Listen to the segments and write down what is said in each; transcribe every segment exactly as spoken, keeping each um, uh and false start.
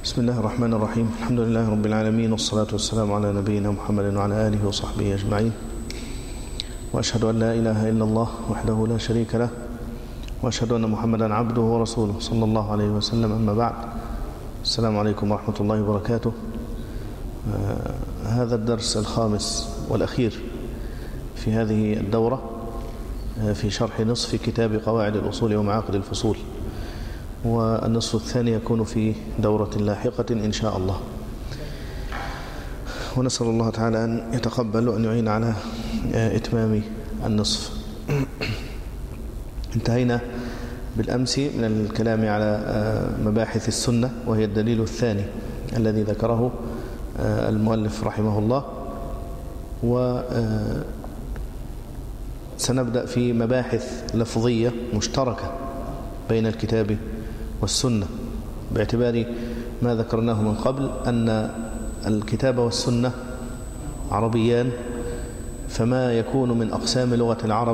بسم الله الرحمن الرحيم. الحمد لله رب العالمين، والصلاة والسلام على نبينا محمد وعلى آله وصحبه أجمعين، وأشهد أن لا إله إلا الله وحده لا شريك له، وأشهد أن محمدا عبده ورسوله صلى الله عليه وسلم. أما بعد، السلام عليكم ورحمة الله وبركاته. آه هذا الدرس الخامس والأخير في هذه الدورة آه في شرح نصف كتاب قواعد الأصول ومعاقد الفصول، والنصف الثاني يكون في دورة لاحقة إن شاء الله. ونسأل الله تعالى أن يتقبل وأن يعين على إتمام النصف. انتهينا بالأمس من الكلام على مباحث السنة، وهي الدليل الثاني الذي ذكره المؤلف رحمه الله، وسنبدأ في مباحث لفظية مشتركة بين الكتاب والسنة، باعتبار ما ذكرناه من قبل أن الكتاب والسنة عربيان، فما يكون من أقسام لغة العرب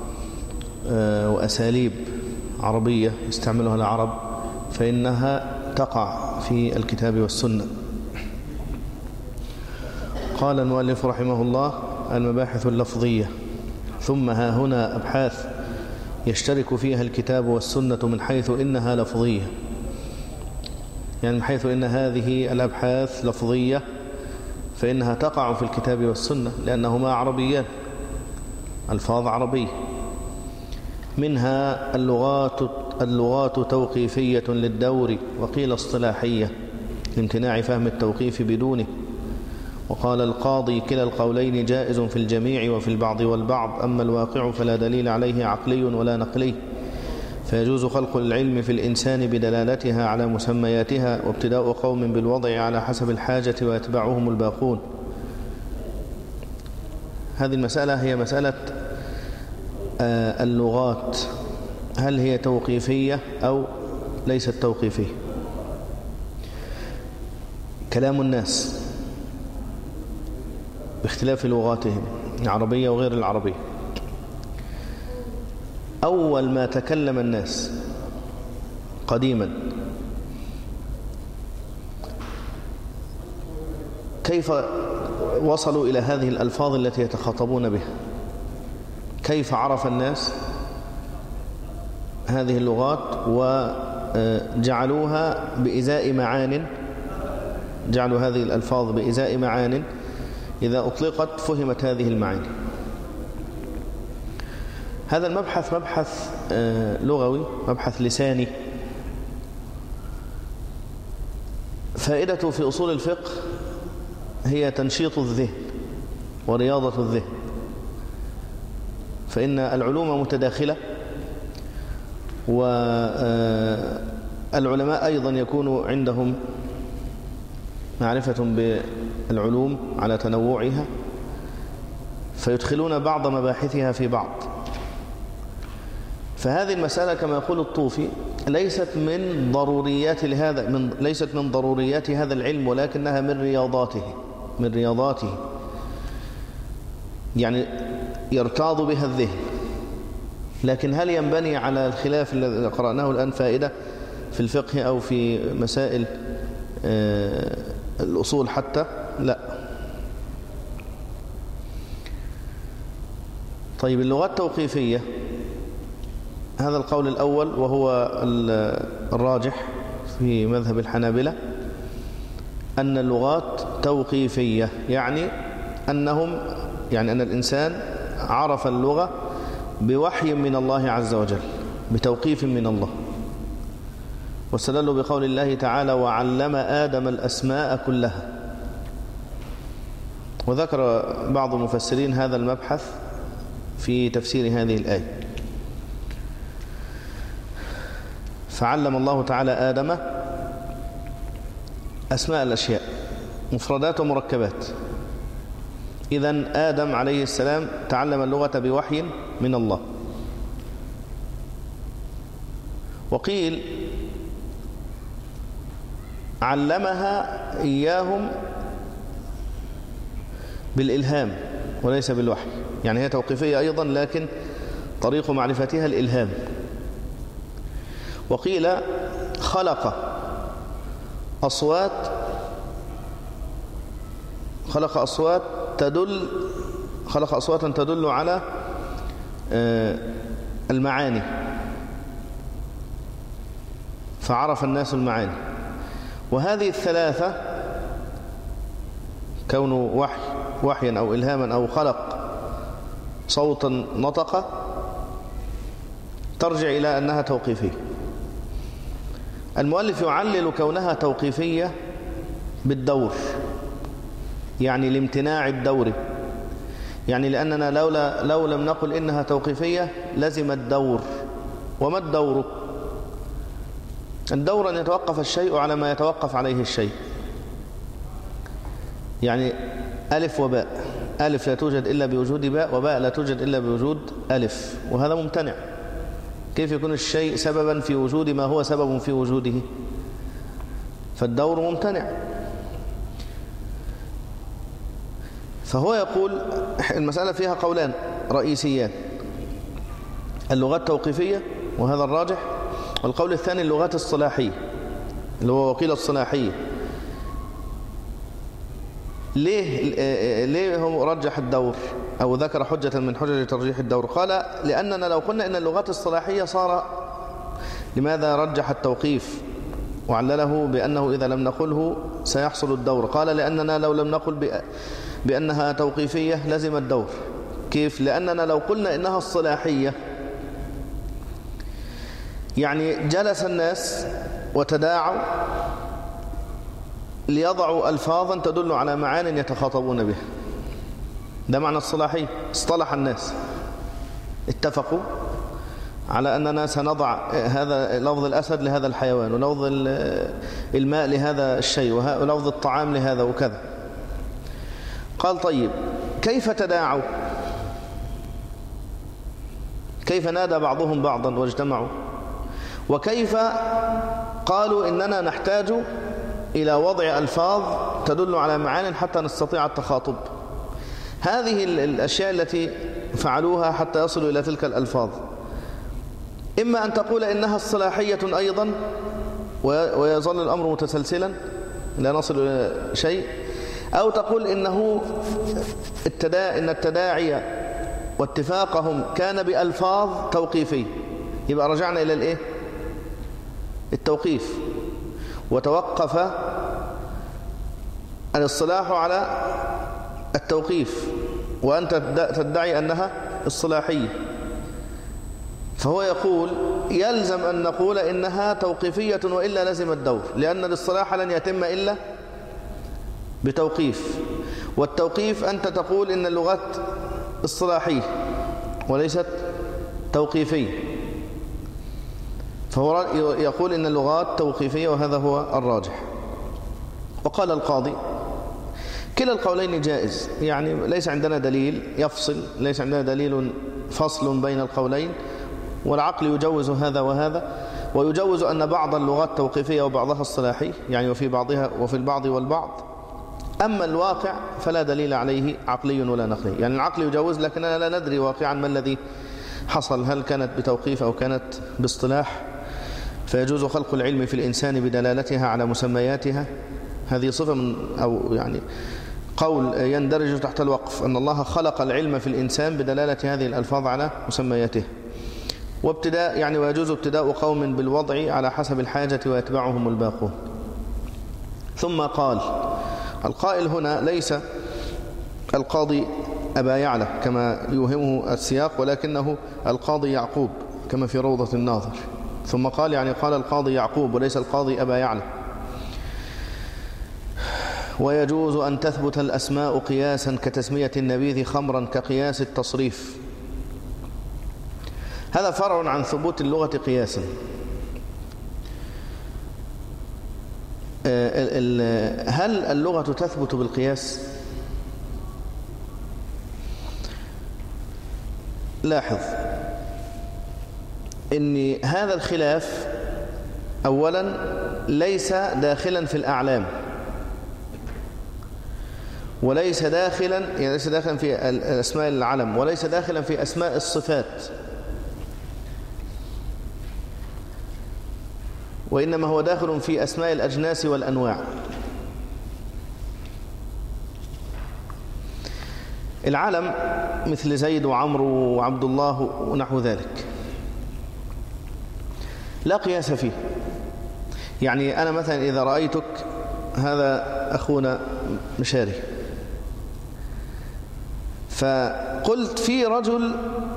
وأساليب عربية يستعملها العرب فإنها تقع في الكتاب والسنة. قال المؤلف رحمه الله: المباحث اللفظية. ثم ها هنا أبحاث يشترك فيها الكتاب والسنة من حيث إنها لفظية، يعني من حيث إن هذه الأبحاث لفظية فإنها تقع في الكتاب والسنة لأنهما عربيان، ألفاظ عربية. منها اللغات اللغات توقيفية للدور، وقيل اصطلاحية لامتناع فهم التوقيف بدونه. وقال القاضي: كلا القولين جائز في الجميع وفي البعض والبعض، أما الواقع فلا دليل عليه عقلي ولا نقلي، فيجوز خلق العلم في الإنسان بدلالتها على مسمياتها، وابتداء قوم بالوضع على حسب الحاجة ويتبعهم الباقون. هذه المسألة هي مسألة اللغات، هل هي توقيفية أو ليست توقيفية؟ كلام الناس باختلاف لغاتهم العربية وغير العربية. أول ما تكلم الناس قديما كيف وصلوا إلى هذه الألفاظ التي يتخاطبون بها؟ كيف عرف الناس هذه اللغات وجعلوها بإزاء معان، جعلوا هذه الألفاظ بإزاء معان إذا أطلقت فهمت هذه المعاني؟ هذا المبحث مبحث لغوي، مبحث لساني. فائدته في أصول الفقه هي تنشيط الذهن ورياضة الذهن، فإن العلوم متداخلة، والعلماء أيضا يكون عندهم معرفة بالعلوم على تنوعها، فيدخلون بعض مباحثها في بعض. فهذه المسألة كما يقول الطوفي ليست من ضروريات هذا من ليست من ضروريات هذا العلم، ولكنها من رياضاته من رياضاته يعني يرتاض بها الذهن. لكن هل ينبني على الخلاف الذي قرأناه الآن فائدة في الفقه أو في مسائل الأصول حتى؟ لا. طيب، اللغات التوقيفية، هذا القول الأول وهو الراجح في مذهب الحنابلة، أن اللغات توقيفية، يعني أنهم يعني أن الإنسان عرف اللغة بوحي من الله عز وجل، بتوقيف من الله. واستدلوا بقول الله تعالى: وعلم آدم الأسماء كلها. وذكر بعض المفسرين هذا المبحث في تفسير هذه الآية. فعلم الله تعالى آدم أسماء الأشياء، مفردات ومركبات. إذن آدم عليه السلام تعلم اللغة بوحي من الله. وقيل علمها إياهم بالإلهام وليس بالوحي، يعني هي توقيفية أيضا، لكن طريق معرفتها الإلهام. وقيل خلق أصوات خلق أصوات تدل خلق أصواتا تدل على المعاني، فعرف الناس المعاني. وهذه الثلاثة، كونه وحي وحيا أو إلهاما أو خلق صوتا نطق، ترجع إلى أنها توقيفية. المؤلف يعلل كونها توقيفية بالدور، يعني لامتناع الدور، يعني لأننا لولا لو لم نقل إنها توقيفية لزم الدور. وما الدور؟ الدور أن يتوقف الشيء على ما يتوقف عليه الشيء، يعني ألف وباء، ألف لا توجد إلا بوجود باء، وباء لا توجد إلا بوجود ألف، وهذا ممتنع. كيف يكون الشيء سببا في وجود ما هو سبب في وجوده؟ فالدور ممتنع. فهو يقول المسألة فيها قولان رئيسيان: اللغات التوقيفية وهذا الراجح، والقول الثاني اللغات الصلاحية اللي هو وقيل الصلاحية. ليه ليه هو رجح الدور أو ذكر حجة من حجج ترجيح الدور؟ قال لأننا لو قلنا إن اللغات الصلاحية صار، لماذا رجح التوقيف وعلله بأنه إذا لم نقله سيحصل الدور؟ قال لأننا لو لم نقل بأنها توقيفية لزم الدور. كيف؟ لأننا لو قلنا إنها الصلاحية يعني جلس الناس وتداعوا ليضعوا ألفاظا تدل على معان يتخاطبون بها، ده معنى الصلاحية. اصطلح الناس، اتفقوا على أننا سنضع هذا لفظ الأسد لهذا الحيوان، ولفظ الماء لهذا الشيء، ولفظ الطعام لهذا وكذا. قال طيب كيف تداعوا؟ كيف نادى بعضهم بعضا واجتمعوا؟ وكيف قالوا إننا نحتاج إلى وضع ألفاظ تدل على معان حتى نستطيع التخاطب؟ هذه الأشياء التي فعلوها حتى يصلوا إلى تلك الألفاظ، إما أن تقول إنها الصلاحية أيضا ويظل الأمر متسلسلا لا نصل إلى شيء، أو تقول إنه التدا... إن التداعي واتفاقهم كان بألفاظ توقيفية. يبقى رجعنا إلى الإيه؟ التوقيف، وتوقف الاصطلاح على التوقيف، وأنت تدعي أنها الصلاحية. فهو يقول يلزم أن نقول إنها توقيفية وإلا لزم الدور، لأن الاصطلاح لن يتم إلا بتوقيف، والتوقيف أنت تقول إن اللغات الصلاحية وليست توقيفية، فهو يقول إن اللغات توقيفية وهذا هو الراجح. وقال القاضي كلا القولين جائز، يعني ليس عندنا دليل يفصل، ليس عندنا دليل فصل بين القولين، والعقل يجوز هذا وهذا، ويجوز أن بعض اللغات توقيفية وبعضها الصلاحي، يعني وفي بعضها وفي البعض والبعض. أما الواقع فلا دليل عليه عقلي ولا نقلي، يعني العقل يجوز لكننا لا ندري واقعا ما الذي حصل، هل كانت بتوقيف أو كانت باصطلاح. فيجوز خلق العلم في الإنسان بدلالتها على مسمياتها، هذه صفة من أو يعني قول يندرج تحت الوقف، أن الله خلق العلم في الإنسان بدلالة هذه الألفاظ على مسمياته. وابتداء يعني ويجوز ابتداء قوم بالوضع على حسب الحاجة ويتبعهم الباقون. ثم قال القائل هنا ليس القاضي أبا يعلى كما يوهمه السياق، ولكنه القاضي يعقوب كما في روضة الناظر. ثم قال يعني قال القاضي يعقوب وليس القاضي أبا يعلى. ويجوز أن تثبت الأسماء قياسا كتسمية النبيذ خمرا كقياس التصريف. هذا فرع عن ثبوت اللغة قياسا. هل اللغة تثبت بالقياس؟ لاحظ ان هذا الخلاف اولا ليس داخلا في الاعلام، وليس داخلا يعني ليس داخلا في اسماء العلم، وليس داخلا في اسماء الصفات. وإنما هو داخل في أسماء الأجناس والأنواع. العلم مثل زيد وعمرو وعبد الله ونحو ذلك لا قياس فيه. يعني أنا مثلا إذا رأيتك، هذا أخونا مشاري، فقلت في رجل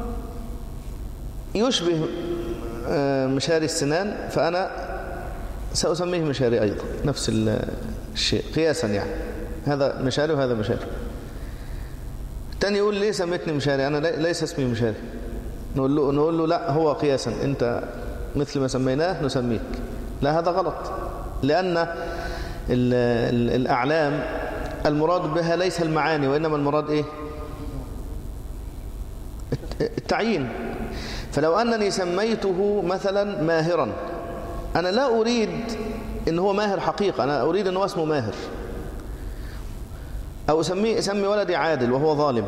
يشبه مشاري السنان، فأنا سأسميه مشاري أيضا نفس الشيء قياسا، يعني هذا مشاري وهذا مشاري. الثاني يقول ليه سميتني مشاري؟ أنا ليس اسمي مشاري. نقول له, نقول له لا، هو قياسا، أنت مثل ما سميناه نسميك. لا، هذا غلط، لأن ال ال الأعلام المراد بها ليس المعاني، وإنما المراد إيه؟ التعيين. فلو أنني سميته مثلا ماهرا، أنا لا أريد إن هو ماهر حقيقة، أنا أريد إن هو اسمه ماهر. أو أسمي, أسمي ولدي عادل وهو ظالم،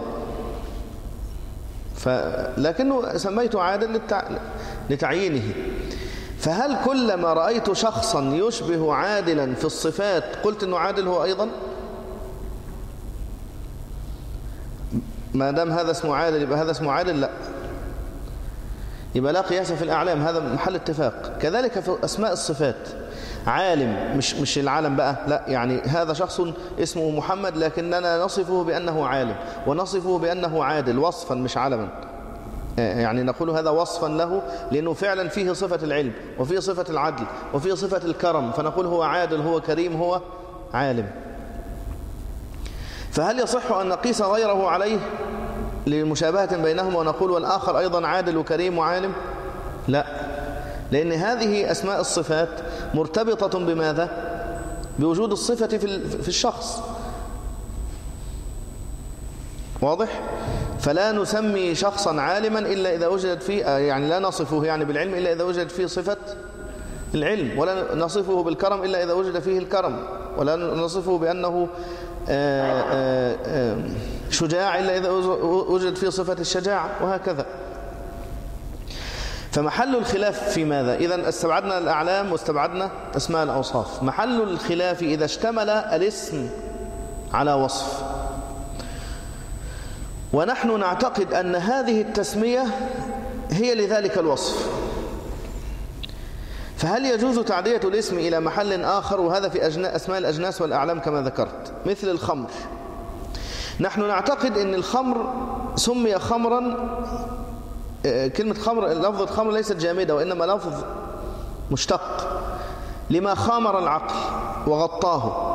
لكنه سميته عادل للتع... لتعيينه. فهل كلما رأيت شخصا يشبه عادلا في الصفات قلت إنه عادل هو أيضا؟ ما دام هذا اسمه عادل يبقى هذا اسمه عادل؟ لا، يبقى لا قياس في الأعلام، هذا محل اتفاق. كذلك في أسماء الصفات، عالم مش مش العالم بقى، لا، يعني هذا شخص اسمه محمد لكننا نصفه بأنه عالم ونصفه بأنه عادل وصفا مش علما، يعني نقول هذا وصفا له لأنه فعلا فيه صفة العلم وفيه صفة العدل وفيه صفة الكرم، فنقول هو عادل، هو كريم، هو عالم. فهل يصح أن نقيس غيره عليه لمشابهة بينهما ونقول والآخر أيضا عادل وكريم وعالم؟ لا، لأن هذه أسماء الصفات مرتبطة بماذا؟ بوجود الصفة في الشخص، واضح؟ فلا نسمي شخصا عالما إلا إذا وجدت فيه، يعني لا نصفه يعني بالعلم إلا إذا وجدت فيه صفة العلم، ولا نصفه بالكرم إلا إذا وجد فيه الكرم، ولا نصفه بأنه شجاع إلا إذا وجد فيه صفة الشجاعة، وهكذا. فمحل الخلاف في ماذا؟ إذا استبعدنا الأعلام واستبعدنا أسماء الأوصاف. محل الخلاف إذا اشتمل الاسم على وصف، ونحن نعتقد أن هذه التسمية هي لذلك الوصف، فهل يجوز تعدية الاسم إلى محل آخر؟ وهذا في أسماء الأجناس والأعلام كما ذكرت، مثل الخمر. نحن نعتقد أن الخمر سمي خمرا، كلمة خمر، لفظ الخمر ليست جامدة وإنما لفظ مشتق لما خامر العقل وغطاه.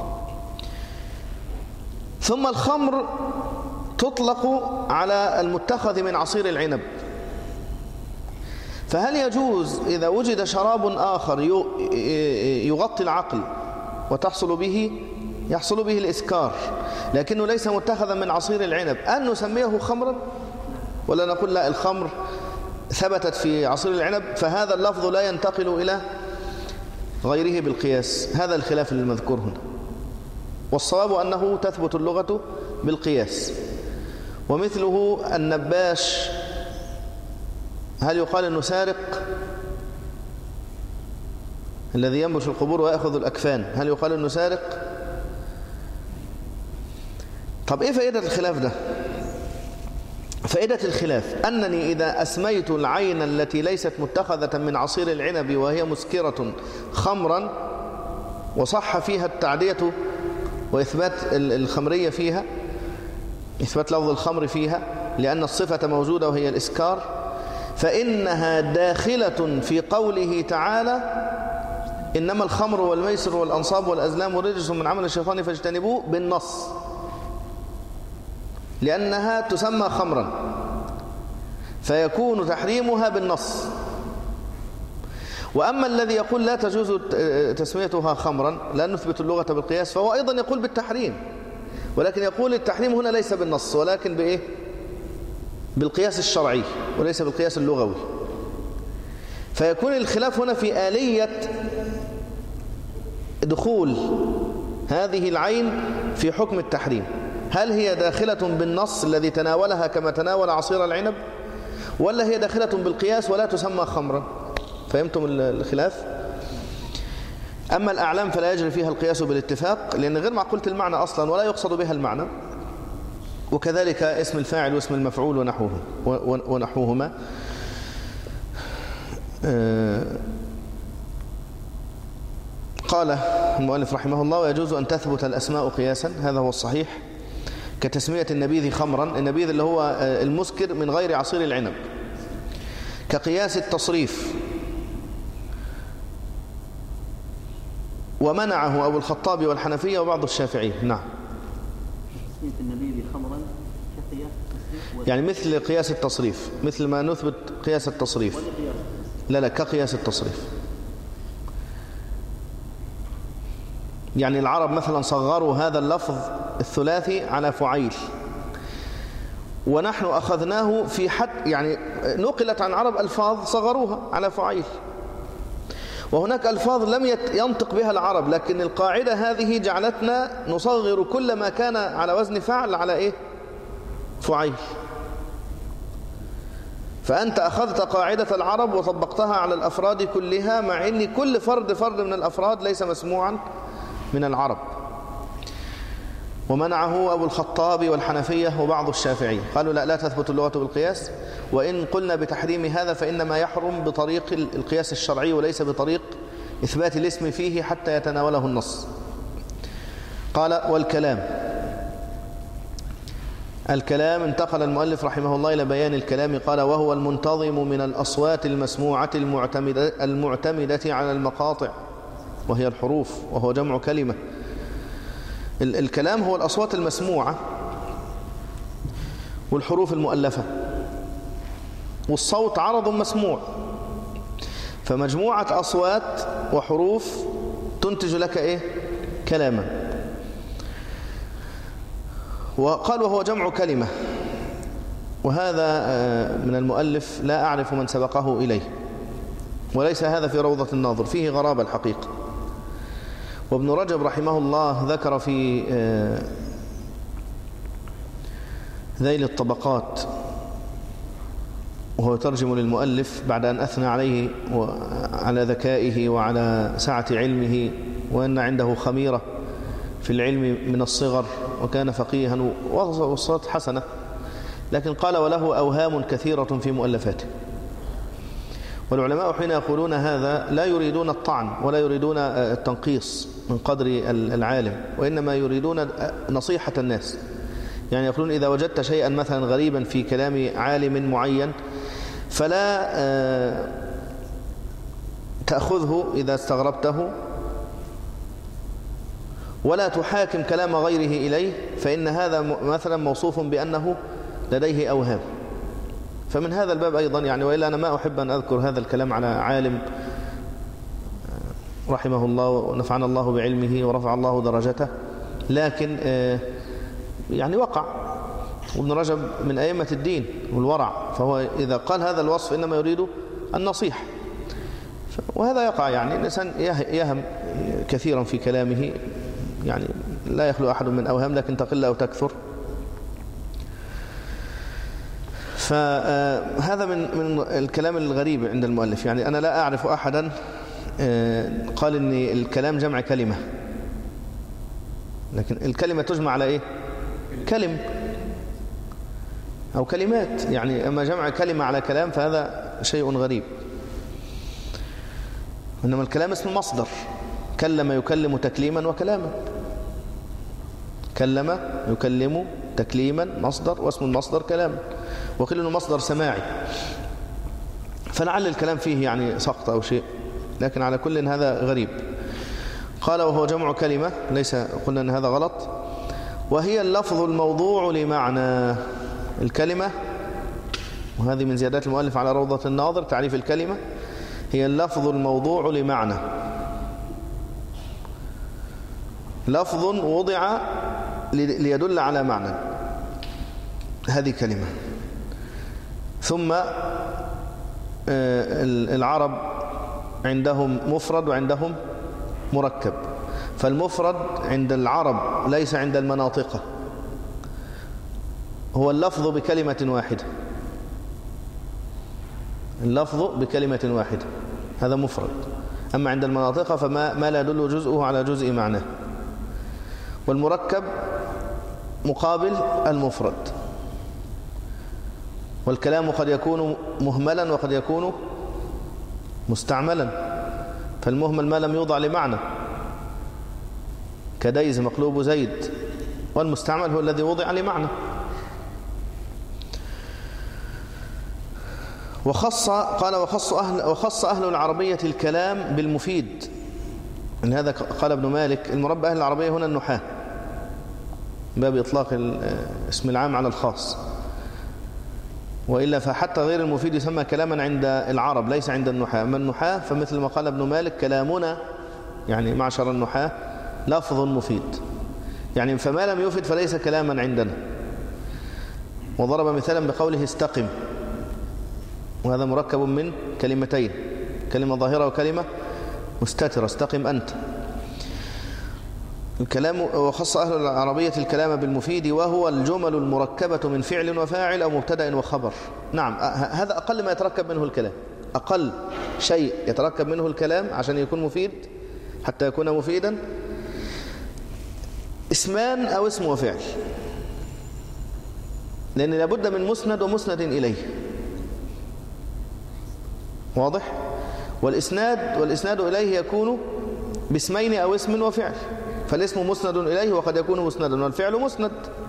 ثم الخمر تطلق على المتخذ من عصير العنب، فهل يجوز إذا وجد شراب آخر يغطي العقل وتحصل به يحصل به الإسكار لكنه ليس متخذا من عصير العنب أن نسميه خمرا؟ ولا نقول لا، الخمر ثبتت في عصير العنب فهذا اللفظ لا ينتقل إلى غيره بالقياس؟ هذا الخلاف المذكور هنا، والصواب أنه تثبت اللغة بالقياس. ومثله النباش، هل يقال أنه سارق؟ الذي ينبش القبور ويأخذ الأكفان، هل يقال أنه سارق؟ طب إيه فائدة الخلاف ده؟ فائدة الخلاف أنني إذا أسميت العين التي ليست متخذة من عصير العنب وهي مسكرة خمرا، وصح فيها التعدية وإثبات الخمرية فيها، إثبات لفظ الخمر فيها لأن الصفة موجودة وهي الإسكار، فإنها داخلة في قوله تعالى إنما الخمر والميسر والأنصاب والأزلام رجس من عمل الشيطان فاجتنبوه بالنص، لأنها تسمى خمرا فيكون تحريمها بالنص. وأما الذي يقول لا تجوز تسميتها خمرا لا نثبت اللغة بالقياس، فهو أيضا يقول بالتحريم، ولكن يقول التحريم هنا ليس بالنص ولكن بإيه؟ بالقياس الشرعي وليس بالقياس اللغوي. فيكون الخلاف هنا في آلية دخول هذه العين في حكم التحريم، هل هي داخلة بالنص الذي تناولها كما تناول عصير العنب، ولا هي داخلة بالقياس ولا تسمى خمرا؟ فهمتم الخلاف؟ أما الأعلام فلا يجري فيها القياس بالاتفاق، لأن غير معقولة المعنى أصلا ولا يقصد بها المعنى. وكذلك اسم الفاعل واسم المفعول ونحوه ونحوهما. قال المؤلف رحمه الله: ويجوز أن تثبت الأسماء قياسا، هذا هو الصحيح، كتسمية النبيذ خمرا، النبيذ اللي هو المسكر من غير عصير العنب، كقياس التصريف. ومنعه أبو الخطاب والحنفية وبعض الشافعية. نعم. تسمية النبيذ خمرا كقياس التصريف، يعني مثل قياس التصريف، مثل ما نثبت قياس التصريف. لا لا كقياس التصريف. يعني العرب مثلا صغروا هذا اللفظ الثلاثي على فعيل، ونحن أخذناه في حد، يعني نقلت عن العرب ألفاظ صغروها على فعيل، وهناك ألفاظ لم ينطق بها العرب، لكن القاعدة هذه جعلتنا نصغر كل ما كان على وزن فعل على إيه؟ فعيل. فأنت أخذت قاعدة العرب وطبقتها على الأفراد كلها، مع أن كل فرد فرد من الأفراد ليس مسموعا من العرب. ومنعه أبو الخطاب والحنفية وبعض الشافعية، قالوا لا لا تثبت اللغة بالقياس، وإن قلنا بتحريم هذا فإنما يحرم بطريق القياس الشرعي وليس بطريق إثبات الاسم فيه حتى يتناوله النص. قال: والكلام. الكلام انتقل المؤلف رحمه الله إلى بيان الكلام، قال: وهو المنتظم من الأصوات المسموعة المعتمدة, المعتمدة على المقاطع، وهي الحروف، وهو جمع كلمة. الكلام هو الأصوات المسموعة والحروف المؤلفة، والصوت عرض مسموع، فمجموعة أصوات وحروف تنتج لك إيه؟ كلاما. وقال: وهو جمع كلمة، وهذا من المؤلف لا أعرف من سبقه إليه، وليس هذا في روضة الناظر، فيه غرابة الحقيقة. وابن رجب رحمه الله ذكر في ذيل الطبقات وهو ترجم للمؤلف بعد أن أثنى عليه على ذكائه وعلى سعة علمه، وأن عنده خميرة في العلم من الصغر، وكان فقيها وصلت حسنة، لكن قال: وله أوهام كثيرة في مؤلفاته. والعلماء حين يقولون هذا لا يريدون الطعن ولا يريدون التنقيص من قدر العالم، وإنما يريدون نصيحة الناس. يعني يقولون: إذا وجدت شيئا مثلا غريبا في كلام عالم معين فلا تأخذه إذا استغربته، ولا تحاكم كلام غيره إليه، فإن هذا مثلا موصوف بأنه لديه أوهام. فمن هذا الباب أيضا يعني، وإلا أنا ما أحب أن أذكر هذا الكلام على عالم رحمه الله ونفعنا الله بعلمه ورفع الله درجته، لكن يعني وقع. وابن رجب من أئمة الدين والورع، فهو إذا قال هذا الوصف إنما يريد النصيحة، وهذا يقع. يعني الإنسان يهم كثيرا في كلامه، يعني لا يخلو أحد من أوهام، لكن تقل أو تكثر. فهذا من من الكلام الغريب عند المؤلف. يعني أنا لا أعرف أحدا قال إن الكلام جمع كلمة، لكن الكلمة تجمع على إيه؟ كلم أو كلمات. يعني أما جمع كلمة على كلام فهذا شيء غريب. إنما الكلام اسم مصدر، كلم يكلم تكليما وكلاما، كلم يكلم تكليما مصدر، واسم المصدر كلاما، وقيل انه مصدر سماعي، فلعل الكلام فيه يعني سقط أو شيء، لكن على كل هذا غريب. قال: وهو جمع كلمة، ليس قلنا أن هذا غلط. وهي اللفظ الموضوع لمعنى. الكلمة، وهذه من زيادات المؤلف على روضة الناظر، تعريف الكلمة: هي اللفظ الموضوع لمعنى، لفظ وضع ليدل على معنى، هذه كلمة. ثم العرب عندهم مفرد وعندهم مركب، فالمفرد عند العرب ليس عند المناطق، هو اللفظ بكلمة واحدة، اللفظ بكلمة واحدة، هذا مفرد. أما عند المناطق فما ما لا يدل جزءه على جزء معناه. والمركب مقابل المفرد، والكلام قد يكون مهملا وقد يكون مستعملا، فالمهمل ما لم يوضع لمعنى كديز مقلوب زيد، والمستعمل هو الذي وضع لمعنى. وخص قال وخص أهل, وخص أهل العربية الكلام بالمفيد. إن هذا قال ابن مالك المربى أهل العربية هنا النحاة، باب إطلاق اسم العام على الخاص، وإلا فحتى غير المفيد يسمى كلاما عند العرب ليس عند النحاة. أما النحاة فمثل ما قال ابن مالك كلامنا يعني معشر النحاة لفظ مفيد، يعني فما لم يفد فليس كلاما عندنا. وضرب مثالا بقوله استقم، وهذا مركب من كلمتين، كلمة ظاهرة وكلمة مستترة، استقم أنت. الكلام وخص أهل العربية الكلام بالمفيد، وهو الجمل المركبة من فعل وفاعل أو مبتدأ وخبر. نعم، هذا أقل ما يتركب منه الكلام، أقل شيء يتركب منه الكلام عشان يكون مفيد، حتى يكون مفيدا اسمان أو اسم وفعل، لأن لابد من مسند ومسند إليه، واضح؟ والإسناد والإسناد إليه يكون باسمين أو اسم وفعل، فالاسم مسند إليه وقد يكون مسندا، والفعل مسند.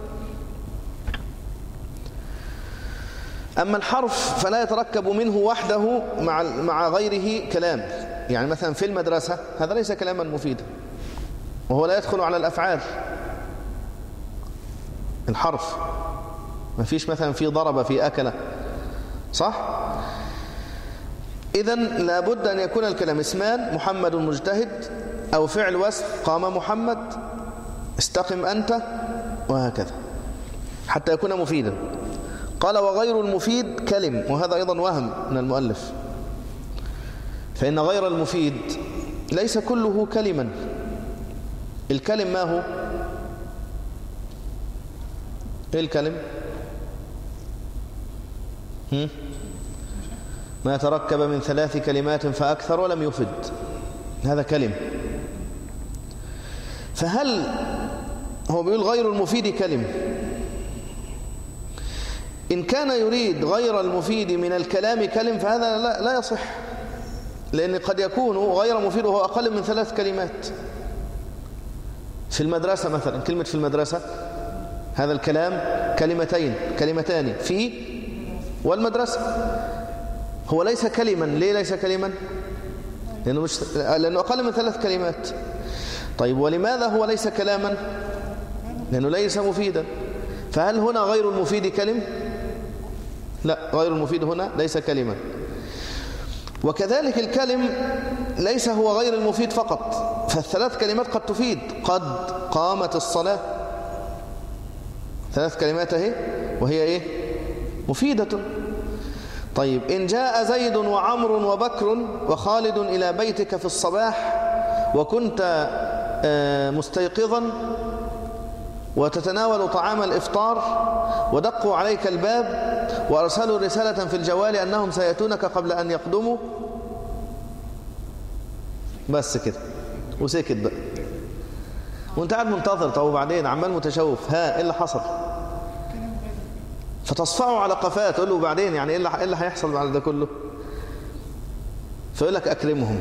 أما الحرف فلا يتركب منه وحده مع مع غيره كلام، يعني مثلا في المدرسة هذا ليس كلاما مفيدا، وهو لا يدخل على الأفعال. الحرف ما فيش مثلا في ضرب في أكل، صح؟ إذن لابد أن يكون الكلام اسمان محمد مجتهد، أو فعل واسم قام محمد، استقم أنت، وهكذا حتى يكون مفيدا. قال وغير المفيد كلم، وهذا أيضا وهم من المؤلف، فإن غير المفيد ليس كله كلما. الكلم ما هو؟ إيه الكلم؟ هم؟ ما تركب من ثلاث كلمات فأكثر ولم يفد، هذا كلم. فهل هو بيقول غير المفيد كلم؟ إن كان يريد غير المفيد من الكلام كلم فهذا لا, لا يصح، لأن قد يكون غير مفيد وهو أقل من ثلاث كلمات. في المدرسة مثلا، كلمة في المدرسة هذا الكلام كلمتين كلمتان في والمدرسة، هو ليس كلما. ليه ليس كلما؟ لأنه, مش... لأنه أقل من ثلاث كلمات. طيب ولماذا هو ليس كلاما؟ لأنه ليس مفيدا. فهل هنا غير المفيد كلم؟ لا، غير المفيد هنا ليس كلما. وكذلك الكلم ليس هو غير المفيد فقط، فالثلاث كلمات قد تفيد. قد قامت الصلاة، ثلاث كلمات اهي، وهي ايه؟ مفيدة. طيب إن جاء زيد وعمر وبكر وخالد إلى بيتك في الصباح وكنت مستيقظا وتتناول طعام الإفطار ودقوا عليك الباب وأرسلوا رسالة في الجوال أنهم سيأتونك قبل أن يقدموا، بس كده وسكت بقى، وانت قاعد منتظر. طب وبعدين عمال متشوف، ها ايه اللي حصل؟ فتصفعه على قفاه، تقول له وبعدين يعني ايه اللي ايه اللي هيحصل بعد ده كله؟ فيقول لك اكرمهم،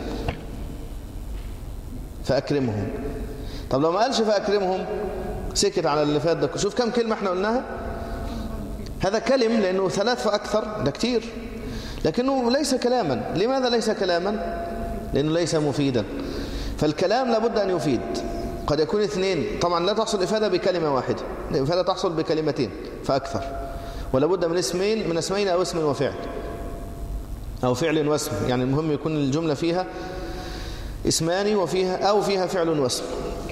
فاكرمهم. طب لو ما قالش فاكرمهم، سكت على اللي فات ده، شوف كم كلمه احنا قلناها. هذا كلم لانه ثلاث فاكثر، ده كتير، لكنه ليس كلاما. لماذا ليس كلاما؟ لانه ليس مفيدا. فالكلام لابد ان يفيد. قد يكون اثنين، طبعا لا تحصل إفادة بكلمة واحدة، الإفادة تحصل بكلمتين فأكثر، ولا بد من اسمين من اسمين أو اسم وفعل أو فعل واسم. يعني المهم يكون الجملة فيها اسمان وفيها أو فيها فعل واسم.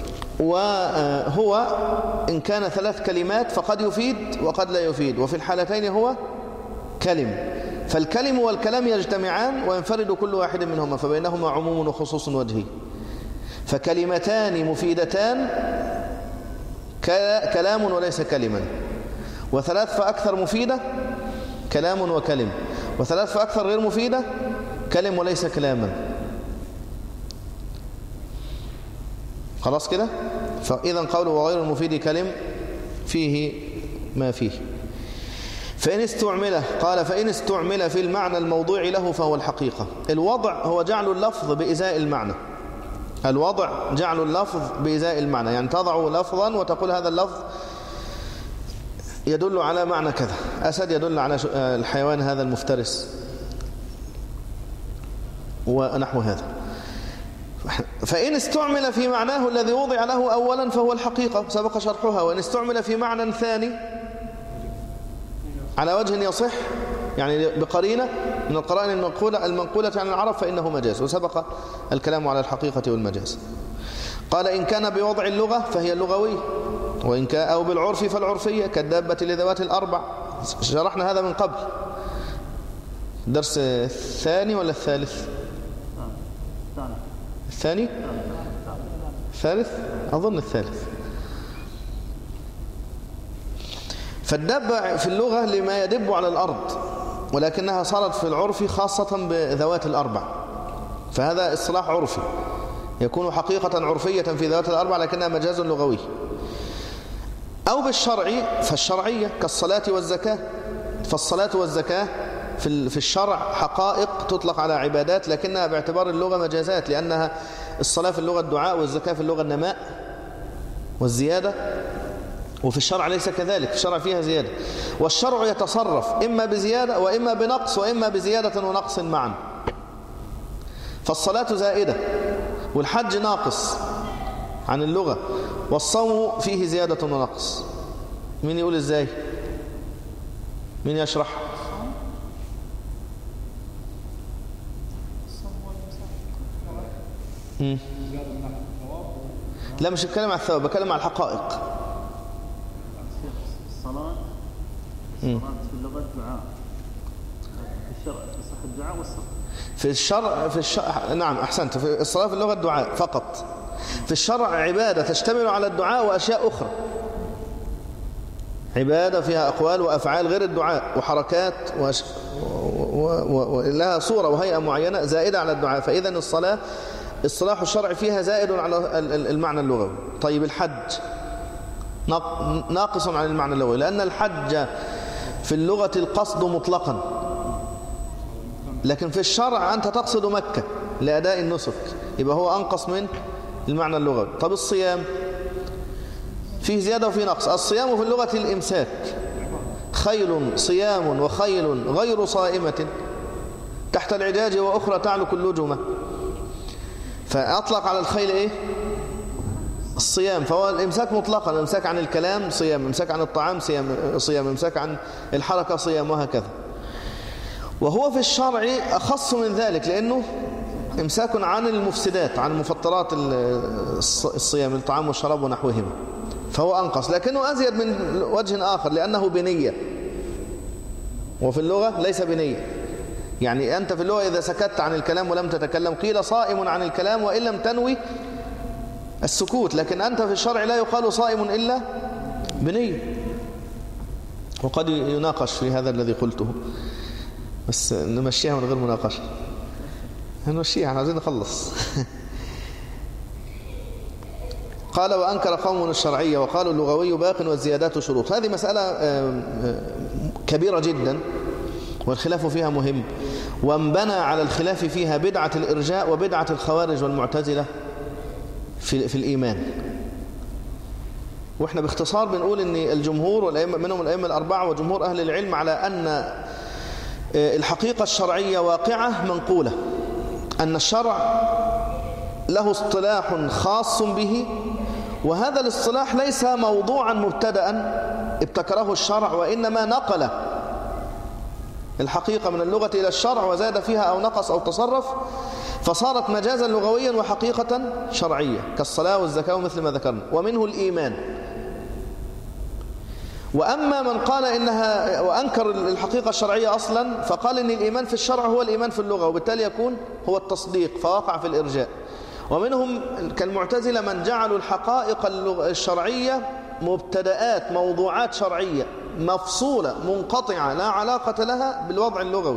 وهو إن كان ثلاث كلمات فقد يفيد وقد لا يفيد، وفي الحالتين هو كلم. فالكلم والكلام يجتمعان وينفرد كل واحد منهما، فبينهما عموم وخصوص وجهي. فكلمتان مفيدتان كلام وليس كلما، وثلاث فأكثر مفيدة كلام وكلم، وثلاث فأكثر غير مفيدة كلم وليس كلاما. خلاص كده. فإذا قوله وغير المفيد كلم فيه ما فيه. فإن استعمله قال فإن استعمل في المعنى الموضوع له فهو الحقيقة. الوضع هو جعل اللفظ بإزاء المعنى. الوضع جعل اللفظ بإزاء المعنى، يعني تضع لفظا وتقول هذا اللفظ يدل على معنى كذا. أسد يدل على الحيوان هذا المفترس ونحو هذا. فإن استعمل في معناه الذي وضع له أولا فهو الحقيقة سبق شرحها. وإن استعمل في معنى ثاني على وجه يصح، يعني بقرينة من القرائن المنقولة المنقولة عن العرب، فإنه مجاز، وسبق الكلام على الحقيقة والمجاز. قال إن كان بوضع اللغة فهي اللغوية، وإن كان أو بالعرف فالعرفية كالدابة لذوات الأربع. شرحنا هذا من قبل. الدرس الثاني ولا الثالث؟ الثاني؟ الثالث؟ أظن الثالث. فالدابة في اللغة لما يدب على الأرض، ولكنها صارت في العرف خاصة بذوات الأربع، فهذا اصطلاح عرفي يكون حقيقة عرفية في ذوات الأربع لكنها مجاز لغوي. أو بالشرع فالشرعية كالصلاة والزكاة. فالصلاة والزكاة في الشرع حقائق تطلق على عبادات، لكنها باعتبار اللغة مجازات، لأنها الصلاة في اللغة الدعاء، والزكاة في اللغة النماء والزيادة، وفي الشرع ليس كذلك، في الشرع فيها زيادة. والشرع يتصرف إما بزيادة وإما بنقص وإما بزيادة ونقص معا. فالصلاة زائدة والحج ناقص عن اللغة، والصوم فيه زيادة ونقص. مين يقول إزاي؟ مين يشرح؟ مم. لا مش بتكلم على الثواب، بتكلم على الحقائق. الصلاة الصلاة في اللغة الدعاء، في الشرع صح الدعاء والصلاة. في الشرع في الشرع نعم أحسنت. في الصلاة في اللغة الدعاء فقط. في الشرع عبادة تشتمل على الدعاء وأشياء أخرى، عبادة فيها أقوال وأفعال غير الدعاء وحركات وأش... و... و... ولها صورة وهيئة معينة زائدة على الدعاء. فإذا الصلاة اصطلاح الشرع فيها زائد على المعنى اللغوي. طيب الحج ناقص عن المعنى اللغوي، لأن الحج في اللغة القصد مطلقا، لكن في الشرع أنت تقصد مكة لأداء النسك، يبقى هو أنقص من المعنى اللغوي. طب الصيام فيه زيادة وفيه نقص. الصيام في اللغة الإمساك، خيل صيام وخيل غير صائمة تحت العجاج وأخرى تعلو اللجمة. فأطلق على الخيل إيه؟ الصيام. فهو الإمساك مطلقا، الإمساك عن الكلام صيام، إمساك عن الطعام صيام، صيام إمساك عن الحركة صيام، وهكذا. وهو في الشرع أخص من ذلك، لأنه إمساك عن المفسدات، عن مفطرات الصيام، الطعام والشراب ونحوهما، فهو أنقص، لكنه أزيد من وجه آخر لأنه بنية، وفي اللغة ليس بنية. يعني أنت في اللغة إذا سكت عن الكلام ولم تتكلم قيل صائم عن الكلام وإن لم تنوي السكوت، لكن أنت في الشرع لا يقال صائم إلا بنية. وقد يناقش في هذا الذي قلته، بس نمشيها من غير مناقشة، نمشيها، احنا عايزين نخلص. قال وأنكر قوم الشرعية وقالوا اللغوي باق والزيادات شروط. هذه مسألة كبيرة جدا والخلاف فيها مهم، وانبنى على الخلاف فيها بدعة الإرجاء وبدعة الخوارج والمعتزلة في, في الإيمان. وإحنا باختصار بنقول أن الجمهور والأئمة منهم الأئمة الأربعة وجمهور أهل العلم على أن الحقيقة الشرعية واقعة منقولة، أن الشرع له اصطلاح خاص به، وهذا الاصطلاح ليس موضوعا مبتدأ ابتكره الشرع، وإنما نقل الحقيقة من اللغة إلى الشرع وزاد فيها أو نقص أو تصرف، فصارت مجازا لغويا وحقيقة شرعية كالصلاة والزكاة ومثل ما ذكرنا. ومنه الإيمان. وأما من قال إنها وأنكر الحقيقة الشرعية أصلا، فقال إن الإيمان في الشرع هو الإيمان في اللغة، وبالتالي يكون هو التصديق، فوقع في الإرجاء. ومنهم كالمعتزلة من جعلوا الحقائق الشرعية مبتدآت، موضوعات شرعية مفصولة منقطعة لا علاقة لها بالوضع اللغوي،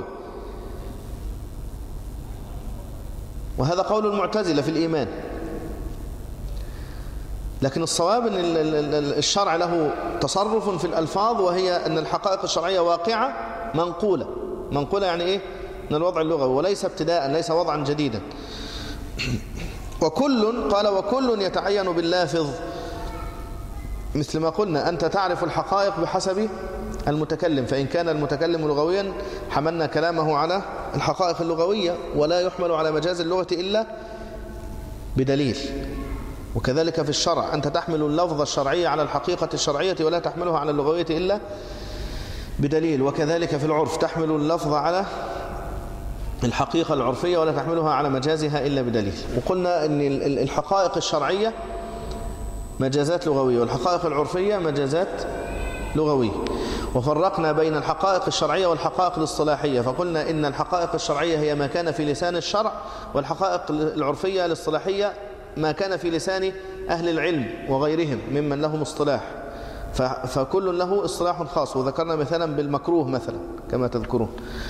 وهذا قول المعتزلة في الإيمان. لكن الصواب أن الشرع له تصرف في الألفاظ، وهي أن الحقائق الشرعية واقعة منقولة. منقولة يعني إيه؟ من الوضع اللغوي، وليس ابتداء، ليس وضعا جديدا. وكل قال وكل يتعين باللافظ، مثل ما قلنا أنت تعرف الحقائق بحسب المتكلم، فإن كان المتكلم لغويا حملنا كلامه على الحقائق اللغوية، ولا يحمل على مجاز اللغة إلا بدليل. وكذلك في الشرع أنت تحمل اللفظ الشرعي على الحقيقة الشرعية ولا تحملها على اللغوية إلا بدليل. وكذلك في العرف تحمل اللفظ على الحقيقة العرفية ولا تحملها على مجازها إلا بدليل. وقلنا أن الحقائق الشرعية مجازات لغوية، والحقائق العرفية مجازات لغوية. وفرقنا بين الحقائق الشرعية والحقائق الاصطلاحية، فقلنا إن الحقائق الشرعية هي ما كان في لسان الشرع، والحقائق العرفية الاصطلاحية ما كان في لسان أهل العلم وغيرهم ممن لهم اصطلاح، فكل له اصطلاح خاص. وذكرنا مثلا بالمكروه مثلا كما تذكرون.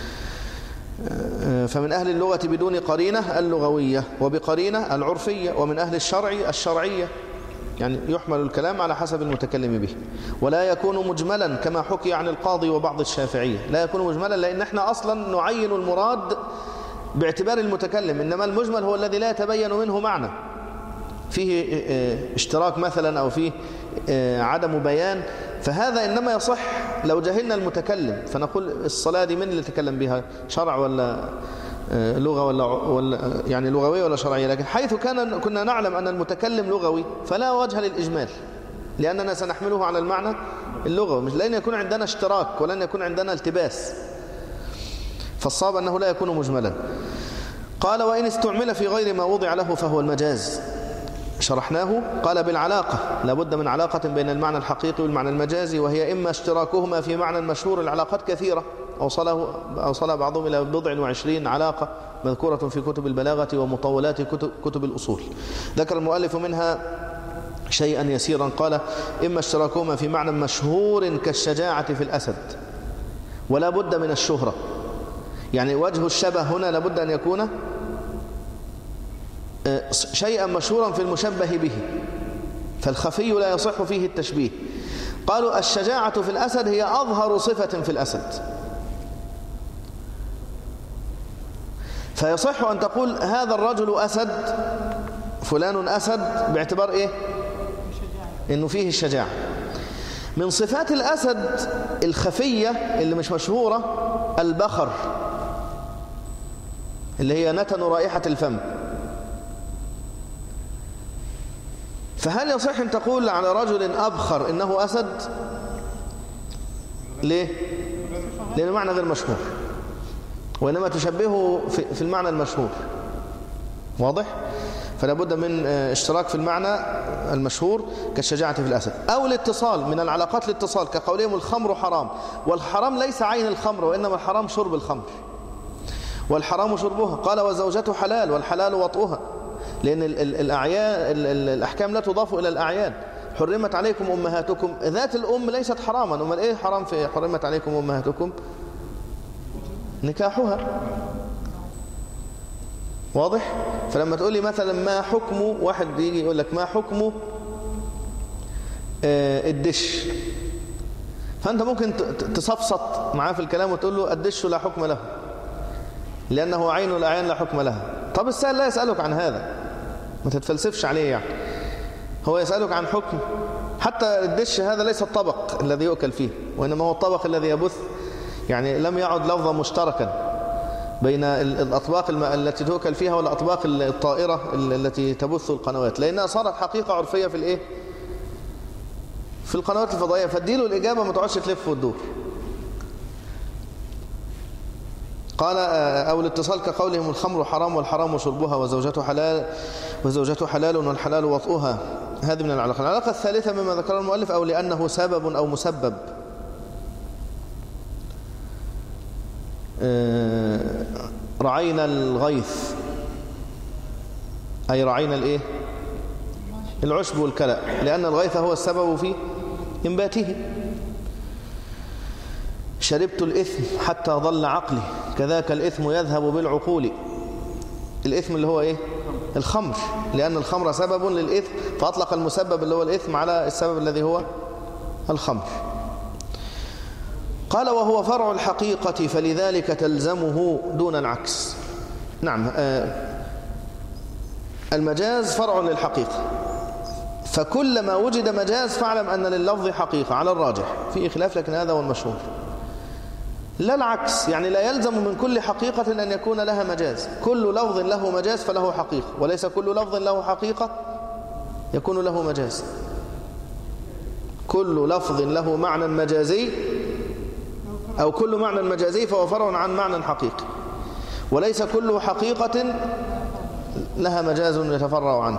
فمن أهل اللغة بدون قرينة اللغوية، وبقرينة العرفية، ومن أهل الشرع الشرعية، يعني يحمل الكلام على حسب المتكلم به. ولا يكون مجملا كما حكي عن القاضي وبعض الشافعية، لا يكون مجملا لأن احنا أصلا نعين المراد باعتبار المتكلم، إنما المجمل هو الذي لا يتبين منه معنى، فيه اشتراك مثلا أو فيه عدم بيان، فهذا إنما يصح لو جهلنا المتكلم، فنقول الصلاة دي من اللي تكلم بها، شرع ولا لغة ولا, ولا يعني لغوية ولا شرعية. لكن حيث كان كنا نعلم أن المتكلم لغوي فلا وجه للإجمال، لأننا سنحمله على المعنى اللغوي، مش لأن يكون عندنا اشتراك ولن يكون عندنا التباس، فالصواب أنه لا يكون مجملا. قال وإن استعمل في غير ما وضع له فهو المجاز، شرحناه. قال بالعلاقة، لابد من علاقة بين المعنى الحقيقي والمعنى المجازي، وهي إما اشتراكهما في معنى مشهور، العلاقات كثيرة أوصله أوصل بعضهم إلى بضع وعشرين علاقة مذكورة في كتب البلاغة ومطولات كتب, كتب الأصول. ذكر المؤلف منها شيئا يسيرا، قال إما اشتراكهما في معنى مشهور كالشجاعة في الأسد، ولا بد من الشهرة، يعني وجه الشبه هنا لابد أن يكون شيئا مشهورا في المشبه به، فالخفي لا يصح فيه التشبيه. قالوا الشجاعة في الأسد هي أظهر صفة في الأسد، فيصح أن تقول هذا الرجل أسد، فلان أسد، باعتبار إيه؟ إنه فيه الشجاعة. من صفات الأسد الخفية اللي مش مشهورة البخر، اللي هي نتن رائحة الفم. فهل يصح أن تقول على رجل أبخر إنه أسد؟ ليه؟ لأنه معنى غير مشهور، وإنما تشبهه في المعنى المشهور. واضح؟ فلا بد من اشتراك في المعنى المشهور كالشجاعة في الأسد. أو الاتصال، من العلاقات الاتصال كقولهم الخمر حرام، والحرام ليس عين الخمر، وإنما الحرام شرب الخمر، والحرام شربها. قال وزوجته حلال، والحلال وطئها، لأن الأعيان الأحكام لا تضاف إلى الأعيان. حرمت عليكم أمهاتكم، ذات الأم ليست حراما، أمال إيه حرام في حرمت عليكم أمهاتكم؟ نكاحها. واضح؟ فلما تقول لي مثلا ما حكم، واحد يجي يقول لك ما حكم الدش، فأنت ممكن تصفصط معاه في الكلام وتقول له الدش لا حكم له، لأنه عين الأعيان لا حكم لها. طب السائل لا يسألك عن هذا، ما تتفلسفش عليه، يعني هو يسألك عن حكم. حتى الدش هذا ليس الطبق الذي يؤكل فيه، وإنما هو الطبق الذي يبث، يعني لم يعد لفظا مشتركا بين الأطباق التي تؤكل فيها والأطباق الطائرة التي تبث القنوات، لأنها صارت حقيقة عرفية في الإيه؟ في القنوات الفضائية. فاديله الإجابة ما تقعدش تلف وتدور. قال أو الاتصال كقولهم الخمر حرام والحرام شربها وزوجته حلال وزوجته حلال والحلال وطئها، هذه من العلاقة. العلاقة الثالثة مما ذكره المؤلف أو لأنه سبب أو مسبب. رعينا الغيث، أي رعينا الإيه؟ العشب والكلأ، لأن الغيث هو السبب في إنباته. شربت الإثم حتى ضل عقلي، كذاك الإثم يذهب بالعقول. الإثم اللي هو إيه؟ الخمر، لأن الخمر سبب للإثم، فأطلق المسبب اللي هو الإثم على السبب الذي هو الخمر. قال وهو فرع الحقيقة فلذلك تلزمه دون العكس. نعم، المجاز فرع للحقيقة، فكلما وجد مجاز فاعلم أن لللفظ حقيقة على الراجح، في خلاف لكن هذا هو المشهور. لا العكس، يعني لا يلزم من كل حقيقة أن يكون لها مجاز، كل لفظ له مجاز فله حقيقة، وليس كل لفظ له حقيقة يكون له مجاز. كل لفظ له معنى مجازي أو كل معنى مجازي فهو فرع عن معنى حقيقي، وليس كل حقيقة لها مجاز يتفرع عنه.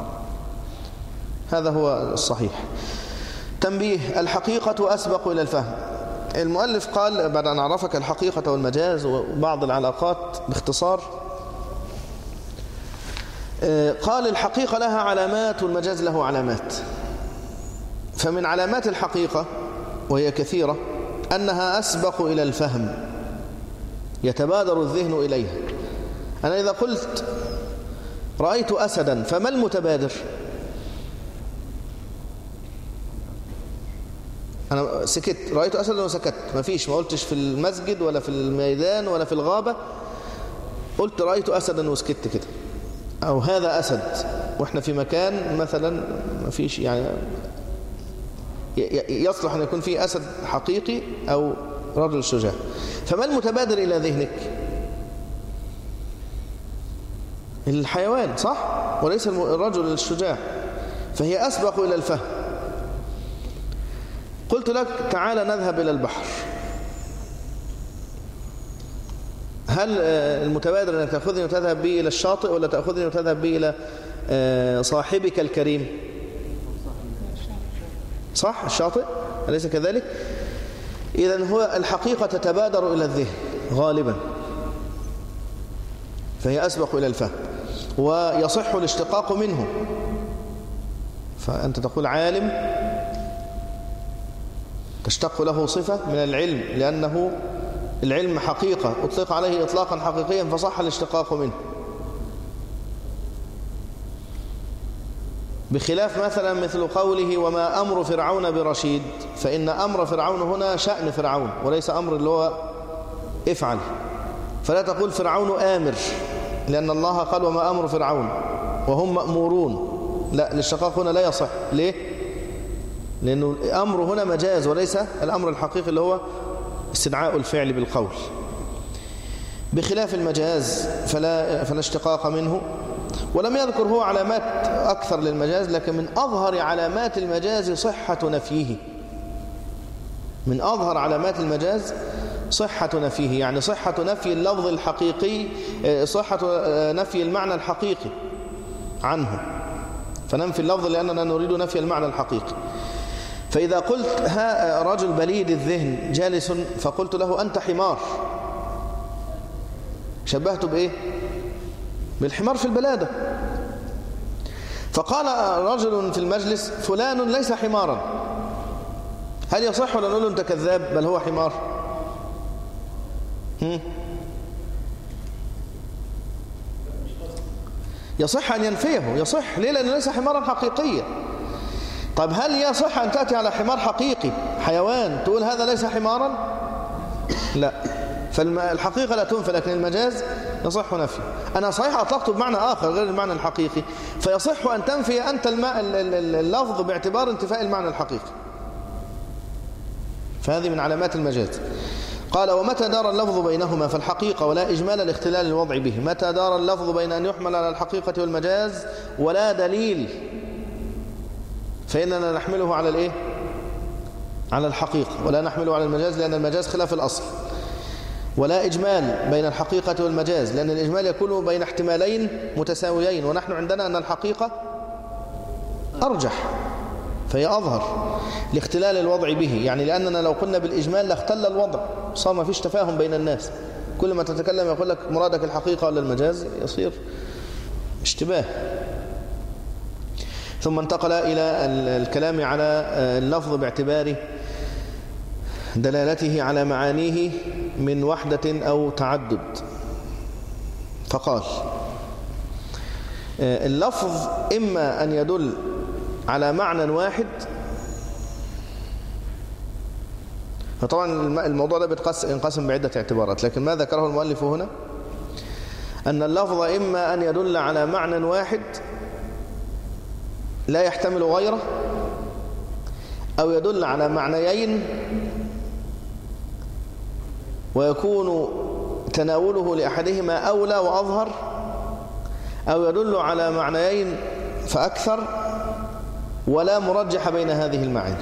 هذا هو الصحيح. تنبيه: الحقيقة أسبق إلى الفهم. المؤلف قال بعد أن عرفك الحقيقة والمجاز وبعض العلاقات باختصار، قال الحقيقة لها علامات والمجاز له علامات. فمن علامات الحقيقة وهي كثيرة أنها أسبق إلى الفهم، يتبادر الذهن إليها. أنا إذا قلت رأيت أسدا فما المتبادر؟ أنا سكت، رأيت أسدا وسكت، ما فيش، ما قلتش في المسجد ولا في الميدان ولا في الغابة، قلت رأيت أسدا وسكت كده، أو هذا أسد وإحنا في مكان مثلا ما فيش، يعني يصلح أن يكون فيه أسد حقيقي أو رجل شجاع. فما المتبادر إلى ذهنك؟ الحيوان، صح؟ وليس الرجل الشجاع، فهي أسبق إلى الفهم. قلت لك تعال نذهب إلى البحر، هل المتبادر أنك تأخذني وتذهب بي إلى الشاطئ ولا تأخذني وتذهب بي إلى صاحبك الكريم؟ صح، الشاطئ، أليس كذلك؟ إذن هو الحقيقة تتبادر إلى الذهن غالبا، فهي أسبق إلى الفهم، ويصح الاشتقاق منه. فأنت تقول عالم تشتق له صفة من العلم، لأنه العلم حقيقة أطلق عليه إطلاقا حقيقيا فصح الاشتقاق منه، بخلاف مثلا مثل قوله وما أمر فرعون برشيد، فإن أمر فرعون هنا شأن فرعون وليس أمر اللي هو افعل، فلا تقول فرعون آمر، لأن الله قال وما أمر فرعون وهم مأمورون، لا، الاشتقاق هنا لا يصح. ليه؟ لأنه الأمر هنا مجاز وليس الأمر الحقيقي اللي هو استدعاء الفعل بالقول، بخلاف المجاز فلا, فلا اشتقاق منه. ولم يذكر هو علامات أكثر للمجاز، لكن من أظهر علامات المجاز صحة نفيه، من أظهر علامات المجاز صحة نفيه، يعني صحة نفي اللفظ الحقيقي، صحة نفي المعنى الحقيقي عنه، فننفي اللفظ لأننا نريد نفي المعنى الحقيقي. فإذا قلت ها رجل بليد الذهن جالس فقلت له أنت حمار، شبهته بإيه؟ بالحمار في البلادة. فقال رجل في المجلس فلان ليس حمارا، هل يصح ولا نقول له أنت كذاب بل هو حمار؟ هم؟ يصح أن ينفيه، يصح. ليه؟ لأنه ليس حمارا حقيقيا. طيب هل يصح أن تأتي على حمار حقيقي حيوان تقول هذا ليس حمارا؟ لا، فالحقيقة لا تنفى، لكن المجاز يصح نفيه. أنا صحيح أطلقت بمعنى آخر غير المعنى الحقيقي، فيصح أن تنفي أنت اللفظ باعتبار انتفاء المعنى الحقيقي، فهذه من علامات المجاز. قال ومتى دار اللفظ بينهما فالحقيقة ولا إجمال لاختلال الوضع به. متى دار اللفظ بين أن يحمل على الحقيقة والمجاز ولا دليل فإننا نحمله على الإيه؟ على الحقيقة، ولا نحمله على المجاز لأن المجاز خلاف الأصل. ولا إجمال بين الحقيقة والمجاز لأن الإجمال يكون بين احتمالين متساويين، ونحن عندنا أن الحقيقة أرجح فهي أظهر لاختلال الوضع به، يعني لأننا لو قلنا بالإجمال لاختل الوضع، صار ما فيش تفاهم بين الناس، كل ما تتكلم يقول لك مرادك الحقيقة ولا المجاز، يصير اشتباه. ثم انتقل إلى الكلام على اللفظ باعتبار دلالته على معانيه من وحدة أو تعدد، فقال اللفظ إما أن يدل على معنى واحد، فطبعا الموضوع ده ينقسم بعدة اعتبارات، لكن ما ذكره المؤلف هنا أن اللفظ إما أن يدل على معنى واحد لا يحتمل غيره، أو يدل على معنيين ويكون تناوله لأحدهما أولى وأظهر، أو يدل على معنيين فأكثر ولا مرجح بين هذه المعاني.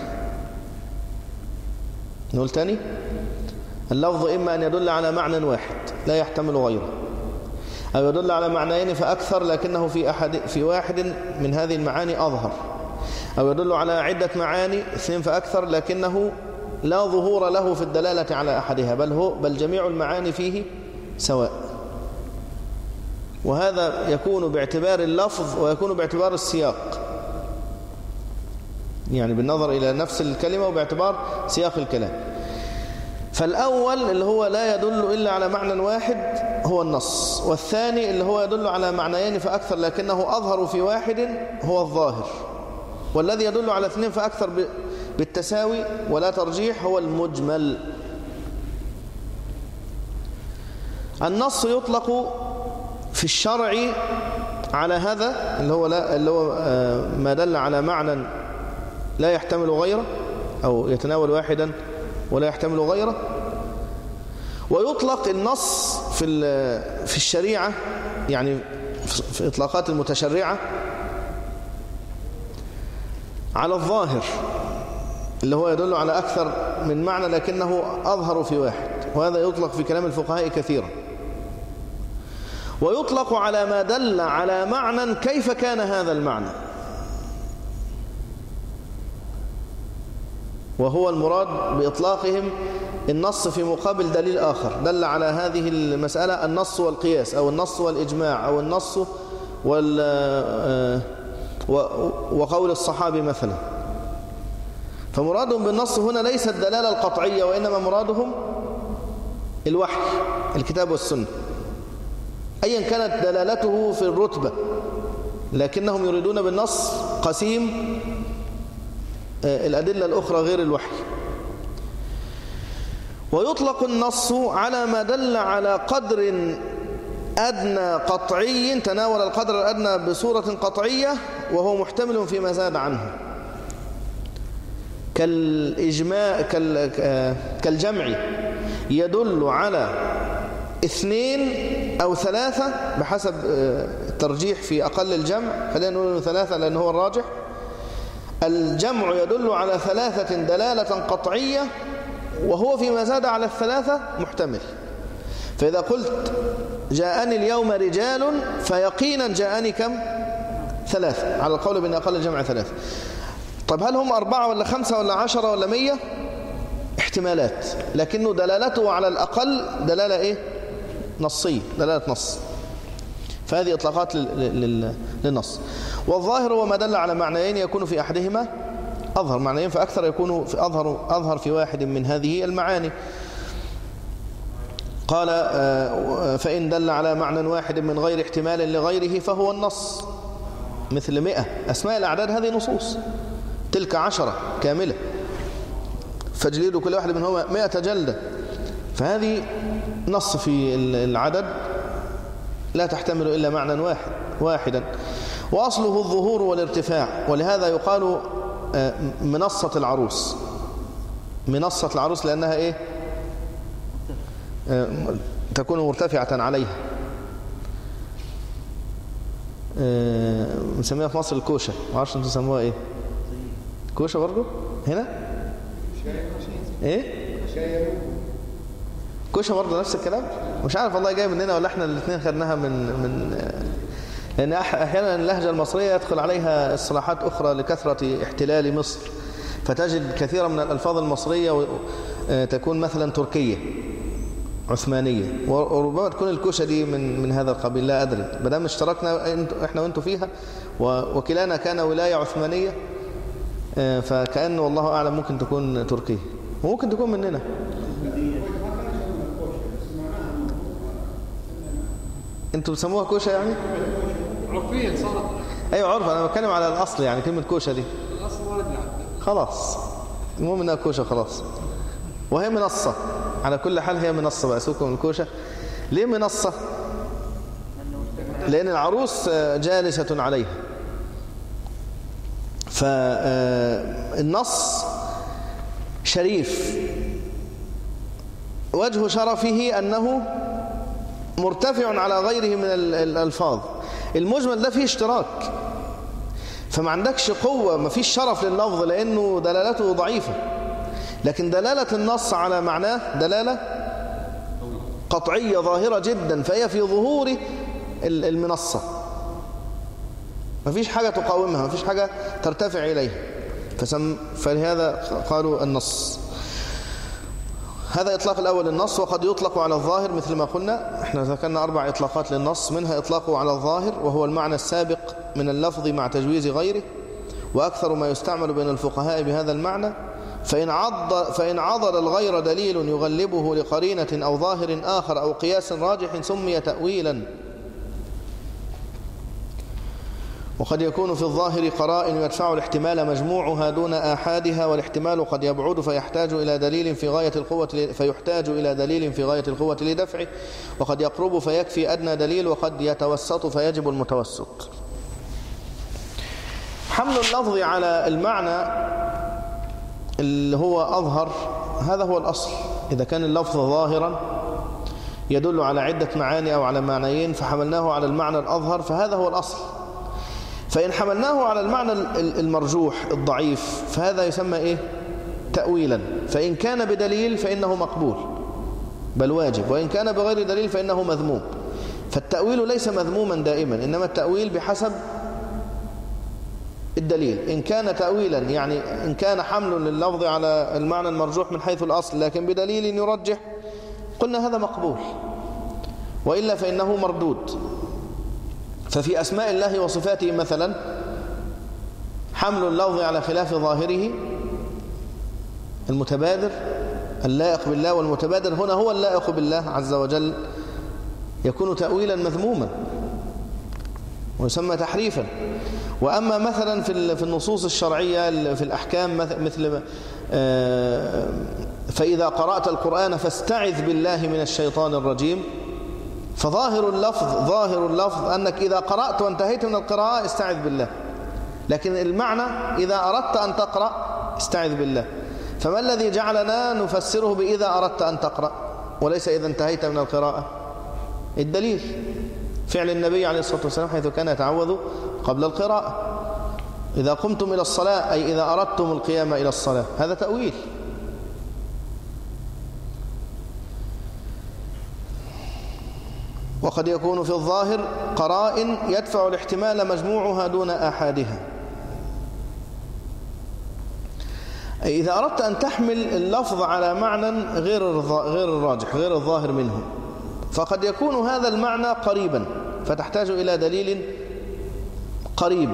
نقول تاني: اللفظ إما أن يدل على معنى واحد لا يحتمل غيره، أو يدل على معنيين فأكثر لكنه في أحد في واحد من هذه المعاني أظهر، أو يدل على عدة معاني اثنين فأكثر لكنه لا ظهور له في الدلالة على أحدها، بل هو بل جميع المعاني فيه سواء. وهذا يكون باعتبار اللفظ ويكون باعتبار السياق، يعني بالنظر إلى نفس الكلمة وباعتبار سياق الكلام. فالأول اللي هو لا يدل إلا على معنى واحد هو النص، والثاني اللي هو يدل على معنيين فأكثر لكنه أظهر في واحد هو الظاهر، والذي يدل على اثنين فأكثر بالتساوي ولا ترجيح هو المجمل. النص يطلق في الشرع على هذا اللي هو لا اللي هو ما دل على معنى لا يحتمل غيره أو يتناول واحدا ولا يحتمل غيره. ويطلق النص في في الشريعة، يعني في إطلاقات المتشرعة، على الظاهر اللي هو يدل على أكثر من معنى لكنه أظهر في واحد، وهذا يطلق في كلام الفقهاء كثيرا. ويطلق على ما دل على معنى كيف كان هذا المعنى، وهو المراد بإطلاقهم النص في مقابل دليل آخر دل على هذه المسألة، النص والقياس أو النص والإجماع أو النص وقول الصحابي مثلا. فمرادهم بالنص هنا ليس الدلالة القطعية، وإنما مرادهم الوحي، الكتاب والسنة، أيا كانت دلالته في الرتبة، لكنهم يريدون بالنص قسيم الأدلة الأخرى غير الوحي. ويطلق النص على ما دل على قدر أدنى قطعي، تناول القدر الأدنى بصورة قطعية وهو محتمل فيما زاد عنه، كالإجماع كالجمع يدل على اثنين أو ثلاثة بحسب الترجيح في أقل الجمع، خلينا نقول ثلاثة لأنه هو الراجح. الجمع يدل على ثلاثة دلالة قطعية وهو فيما زاد على الثلاثة محتمل. فإذا قلت جاءني اليوم رجال فيقينا جاءني كم؟ ثلاثة، على القول بأن أقل الجمع ثلاثة. طب هل هم أربعة ولا خمسة ولا عشرة ولا مية؟ احتمالات، لكنه دلالته على الأقل دلالة إيه؟ نصية، دلالة نص. فهذه إطلاقات للنص. والظاهر هو ما دل على معنيين يكون في أحدهما أظهر، معنيين فأكثر يكون في أظهر, أظهر في واحد من هذه المعاني. قال فإن دل على معنى واحد من غير احتمال لغيره فهو النص، مثل مئة. أسماء الأعداد هذه نصوص، تلك عشرة كاملة فاجلدوا كل واحد منهما مئة جلدة، فهذه نص في العدد لا تحتمل إلا معنى واحد واحدا. وأصله الظهور والارتفاع، ولهذا يقال منصة العروس، منصة العروس لأنها إيه؟ تكون مرتفعة عليها. نسميها في مصر الكوشة، ما اعرفش انتوا تسموها ايه؟ كوشة برضو هنا؟ ايه؟ كوشة برضو نفس الكلام؟ مش عارف والله جاي مننا ولا احنا الاثنين خدناها من من لأن أحيانا اللهجة المصرية يدخل عليها اصطلاحات أخرى لكثرة احتلال مصر، فتجد كثيرا من الألفاظ المصرية تكون مثلا تركية عثمانية، وربما تكون الكوشة دي من من هذا القبيل، لا أدري، بدام اشتركنا احنا وانتوا فيها وكلانا كان ولاية عثمانية، فكأن والله أعلم ممكن تكون تركية وممكن تكون مننا. انتوا بتسموها كوشة يعني؟ عرفيا صارت. ايوه عرف، انا بتكلم على الاصل يعني كلمه كوشه دي الاصل ولد العبد خلاص، المهم انها كوشه خلاص، وهي منصه على كل حال، هي منصه بقى سوكم من الكوشه. ليه منصه؟ لان العروس جالسه عليها. فالنص شريف، وجه شرفه أنه مرتفع على غيره من الألفاظ. المجمل ده فيه اشتراك، فما عندكش قوة، ما فيش شرف لللفظ لأنه دلالته ضعيفة، لكن دلالة النص على معناه دلالة قطعية ظاهرة جدا، فهي في ظهور المنصة، ما فيش حاجة تقاومها، ما فيش حاجة ترتفع إليها، فسم فلهذا قالوا النص. هذا إطلاق الأول للنص. وقد يطلق على الظاهر مثل ما قلنا، احنا ذكرنا أربع إطلاقات للنص، منها إطلاقه على الظاهر وهو المعنى السابق من اللفظ مع تجويز غيره، وأكثر ما يستعمل بين الفقهاء بهذا المعنى. فإن عض فإن عضل الغير دليل يغلبه لقرينة أو ظاهر آخر أو قياس راجح سمي تأويلا. وقد يكون في الظاهر قرائن يدفع الاحتمال مجموعها دون آحادها، والاحتمال قد يبعد فيحتاج إلى دليل في غاية القوة فيحتاج إلى دليل في غاية القوة لدفعه، وقد يقرب فيكفي أدنى دليل، وقد يتوسط فيجب المتوسط. حمل اللفظ على المعنى اللي هو أظهر هذا هو الأصل. إذا كان اللفظ ظاهرا يدل على عدة معاني أو على معنيين فحملناه على المعنى الأظهر فهذا هو الأصل. فإن حملناه على المعنى المرجوح الضعيف فهذا يسمى إيه؟ تأويلا. فإن كان بدليل فإنه مقبول بل واجب، وإن كان بغير دليل فإنه مذموم. فالتأويل ليس مذموما دائما، إنما التأويل بحسب الدليل. إن كان تأويلا يعني إن كان حمل لللفظ على المعنى المرجوح من حيث الأصل لكن بدليل يرجح قلنا هذا مقبول، وإلا فإنه مردود. ففي أسماء الله وصفاته مثلا حمل اللفظ على خلاف ظاهره المتبادر اللائق بالله، والمتبادر هنا هو اللائق بالله عز وجل، يكون تأويلا مذموما ويسمى تحريفا. وأما مثلا في النصوص الشرعية في الأحكام مثل فإذا قرأت القرآن فاستعذ بالله من الشيطان الرجيم، فظاهر اللفظ ظاهر اللفظ أنك إذا قرأت وانتهيت من القراءة استعذ بالله، لكن المعنى إذا أردت أن تقرأ استعذ بالله. فما الذي جعلنا نفسره بإذا أردت أن تقرأ وليس إذا انتهيت من القراءة؟ الدليل فعل النبي عليه الصلاة والسلام حيث كان يتعوذ قبل القراءة. إذا قمتم إلى الصلاة أي إذا أردتم القيام إلى الصلاة، هذا تأويل. وقد يكون في الظاهر قرائن يدفع الاحتمال مجموعها دون آحادها. أي إذا أردت أن تحمل اللفظ على معنى غير غير الراجح غير الظاهر منه، فقد يكون هذا المعنى قريبا فتحتاج إلى دليل قريب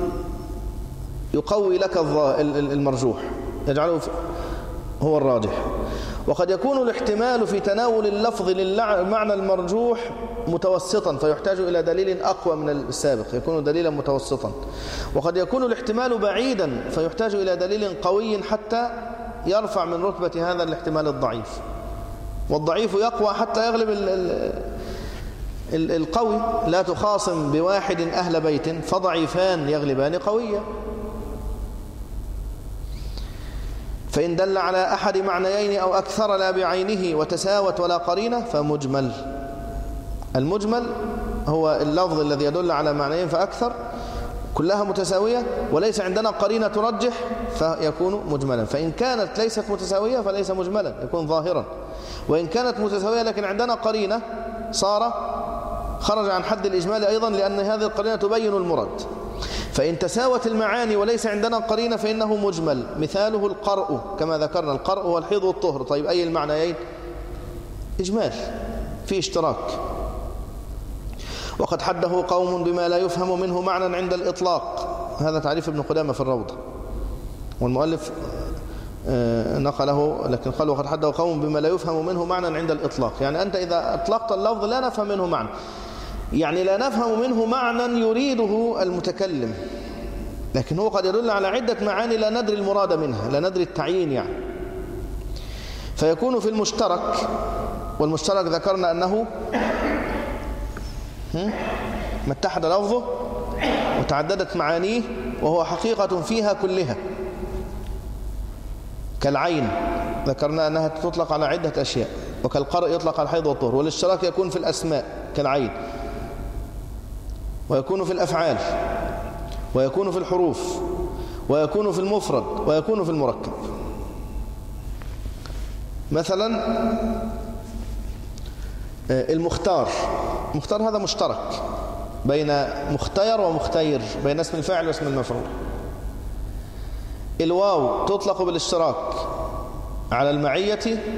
يقوي لك المرجوح يجعله هو الراجح. وقد يكون الاحتمال في تناول اللفظ للمعنى المرجوح متوسطا فيحتاج إلى دليل أقوى من السابق، يكون دليلا متوسطا. وقد يكون الاحتمال بعيدا فيحتاج إلى دليل قوي حتى يرفع من رتبة هذا الاحتمال الضعيف، والضعيف يقوى حتى يغلب القوي. لا تخاصم بواحد أهل بيت فضعيفان يغلبان قويا. فإن دل على أحد معنيين أو أكثر لا بعينه وتساوت ولا قرينة فمجمل. المجمل هو اللفظ الذي يدل على معنيين فأكثر كلها متساوية وليس عندنا قرينة ترجح فيكون مجملا. فإن كانت ليست متساوية فليس مجملا، يكون ظاهرا. وإن كانت متساوية لكن عندنا قرينة صار خرج عن حد الإجمال أيضا، لأن هذه القرينة تبين المراد. فإن تساوت المعاني وليس عندنا قرينة فإنه مجمل. مثاله القرء كما ذكرنا، القرء والحيض والطهر. طيب أي المعنيين؟ إجمال في اشتراك. وقد حده قوم بما لا يفهم منه معنى عند الإطلاق، هذا تعريف ابن قدامة في الروضة، والمؤلف نقله لكن قال وقد حده قوم بما لا يفهم منه معنى عند الإطلاق، يعني أنت إذا أطلقت اللفظ لا نفهم منه معنى. يعني لا نفهم منه معنى يريده المتكلم، لكن هو قد يدل على عدة معاني لا ندري المراد منها، لا ندري التعيين يعني. فيكون في المشترك، والمشترك ذكرنا أنه ما اتحد لفظه وتعددت معانيه وهو حقيقة فيها كلها، كالعين ذكرنا أنها تطلق على عدة أشياء، وكالقرء يطلق على الحيض والطهر. والاشتراك يكون في الأسماء كالعين، ويكون في الأفعال، ويكون في الحروف، ويكون في المفرد، ويكون في المركب. مثلا المختار، المختار هذا مشترك بين مختير ومختير، بين اسم الفاعل واسم المفعول. الواو تطلق بالاشتراك على المعية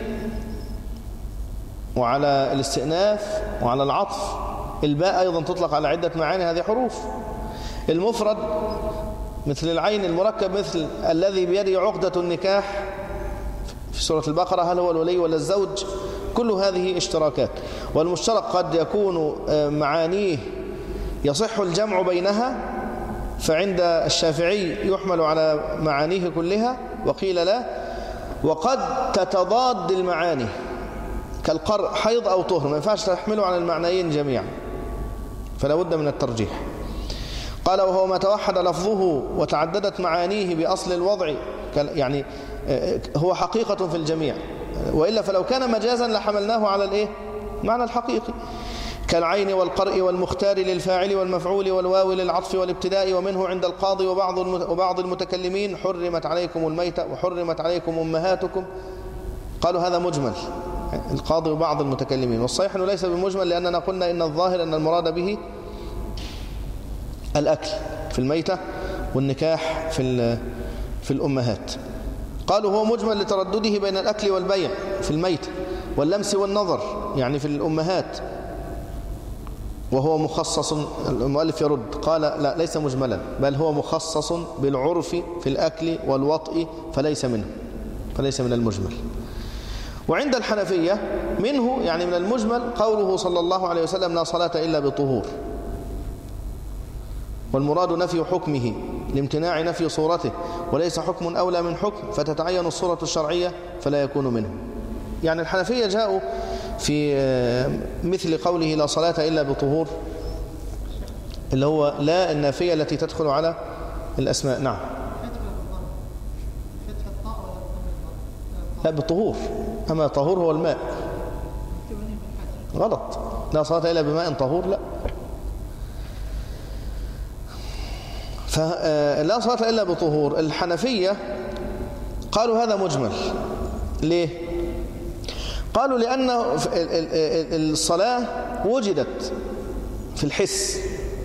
وعلى الاستئناف وعلى العطف. الباء أيضا تطلق على عدة معاني، هذه حروف. المفرد مثل العين، المركب مثل الذي بيده عقدة النكاح في سورة البقرة، هل هو الولي ولا الزوج؟ كل هذه اشتراكات. والمشترك قد يكون معانيه يصح الجمع بينها، فعند الشافعي يحمل على معانيه كلها، وقيل لا. وقد تتضاد المعاني كالقرء حيض أو طهر، ما ينفعش تحمله على المعنيين جميعا، فلا بد من الترجيح. قال وهو ما توحد لفظه وتعددت معانيه بأصل الوضع، يعني هو حقيقة في الجميع، وإلا فلو كان مجازا لحملناه على الإيه؟ معنى الحقيقي، كالعين والقرء والمختار للفاعل والمفعول والواو للعطف والابتداء. ومنه عند القاضي وبعض وبعض المتكلمين حرمت عليكم الميتة وحرمت عليكم أمهاتكم. قالوا هذا مجمل، القاضي وبعض المتكلمين. والصحيح أنه ليس بمجمل، لأننا قلنا إن الظاهر أن المراد به الأكل في الميتة والنكاح في في الأمهات. قالوا هو مجمل لتردده بين الأكل والبيع في الميتة واللمس والنظر يعني في الأمهات، وهو مخصص. المؤلف يرد قال لا، ليس مجملا، بل هو مخصص بالعرف في الأكل والوطء، فليس منه، فليس من المجمل. وعند الحنفية منه يعني من المجمل قوله صلى الله عليه وسلم لا صلاة إلا بطهور، والمراد نفي حكمه لامتناع نفي صورته، وليس حكم أولى من حكم فتتعين الصورة الشرعية فلا يكون منه. يعني الحنفية جاءوا في مثل قوله لا صلاة إلا بطهور، اللي هو لا النافية التي تدخل على الأسماء. نعم، لا بالطهور، أما طهور هو الماء، غلط. لا صلاة إلا بماء طهور، لا. فلا صلاة إلا بطهور. الحنفية قالوا هذا مجمل. ليه؟ قالوا لأن الصلاة وجدت في الحس،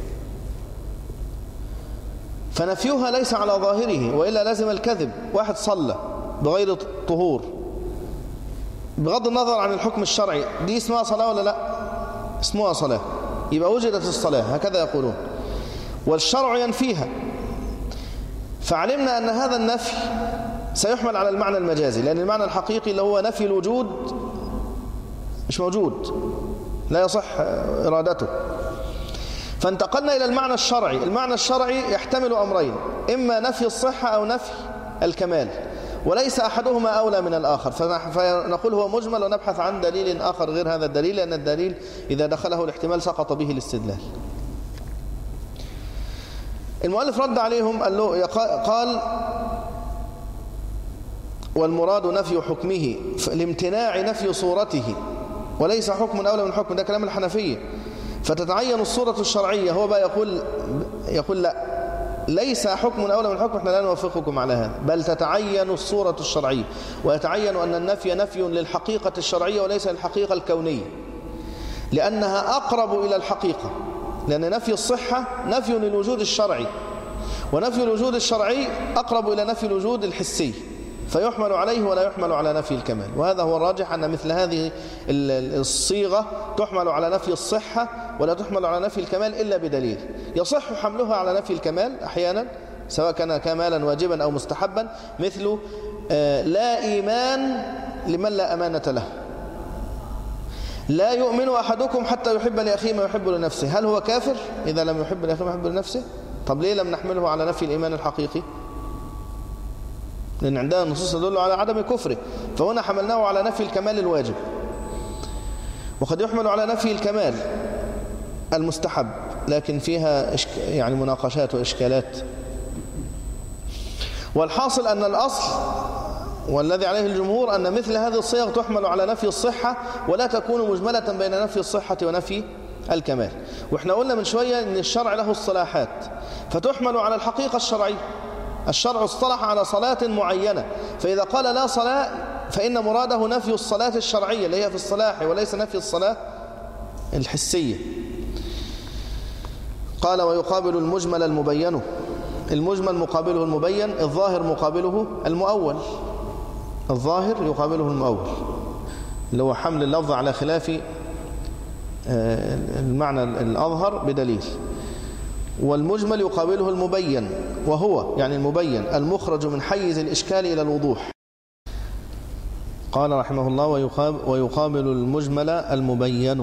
فنفيها ليس على ظاهره، وإلا لازم الكذب. واحد صلى بغير طهور بغض النظر عن الحكم الشرعي، دي اسمها صلاة ولا لا؟ اسمها صلاة، يبقى وجدت الصلاة، هكذا يقولون، والشرع ينفيها. فعلمنا أن هذا النفي سيحمل على المعنى المجازي، لأن المعنى الحقيقي اللي هو نفي الوجود مش موجود، لا يصح إرادته. فانتقلنا إلى المعنى الشرعي. المعنى الشرعي يحتمل أمرين، إما نفي الصحة أو نفي الكمال، وليس أحدهما أولى من الآخر، فنقول هو مجمل ونبحث عن دليل آخر غير هذا الدليل، لأن الدليل إذا دخله الاحتمال سقط به الاستدلال. المؤلف رد عليهم قال والمراد نفي حكمه لامتناع نفي صورته، وليس حكم أولى من حكم. ده كلام الحنفية. فتتعين الصورة الشرعية. هو بقى يقول يقول لا، ليس حكم أولى من حكم، احنا لا نوافقكم على هذا، بل تتعين الصورة الشرعية، ويتعين أن النفي نفي للحقيقة الشرعية وليس للحقيقة الكونية، لأنها أقرب إلى الحقيقة. لأن نفي الصحة نفي للوجود الشرعي، ونفي الوجود الشرعي أقرب إلى نفي الوجود الحسي، فيحمل عليه ولا يحمل على نفي الكمال. وهذا هو الراجح، أن مثل هذه الصيغة تحمل على نفي الصحة ولا تحمل على نفي الكمال إلا بدليل. يصح حملها على نفي الكمال أحيانا، سواء كان كمالا واجبا أو مستحبا، مثل لا إيمان لمن لا أمانة له. لا يؤمن أحدكم حتى يحب لأخيه ما يحب لنفسه. هل هو كافر إذا لم يحب لأخيه ما يحب لنفسه؟ طب ليه لم نحمله على نفي الإيمان الحقيقي؟ لأن عندنا نصوص تدل على عدم كفره، فهنا حملناه على نفي الكمال الواجب. وقد يحمل على نفي الكمال المستحب، لكن فيها يعني مناقشات وإشكالات. والحاصل أن الأصل والذي عليه الجمهور أن مثل هذه الصيغ تحمل على نفي الصحة، ولا تكون مجملة بين نفي الصحة ونفي الكمال. وإحنا قلنا من شوية أن الشرع له الصلاحات، فتحمل على الحقيقة الشرعية. الشرع اصطلح على صلاة معينة، فإذا قال لا صلاة فإن مراده نفي الصلاة الشرعية اللي هي في الصلاح، وليس نفي الصلاة الحسية. قال ويقابل المجمل المبين. المجمل مقابله المبين، الظاهر مقابله المؤول. الظاهر يقابله المؤول اللي هو حمل اللفظ على خلاف المعنى الأظهر بدليل. والمجمل يقابله المبين، وهو يعني المبين المخرج من حيز الإشكال إلى الوضوح. قال رحمه الله ويقابل المجمل المبين،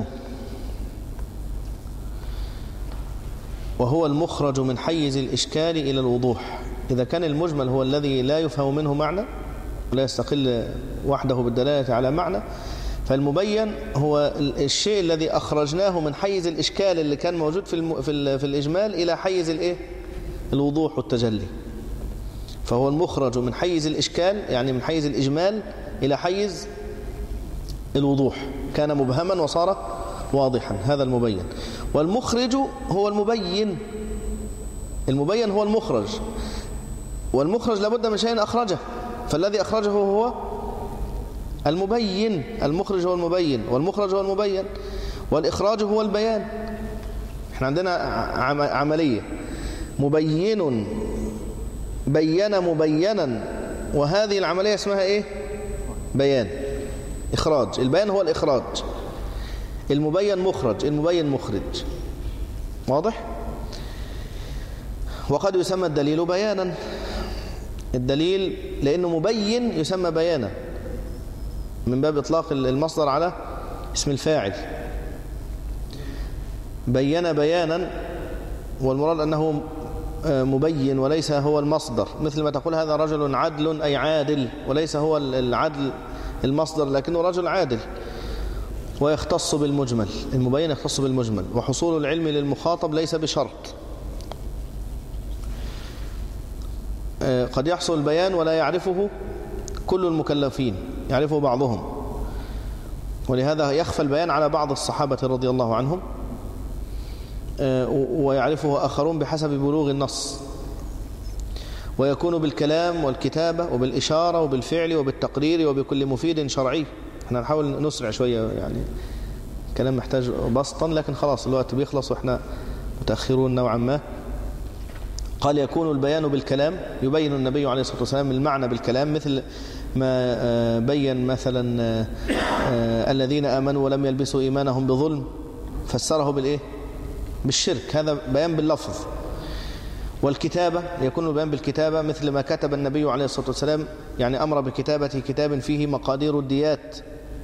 وهو المخرج من حيز الإشكال إلى الوضوح. إذا كان المجمل هو الذي لا يفهم منه معنى ولا يستقل وحده بالدلالة على معنى، فالمبين هو الشيء الذي أخرجناه من حيز الإشكال اللي كان موجود في الم... في, ال... في الإجمال إلى حيز الإيه؟ الوضوح والتجلي. فهو المخرج من حيز الإشكال، يعني من حيز الإجمال إلى حيز الوضوح، كان مبهما وصار واضحا، هذا المبين. والمخرج هو المبين. المبين هو المخرج، والمخرج لابد من شيء أخرجه، فالذي أخرجه هو المبين. المخرج هو المبين، والمخرج هو المبين، والإخراج هو البيان. احنا عندنا عملية مبين بين مبينا، وهذه العملية اسمها ايه؟ بيان. إخراج. البيان هو الإخراج، المبين مخرج، المبين مخرج. واضح؟ وقد يسمى الدليل بيانا. الدليل لأنه مبين يسمى بيانا من باب إطلاق المصدر على اسم الفاعل. بين بيانا، والمراد أنه مبين وليس هو المصدر، مثل ما تقول هذا رجل عدل أي عادل، وليس هو العدل المصدر لكنه رجل عادل. ويختص بالمجمل، المبين يختص بالمجمل. وحصول العلم للمخاطب ليس بشرط. قد يحصل البيان ولا يعرفه كل المكلفين، يعرفه بعضهم، ولهذا يخفى البيان على بعض الصحابة رضي الله عنهم، ويعرفه آخرون بحسب بلوغ النص. ويكون بالكلام والكتابة وبالإشارة وبالفعل وبالتقرير وبكل مفيد شرعي. احنا نحاول نسرع شوية، يعني كلام محتاج بسطا، لكن خلاص الوقت بيخلص واحنا متأخرون نوعا ما. قال يكون البيان بالكلام، يبين النبي عليه الصلاة والسلام المعنى بالكلام، مثل ما بين مثلا الذين آمنوا ولم يلبسوا إيمانهم بظلم، فسره بالإيه؟ بالشرك. هذا بيان باللفظ. والكتابة يكون البيان بالكتابة، مثل ما كتب النبي عليه الصلاة والسلام، يعني أمر بكتابة كتاب فيه مقادير الديات.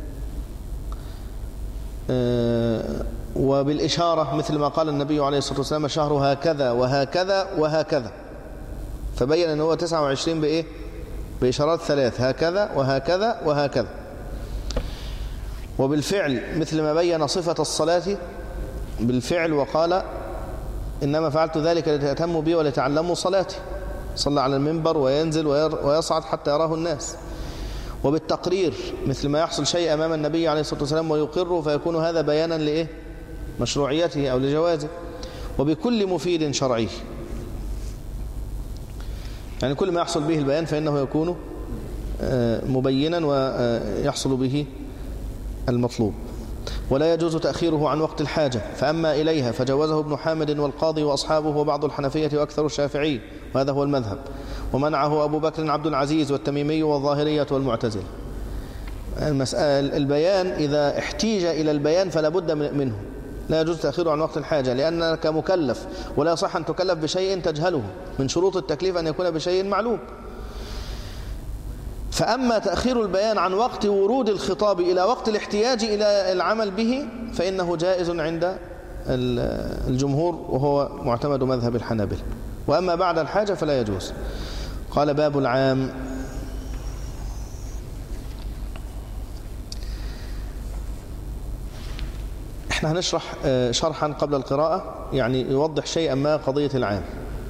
وبالإشارة مثل ما قال النبي عليه الصلاة والسلام الشهر هكذا وهكذا وهكذا، فبين أنه هو تسعة وعشرين بإيه؟ بإشارات ثلاث، هكذا وهكذا وهكذا. وبالفعل مثل ما بين صفة الصلاة بالفعل وقال إنما فعلت ذلك لتأتموا بي ولتعلموا صلاتي. صلى على المنبر وينزل ويصعد حتى يراه الناس. وبالتقرير مثل ما يحصل شيء أمام النبي عليه الصلاة والسلام ويقره، فيكون هذا بيانا لإيه؟ مشروعيته أو لجوازه. وبكل مفيد شرعي، يعني كل ما يحصل به البيان فإنه يكون مبينا ويحصل به المطلوب. ولا يجوز تأخيره عن وقت الحاجة، فأما إليها فجوزه ابن حامد والقاضي وأصحابه وبعض الحنفية وأكثر الشافعي، وهذا هو المذهب. ومنعه أبو بكر عبد العزيز والتميمي والظاهرية والمعتزلة. المسألة البيان إذا احتيج إلى البيان فلا بد منه، لا يجوز تأخيره عن وقت الحاجة، لأنك مكلف، ولا صح أن تكلف بشيء تجهله. من شروط التكليف أن يكون بشيء معلوم. فأما تأخير البيان عن وقت ورود الخطاب إلى وقت الاحتياج إلى العمل به فإنه جائز عند الجمهور وهو معتمد مذهب الحنابلة، وأما بعد الحاجة فلا يجوز. قال باب العام. احنا هنشرح شرحا قبل القراءة يعني يوضح شيئا ما قضية العام.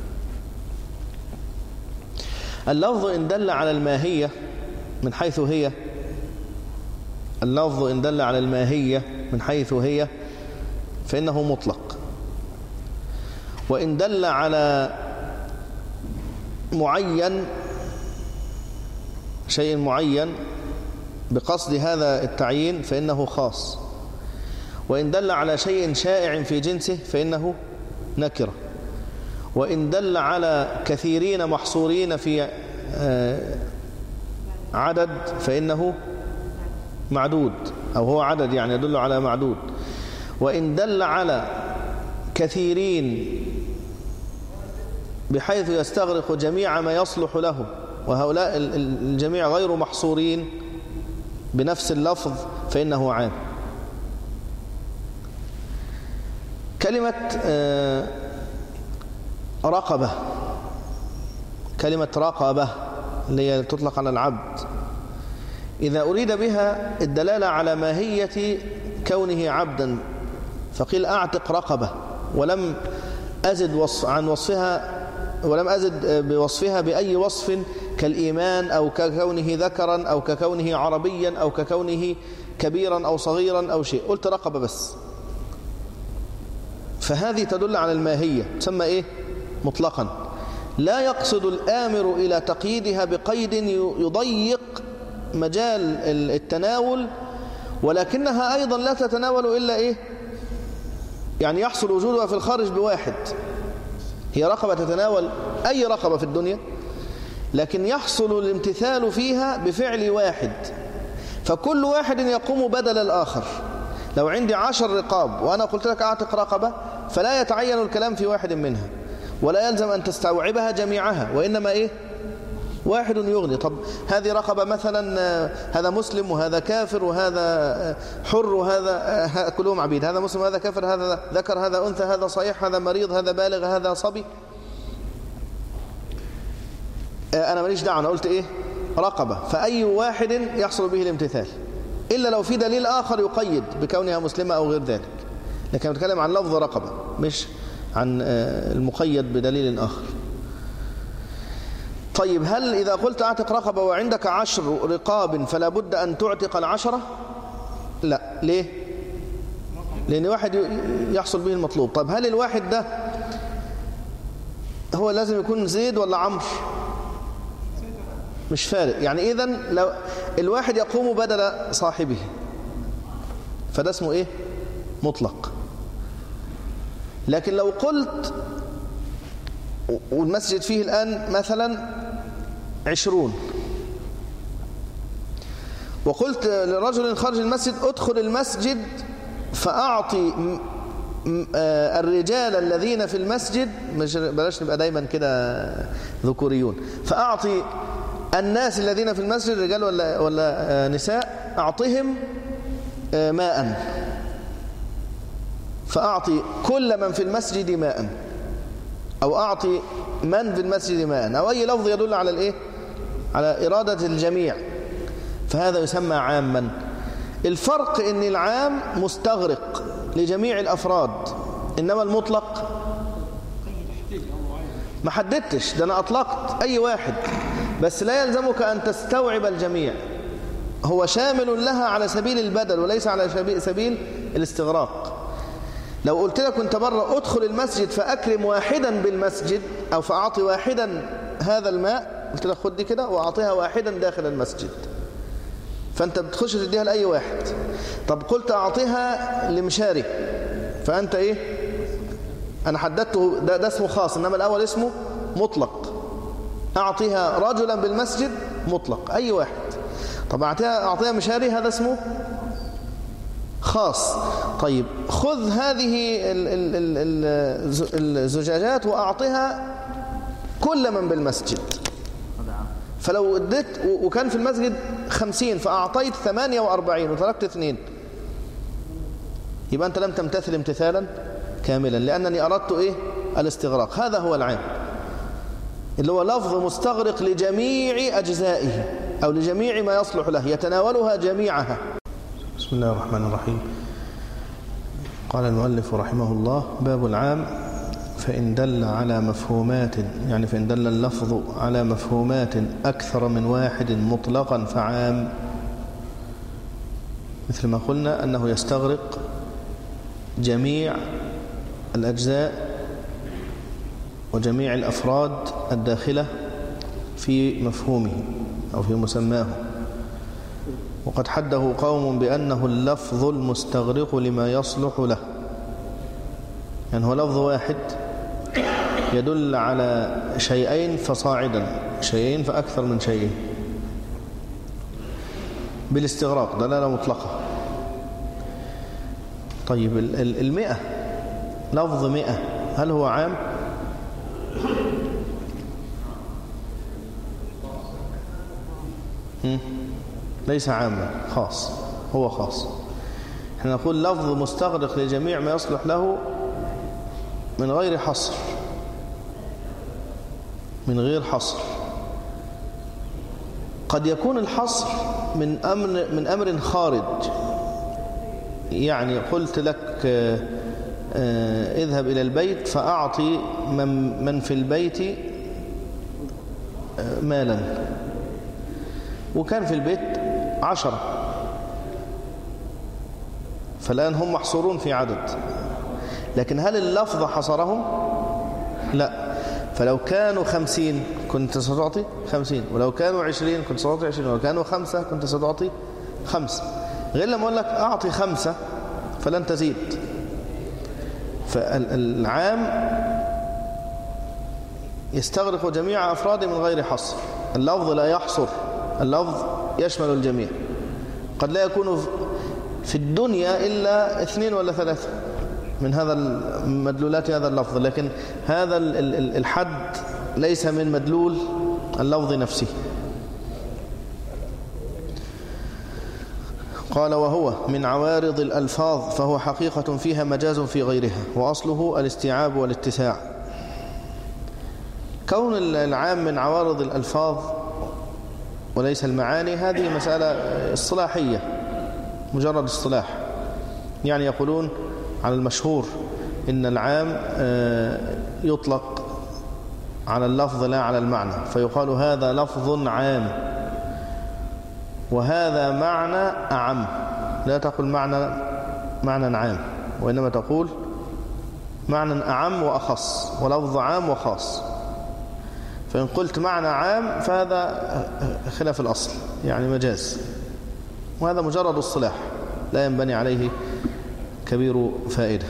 اللفظ إن دل على الماهية من حيث هي اللفظ إن دل على الماهية من حيث هي فإنه مطلق، وإن دل على معين شيء معين بقصد هذا التعيين فإنه خاص، وإن دل على شيء شائع في جنسه فإنه نكرة، وإن دل على كثيرين محصورين في عدد فإنه معدود، أو هو عدد يعني يدل على معدود، وإن دل على كثيرين بحيث يستغرق جميع ما يصلح له وهؤلاء الجميع غير محصورين بنفس اللفظ فإنه عام. كلمة رقبة كلمة رقبة اللي هي تطلق على العبد، إذا أريد بها الدلالة على ماهية كونه عبدا فقيل أعتق رقبة، ولم أزد وصف عن وصفها ولم أزد بوصفها بأي وصف كالإيمان أو ككونه ذكرا أو ككونه عربيا أو ككونه كبيرا أو صغيرا أو شيء، قلت رقبة بس، فهذه تدل على الماهية تسمى إيه؟ مطلقا، لا يقصد الآمر إلى تقييدها بقيد يضيق مجال التناول، ولكنها أيضا لا تتناول إلا إيه؟ يعني يحصل وجودها في الخارج بواحد، هي رقبة تتناول أي رقبة في الدنيا، لكن يحصل الامتثال فيها بفعل واحد، فكل واحد يقوم بدل الآخر. لو عندي عشر رقاب وأنا قلت لك أعتق رقبة فلا يتعين الكلام في واحد منها، ولا يلزم أن تستوعبها جميعها، وإنما إيه؟ واحد يغني. طب هذه رقبة مثلا هذا مسلم وهذا كافر وهذا حر وهذا كلهم عبيد، هذا مسلم وهذا كافر، هذا ذكر هذا أنثى، هذا صحيح هذا مريض هذا بالغ هذا صبي، أنا ماليش دعوة، أنا قلت إيه؟ رقبة، فأي واحد يحصل به الامتثال إلا لو في دليل آخر يقيد بكونها مسلمة أو غير ذلك، لكن نتكلم عن لفظ رقبة مش عن المقيد بدليل آخر. طيب هل إذا قلت أعتق رقبة وعندك عشر رقاب فلا بد أن تعتق العشرة؟ لا. ليه؟ لأن واحد يحصل به المطلوب. طب هل الواحد ده هو لازم يكون زيد ولا عمرو؟ مش فارق، يعني إذن لو الواحد يقوم بدل صاحبه فده اسمه إيه؟ مطلق. لكن لو قلت والمسجد فيه الآن مثلا عشرون وقلت لرجل خارج المسجد ادخل المسجد فأعطي الرجال الذين في المسجد، بلاش نبقى دايما كده ذكوريون، فأعطي الناس الذين في المسجد رجال ولا, ولا نساء أعطهم ماء، فأعطي كل من في المسجد ماء، أو أعطي من في المسجد ماء، أو أي لفظ يدل على الإيه؟ على إرادة الجميع، فهذا يسمى عاما. الفرق إن العام مستغرق لجميع الأفراد، إنما المطلق ما حددتش، ده أنا أطلقت أي واحد، بس لا يلزمك أن تستوعب الجميع، هو شامل لها على سبيل البدل وليس على سبيل الاستغراق. لو قلت لك كنت بره ادخل المسجد فأكرم واحدا بالمسجد أو فأعطي واحدا هذا الماء، قلت لك خد دي كده وأعطيها واحدا داخل المسجد، فأنت بتخش تديها لأي واحد. طب قلت أعطيها لمشاري، فأنت إيه؟ أنا حددته ده, ده اسمه خاص، إنما الأول اسمه مطلق. أعطيها رجلا بالمسجد مطلق أي واحد. طب أعطيها, أعطيها مشاري هذا اسمه خاص. طيب خذ هذه الزجاجات وأعطيها كل من بالمسجد، فلو اديت وكان في المسجد خمسين فأعطيت ثمانية وأربعين وتركت اثنين، يبقى أنت لم تمتثل امتثالا كاملا، لأنني أردت إيه؟ الاستغراق. هذا هو العام، اللي هو لفظ مستغرق لجميع أجزائه أو لجميع ما يصلح له، يتناولها جميعها. بسم الله الرحمن الرحيم. قال المؤلف رحمه الله: باب العام: فإن دل على مفهومات، يعني فإن دل اللفظ على مفهومات أكثر من واحد مطلقا فعام، مثل ما قلنا أنه يستغرق جميع الأجزاء وجميع الأفراد الداخلة في مفهومه أو في مسماه. وقد حده قوم بأنه اللفظ المستغرق لما يصلح له، يعني هو لفظ واحد يدل على شيئين فصاعدا، شيئين فأكثر من شيئين، بالاستغراق، دلالة مطلقة. طيب المئة، لفظ مئة، هل هو عام؟ ليس عاما، خاص، هو خاص. احنا نقول لفظ مستغرق لجميع ما يصلح له من غير حصر، من غير حصر. قد يكون الحصر من أمر من أمر خارج، يعني قلت لك اذهب إلى البيت فأعطي من, من في البيت مالا، وكان في البيت عشرة، فالآن هم محصورون في عدد، لكن هل اللفظ حصرهم؟ لا. فلو كانوا خمسين كنت ستعطي خمسين، ولو كانوا عشرين كنت ستعطي عشرين، ولو كانوا خمسة كنت ستعطي خمسة، غير لما أقول لك أعطي خمسة فلن تزيد. فالعام يستغرق جميع أفراده من غير حصر. اللفظ لا يحصر، اللفظ يشمل الجميع. قد لا يكون في الدنيا إلا اثنين ولا ثلاثة من هذا مدلولات هذا اللفظ، لكن هذا الحد ليس من مدلول اللفظ نفسه. قال: وهو من عوارض الألفاظ، فهو حقيقة فيها مجاز في غيرها، وأصله الاستيعاب والاتساع. كون العام من عوارض الألفاظ وليس المعاني، هذه مسألة اصطلاحية، مجرد اصطلاح. يعني يقولون على المشهور إن العام يطلق على اللفظ لا على المعنى، فيقال هذا لفظ عام وهذا معنى أعم. لا تقول معنى معنى عام، وإنما تقول معنى أعم وأخص، ولفظ عام وخاص. فإن قلت معنى عام فهذا خلاف الأصل، يعني مجاز، وهذا مجرد اصطلاح لا ينبني عليه كبير فائدة.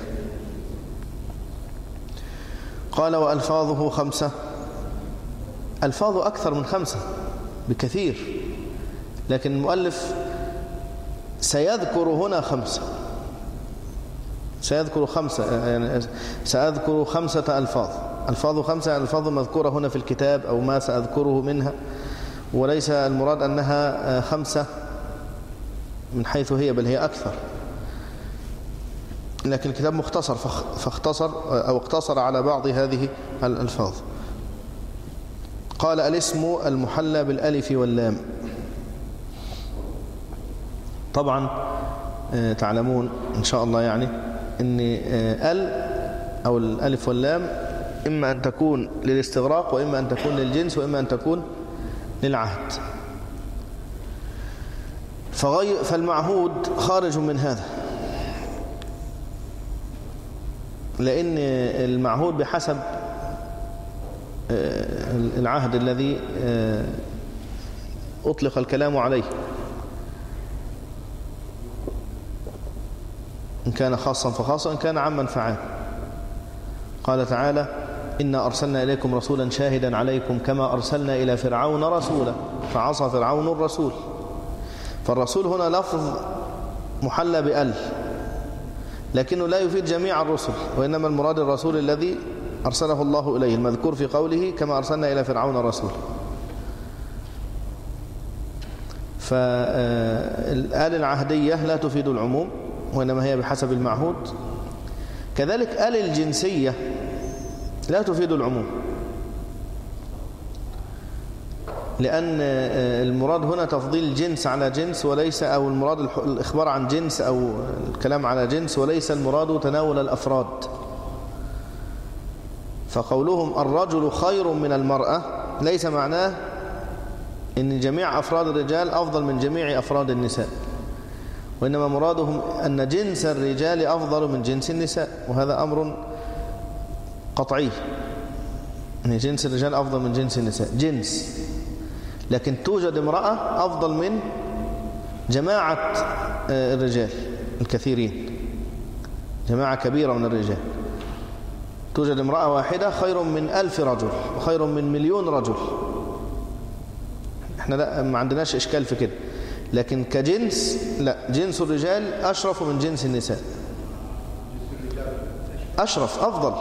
قال: وألفاظه خمسة. ألفاظه أكثر من خمسة بكثير، لكن المؤلف سيذكر هنا خمسة، سيذكر خمسة، يعني سأذكر خمسة ألفاظ. ألفاظ خمسة، ألفاظ مذكورة هنا في الكتاب أو ما سأذكره منها، وليس المراد أنها خمسة من حيث هي، بل هي أكثر، لكن الكتاب مختصر فاختصر أو اقتصر على بعض هذه الألفاظ. قال: الاسم المحلى بالألف واللام. طبعا تعلمون إن شاء الله يعني أن ال أو الألف واللام إما أن تكون للاستغراق، وإما أن تكون للجنس، وإما أن تكون للعهد. فغير فالمعهود خارج من هذا، لأن المعهود بحسب العهد الذي أطلق الكلام عليه، إن كان خاصا فخاصا، إن كان عاما فعام. قال تعالى: إنا أرسلنا إليكم رسولا شاهدا عليكم كما أرسلنا إلى فرعون رسولا فعصى فرعون الرسول. فالرسول هنا لفظ محلى بأل، لكنه لا يفيد جميع الرسل، وإنما المراد الرسول الذي أرسله الله إليه، المذكور في قوله كما أرسلنا إلى فرعون رسولا. فالآل العهدية لا تفيد العموم وإنما هي بحسب المعهود. كذلك آل الجنسية لا تفيد العموم، لأن المراد هنا تفضيل جنس على جنس وليس، أو المراد الإخبار عن جنس أو الكلام على جنس، وليس المراد تناول الأفراد. فقولهم الرجل خير من المرأة ليس معناه إن جميع أفراد الرجال أفضل من جميع أفراد النساء، وإنما مرادهم أن جنس الرجال أفضل من جنس النساء، وهذا أمر قطعي، أن جنس الرجال أفضل من جنس النساء جنس. لكن توجد امرأة أفضل من جماعة الرجال الكثيرين، جماعة كبيرة من الرجال. توجد امرأة واحدة خير من ألف رجل وخير من مليون رجل. احنا لا ما عندناش إشكال في كده، لكن كجنس لا، جنس الرجال أشرف من جنس النساء، أشرف أفضل،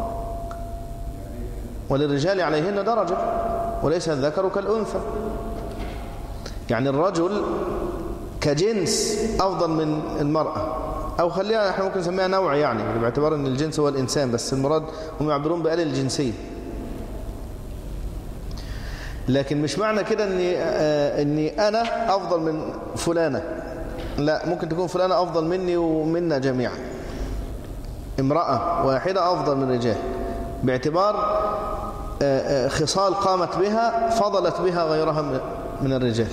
وللرجال عليهن درجة وليس الذكر كالأنثى. يعني الرجل كجنس أفضل من المرأة، أو خليها احنا ممكن نسميها نوع، يعني باعتبار أن الجنس هو الإنسان، بس المراد هم يعبرون بآل الجنسية. لكن مش معنى كده أني, آه أني أنا أفضل من فلانة، لا، ممكن تكون فلانة أفضل مني ومنا جميعا. امرأة واحدة أفضل من الرجال باعتبار آه آه خصال قامت بها فضلت بها غيرها من الرجال.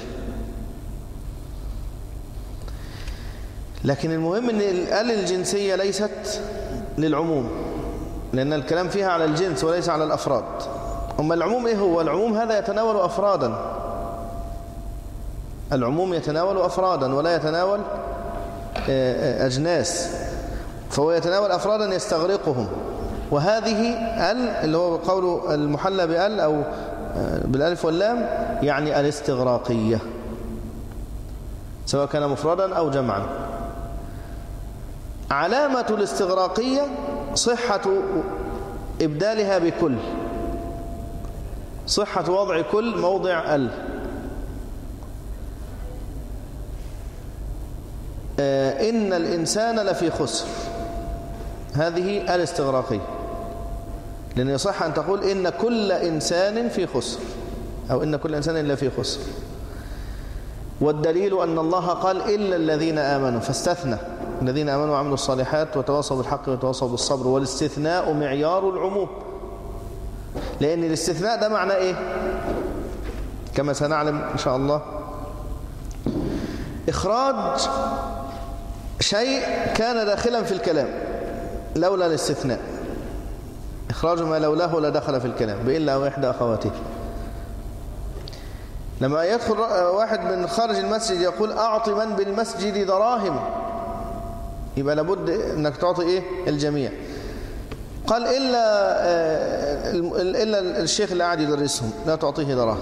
لكن المهم أن الآل الجنسية ليست للعموم، لأن الكلام فيها على الجنس وليس على الأفراد. أما العموم إيه هو؟ العموم هذا يتناول أفرادا، العموم يتناول أفرادا ولا يتناول أجناس، فهو يتناول أفرادا يستغرقهم. وهذه ال اللي هو قول المحلى بال أو بالألف واللام يعني الاستغراقية، سواء كان مفردا أو جمعا. علامة الاستغراقية صحة إبدالها بكل، صحة وضع كل موضع ال. آه إن الإنسان لفي خسر، هذه الاستغراقية، لأن يصح أن تقول إن كل إنسان في خسر، أو إن كل إنسان لفي خسر. والدليل أن الله قال إلا الذين آمنوا، فاستثنى الذين آمنوا وعملوا الصالحات وتواصوا بالحق وتواصوا بالصبر. والاستثناء معيار العموم، لأن الاستثناء ده معناه إيه؟ كما سنعلم إن شاء الله، إخراج شيء كان داخلا في الكلام لولا الاستثناء، إخراج ما لولاه لدخل في الكلام بإلا وإحدى أخواته. لما يدخل واحد من خارج المسجد يقول أعطي من بالمسجد دراهم، يبقى لابد أنك تعطي إيه؟ الجميع. قال إلا إلا الشيخ اللي قاعد يدرسهم لا تعطيه دراهم.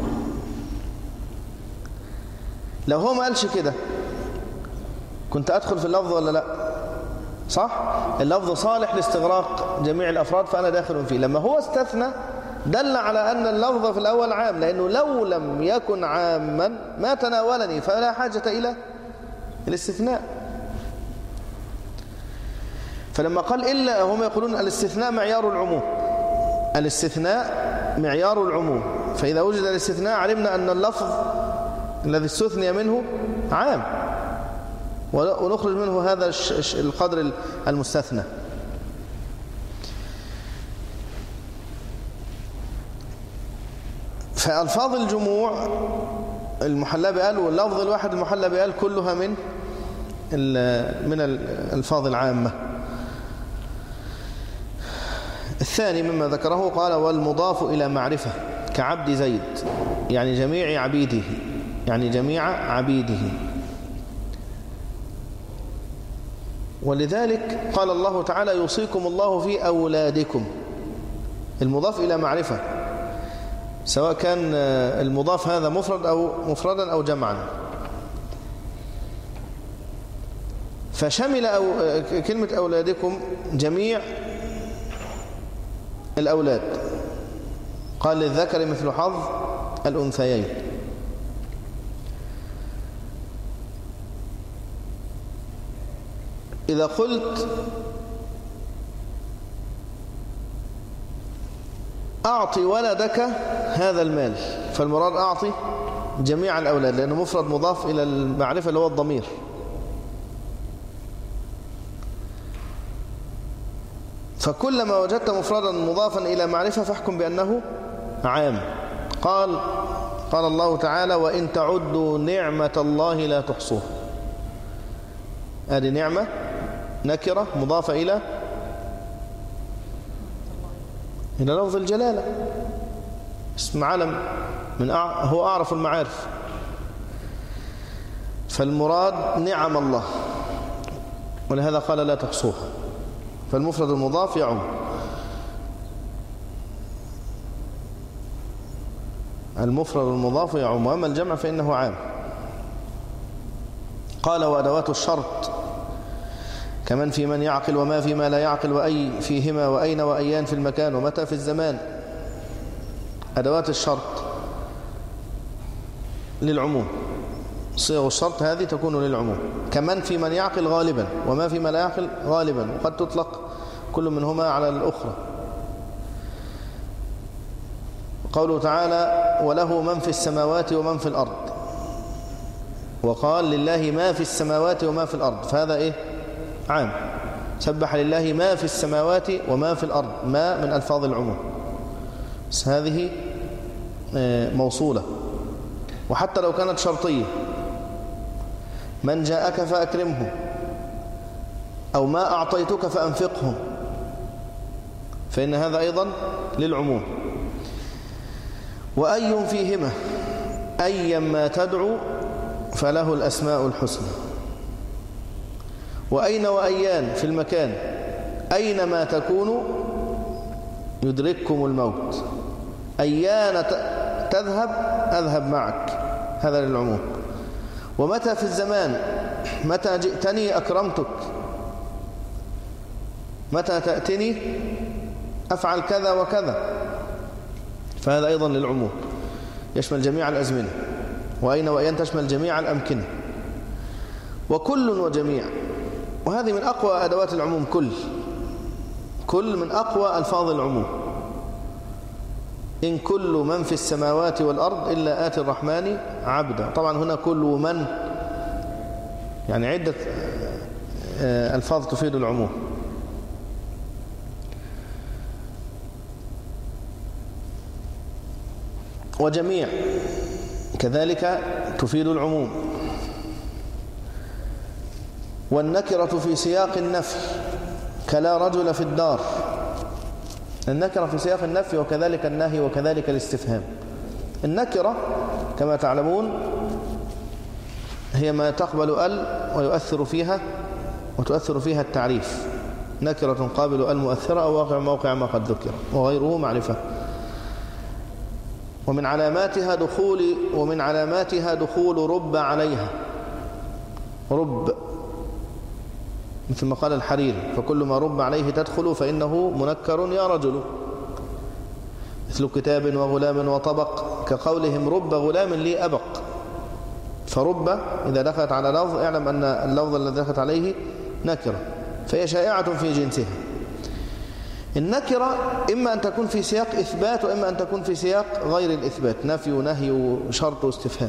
لو هو ما قالش كده كنت أدخل في اللفظ ولا لا؟ صح؟ اللفظ صالح لاستغراق جميع الأفراد فأنا داخل فيه. لما هو استثنى دل على أن اللفظ في الأول عام، لأنه لو لم يكن عاما ما تناولني، فلا حاجة إلى الاستثناء. فلما قال إلا، هم يقولون الاستثناء معيار العموم، الاستثناء معيار العموم، فإذا وجد الاستثناء علمنا أن اللفظ الذي استثني منه عام، ونخرج منه هذا القدر المستثنى. فألفاظ الجموع المحلى بال واللفظ الواحد المحلى بال كلها من من الألفاظ العامة. الثاني مما ذكره قال والمضاف إلى معرفة كعبد زيد، يعني جميع عبيده، يعني جميع عبيده. ولذلك قال الله تعالى يوصيكم الله في أولادكم، المضاف إلى معرفة، سواء كان المضاف هذا مفرد أو مفردا أو جمعا. فشمل أو كلمة أولادكم جميع الأولاد، قال للذكر مثل حظ الأنثيين. إذا قلت أعطي ولدك هذا المال، فالمراد أعطي جميع الأولاد، لأنه مفرد مضاف إلى المعرفة اللي هو الضمير. فكلما وجدت مفردا مضافا إلى معرفة فاحكم بأنه عام. قال قال الله تعالى: وإن تعدوا نعمة الله لا تحصوها. هذه نعمة نكرة مضافة إلى إلى لفظ الجلالة، اسم علم من أع... هو أعرف المعارف. فالمراد نعم الله، ولهذا قال لا تحصوها، فالمفرد المضاف يعم. المفرد المضاف يعم، وأما الجمع فإنه عام. قال: وأدوات الشرط كمن في من يعقل وما في ما لا يعقل وأي فيهما وأين وأيان في المكان ومتى في الزمان. أدوات الشرط للعموم، صيغ الشرط هذه تكون للعموم. كمن في من يعقل غالبا وما في ما لا يعقل غالبا، وقد تطلق كل منهما على الأخرى. قوله تعالى: وله من في السماوات ومن في الأرض، وقال: لله ما في السماوات وما في الأرض، فهذا إيه؟ عام. سبح لله ما في السماوات وما في الأرض، ما من ألفاظ العموم، بس هذه موصولة. وحتى لو كانت شرطية، من جاءك فأكرمه، أو ما أعطيتك فأنفقه، فإن هذا أيضا للعموم. وأي فيهما، أيا ما تدعو فله الأسماء الحسنى. وأين وأيان في المكان، أينما تكونوا يدرككم الموت، أيان تذهب أذهب معك، هذا للعموم. ومتى في الزمان، متى جئتني أكرمتك، متى تأتني أفعل كذا وكذا، فهذا أيضا للعموم، يشمل جميع الأزمنة. وأين وأين تشمل جميع الأمكنة. وكل وجميع، وهذه من أقوى أدوات العموم. كل كل من أقوى ألفاظ العموم. إن كل من في السماوات والأرض إلا آتي الرحمن عبدا. طبعا هنا كل ومن يعني عدة ألفاظ تفيد العموم. وجميع كذلك تفيد العموم. والنكرة في سياق النفي كلا رجل في الدار. النكرة في سياق النفي وكذلك النهي وكذلك الاستفهام. النكرة كما تعلمون هي ما تقبل ال ويؤثر فيها وتؤثر فيها التعريف. نكرة قابل ال مؤثرة أو واقع موقع ما قد ذكر، وغيره معرفة. ومن علاماتها دخول ومن علاماتها دخول رب عليها. رب مثل ما قال الحريري: فكل ما رب عليه تدخل فإنه منكر يا رجل. مثل كتاب وغلام وطبق، كقولهم رب غلام لي أبق. فرب إذا دخلت على لفظ اعلم أن اللفظ الذي دخلت عليه نكرة، فهي شائعة في جنسها. النكرة إما أن تكون في سياق إثبات وإما أن تكون في سياق غير الإثبات، نفي ونهي وشرط واستفهام.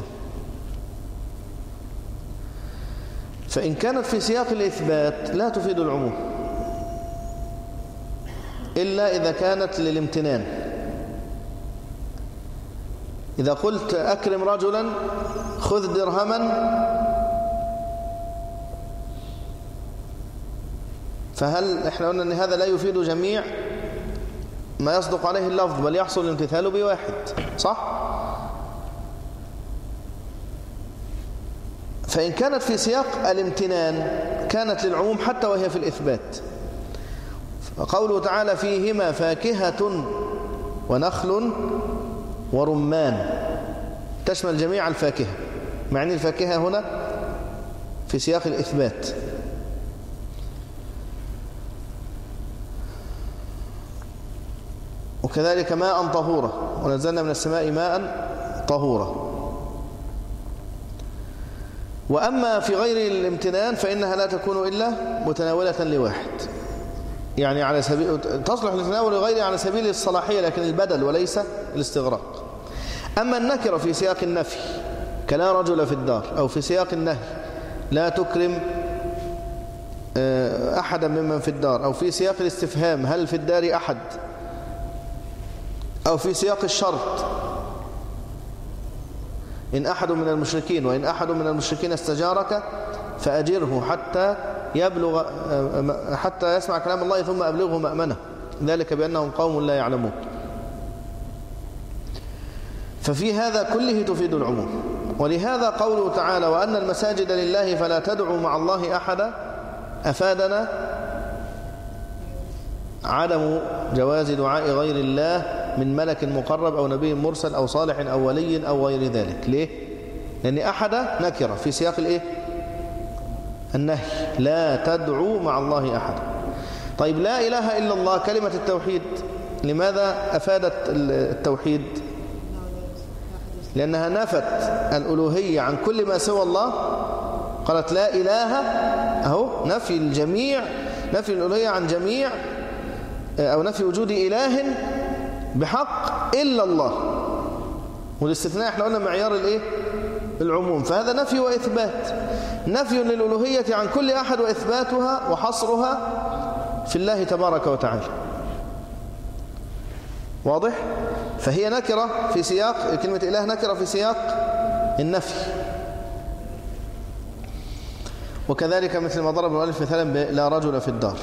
فإن كانت في سياق الإثبات لا تفيد العموم إلا إذا كانت للامتنان. إذا قلت أكرم رجلا خذ درهما، فهل احنا قلنا أن هذا لا يفيد جميع ما يصدق عليه اللفظ، بل يحصل الامتثال بواحد، صح؟ فإن كانت في سياق الامتنان كانت للعموم حتى وهي في الإثبات. قوله تعالى: فيهما فاكهة ونخل ورمان، تشمل جميع الفاكهة، مع أن الفاكهة هنا في سياق الإثبات. وكذلك ماء طهورا، ونزلنا من السماء ماء طهورا. وأما في غير الامتنان فإنها لا تكون إلا متناولة لواحد، يعني على سبيل تصلح لتناول غيره على سبيل الصلاحية لكن البدل وليس الاستغراق. أما النكرة في سياق النفي كلا رجل في الدار، أو في سياق النهي لا تكرم أحدا ممن في الدار، أو في سياق الاستفهام هل في الدار أحد، أو في سياق الشرط إن أحد من المشركين وإن أحد من المشركين استجارك فأجره حتى يبلغ حتى يسمع كلام الله ثم أبلغه مأمنه، ذلك بأنهم قوم لا يعلمون. ففي هذا كله تفيد العموم. ولهذا قوله تعالى وأن المساجد لله فلا تدعوا مع الله أحدا أفادنا عدم جواز دعاء غير الله من ملك مقرب أو نبي مرسل أو صالح أو ولي أو غير ذلك. ليه؟ لأن أحد نكرة في سياق الإيه؟ النهي، لا تدعوا مع الله أحد. طيب لا إله إلا الله كلمة التوحيد لماذا أفادت التوحيد؟ لأنها نفت الألوهية عن كل ما سوى الله، قالت لا إله، أهو نفي الجميع، نفي الألوهية عن جميع، أو نفي وجود إله بحق إلا الله. والاستثناء احنا قلنا معيار الايه؟ العموم. فهذا نفي وإثبات، نفي للألوهية عن كل أحد وإثباتها وحصرها في الله تبارك وتعالى. واضح؟ فهي نكرة في سياق كلمة إله، نكرة في سياق النفي. وكذلك مثل ما ضرب المؤلف مثلا لا رجل في الدار.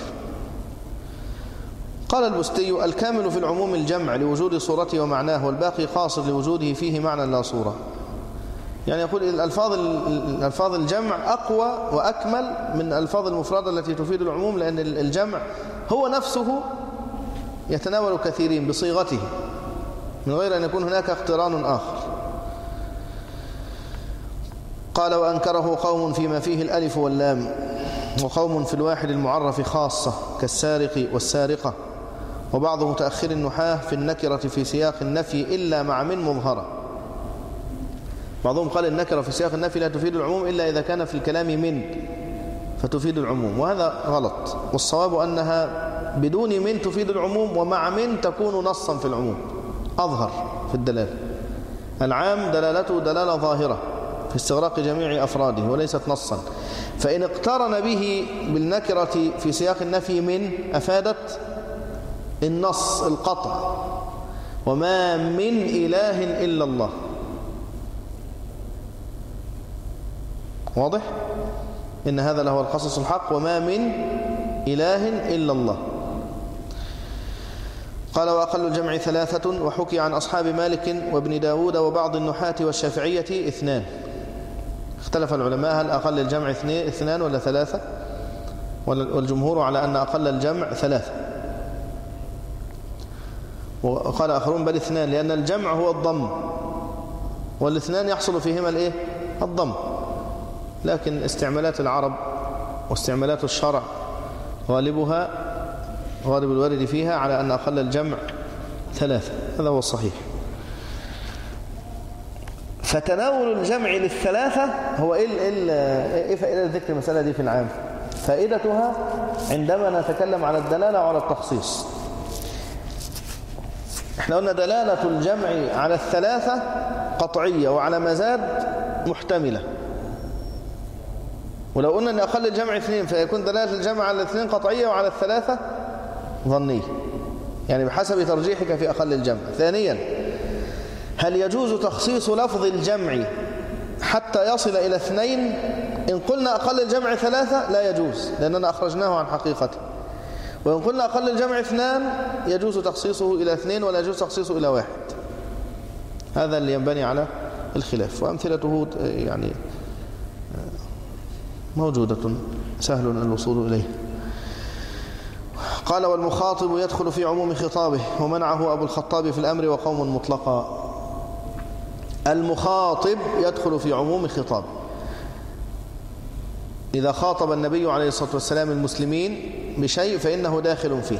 قال البستي الكامل في العموم الجمع لوجود صورته ومعناه، والباقي قاصر لوجوده فيه معنى لا صورة. يعني يقول الألفاظ الألفاظ الجمع أقوى وأكمل من الألفاظ المفردة التي تفيد العموم، لأن الجمع هو نفسه يتناول كثيرين بصيغته من غير أن يكون هناك اقتران آخر. قال وأنكره قوم فيما فيه الألف واللام، وقوم في الواحد المعرف خاصة كالسارق والسارقة، وبعض متأخر النحاة في النكرة في سياق النفي إلا مع من مظهرة. بعضهم قال النكرة في سياق النفي لا تفيد العموم إلا إذا كان في الكلام من فتفيد العموم، وهذا غلط. والصواب أنها بدون من تفيد العموم، ومع من تكون نصا في العموم أظهر في الدلالة. العام دلالته دلالة ظاهرة في استغراق جميع أفراده وليست نصا. فإن اقترن به بالنكرة في سياق النفي من أفادت النص القطع، وما من إله إلا الله. واضح؟ إن هذا له القصص الحق، وما من إله إلا الله. قال وأقل الجمع ثلاثة، وحكي عن أصحاب مالك وابن داود وبعض النحاة والشافعية اثنان. اختلف العلماء هل أقل الجمع اثنان ولا ثلاثة، والجمهور على أن أقل الجمع ثلاثة. وقال آخرون بل اثنان، لأن الجمع هو الضم، والاثنان يحصل فيهما الايه؟ الضم. لكن استعمالات العرب واستعمالات الشرع غالبها غالب الوارد فيها على أن أقل الجمع ثلاثة، هذا هو الصحيح. فتناول الجمع للثلاثة هو إيه, إيه فائدة ذكر المسألة دي في العام؟ فائدتها عندما نتكلم على الدلالة وعلى التخصيص. احنا قلنا دلالة الجمع على الثلاثة قطعية، وعلى مزاد محتملة. ولو قلنا أن أقل الجمع اثنين فيكون دلالة الجمع على الاثنين قطعية وعلى الثلاثة ظنية، يعني بحسب ترجيحك في أقل الجمع. ثانيا، هل يجوز تخصيص لفظ الجمع حتى يصل إلى اثنين؟ إن قلنا أقل الجمع ثلاثة لا يجوز، لأننا أخرجناه عن حقيقته. وإن قلنا أقل الجمع اثنان يجوز تخصيصه إلى اثنين ولا يجوز تخصيصه إلى واحد. هذا اللي ينبني على الخلاف، وأمثلته يعني موجودة سهل الوصول إليه. قال والمخاطب يدخل في عموم خطابه، ومنعه أبو الخطاب في الأمر وقوم مطلقا. المخاطب يدخل في عموم خطابه. إذا خاطب النبي عليه الصلاة والسلام المسلمين بشيء فإنه داخل فيه،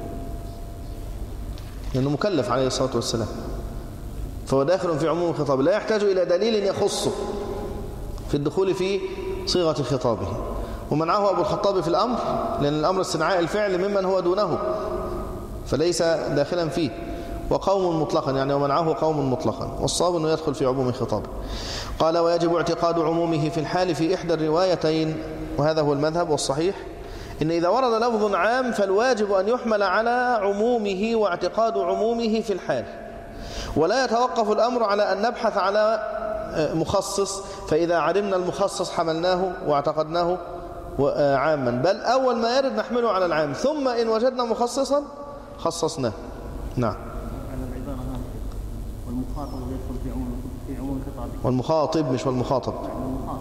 لأنه مكلف عليه الصلاة والسلام، فهو داخل في عموم خطابه، لا يحتاج إلى دليل يخصه. في الدخول في صيغة خطابه. ومنعه أبو الخطاب في الأمر لأن الأمر استدعاء الفعل ممن هو دونه فليس داخلا فيه، وقوم مطلقا يعني ومنعه قوم مطلقا، والصواب أنه يدخل في عموم خطابه. قال ويجب اعتقاد عمومه في الحال في إحدى الروايتين، وهذا هو المذهب والصحيح، إن إذا ورد لفظ عام فالواجب أن يحمل على عمومه واعتقاد عمومه في الحال، ولا يتوقف الأمر على أن نبحث على مخصص، فإذا علمنا المخصص حملناه واعتقدناه عاما، بل أول ما يرد نحمله على العام، ثم إن وجدنا مخصصا خصصناه. نعم. على العبارة هذه والمخاطب يدخل في عموم في عموم خطابه. والمخاطب مش والمخاطب. المخاطب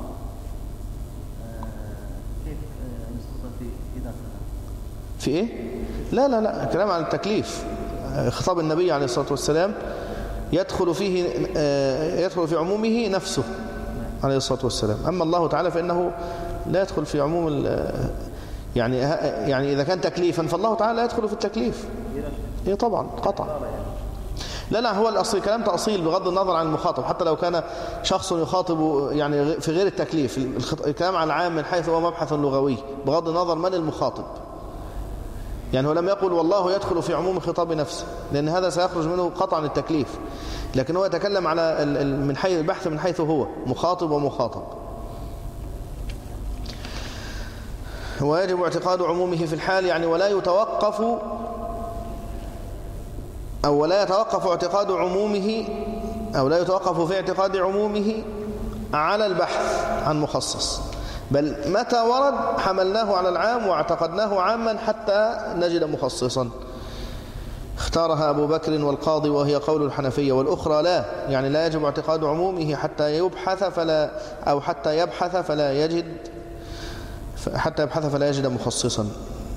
كيف نسقط في في ذاك في إيه؟ لا لا لا كلام عن التكليف. خطاب النبي عليه الصلاة والسلام يدخل فيه يدخل في عمومه نفسه عليه الصلاة والسلام. أما الله تعالى فإنه لا يدخل في عموم يعني يعني إذا كان تكليفا فالله تعالى لا يدخل في التكليف. إيه طبعا قطعا. لا لا هو الأصل كلام تأصيل بغض النظر عن المخاطب، حتى لو كان شخص يخاطب يعني في غير التكليف، الكلام عن العام من حيث هو مبحث لغوي بغض النظر من المخاطب. يعني هو لم يقل والله يدخل في عموم خطاب نفسه لأن هذا سيخرج منه قطعا التكليف، لكن هو يتكلم على من حيث البحث من حيث هو مخاطب ومخاطب. ويجب اعتقاد عمومه في الحال يعني ولا يتوقف أو ولا يتوقف اعتقاد عمومه أو لا يتوقف في اعتقاد عمومه على البحث عن مخصص، بل متى ورد حملناه على العام واعتقدناه عاما حتى نجد مخصصا. اختارها أبو بكر والقاضي وهي قول الحنفية، والأخرى لا، يعني لا يجب اعتقاد عمومه حتى يبحث فلا أو حتى يبحث فلا يجد حتى يبحث فلا يجد مخصصا.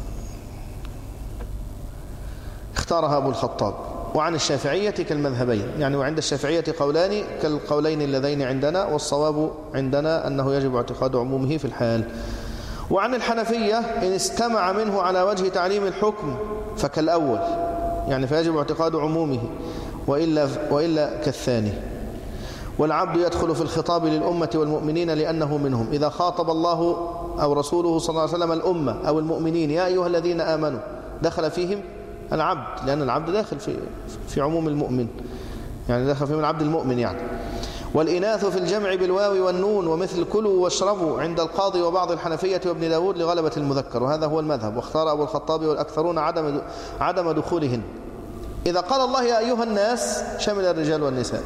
اختارها أبو الخطاب. وعن الشافعية كالمذهبين، يعني وعند الشافعية قولان كالقولين اللذين عندنا، والصواب عندنا أنه يجب اعتقاد عمومه في الحال. وعن الحنفية إن استمع منه على وجه تعليم الحكم فكالأول، يعني فيجب اعتقاد عمومه، وإلا, وإلا كالثاني. والعبد يدخل في الخطاب للأمة والمؤمنين لأنه منهم، إذا خاطب الله أو رسوله صلى الله عليه وسلم الأمة أو المؤمنين يا أيها الذين آمنوا، دخل فيهم العبد، لأن العبد داخل في في عموم المؤمن، يعني داخل فيهم العبد المؤمن يعني. والإناث في الجمع بالواو والنون، ومثل كلوا واشربوا عند القاضي وبعض الحنفية وابن داود لغلبة المذكر، وهذا هو المذهب. واختار أبو الخطاب والأكثرون عدم عدم دخولهن. إذا قال الله يا أيها الناس شمل الرجال والنساء،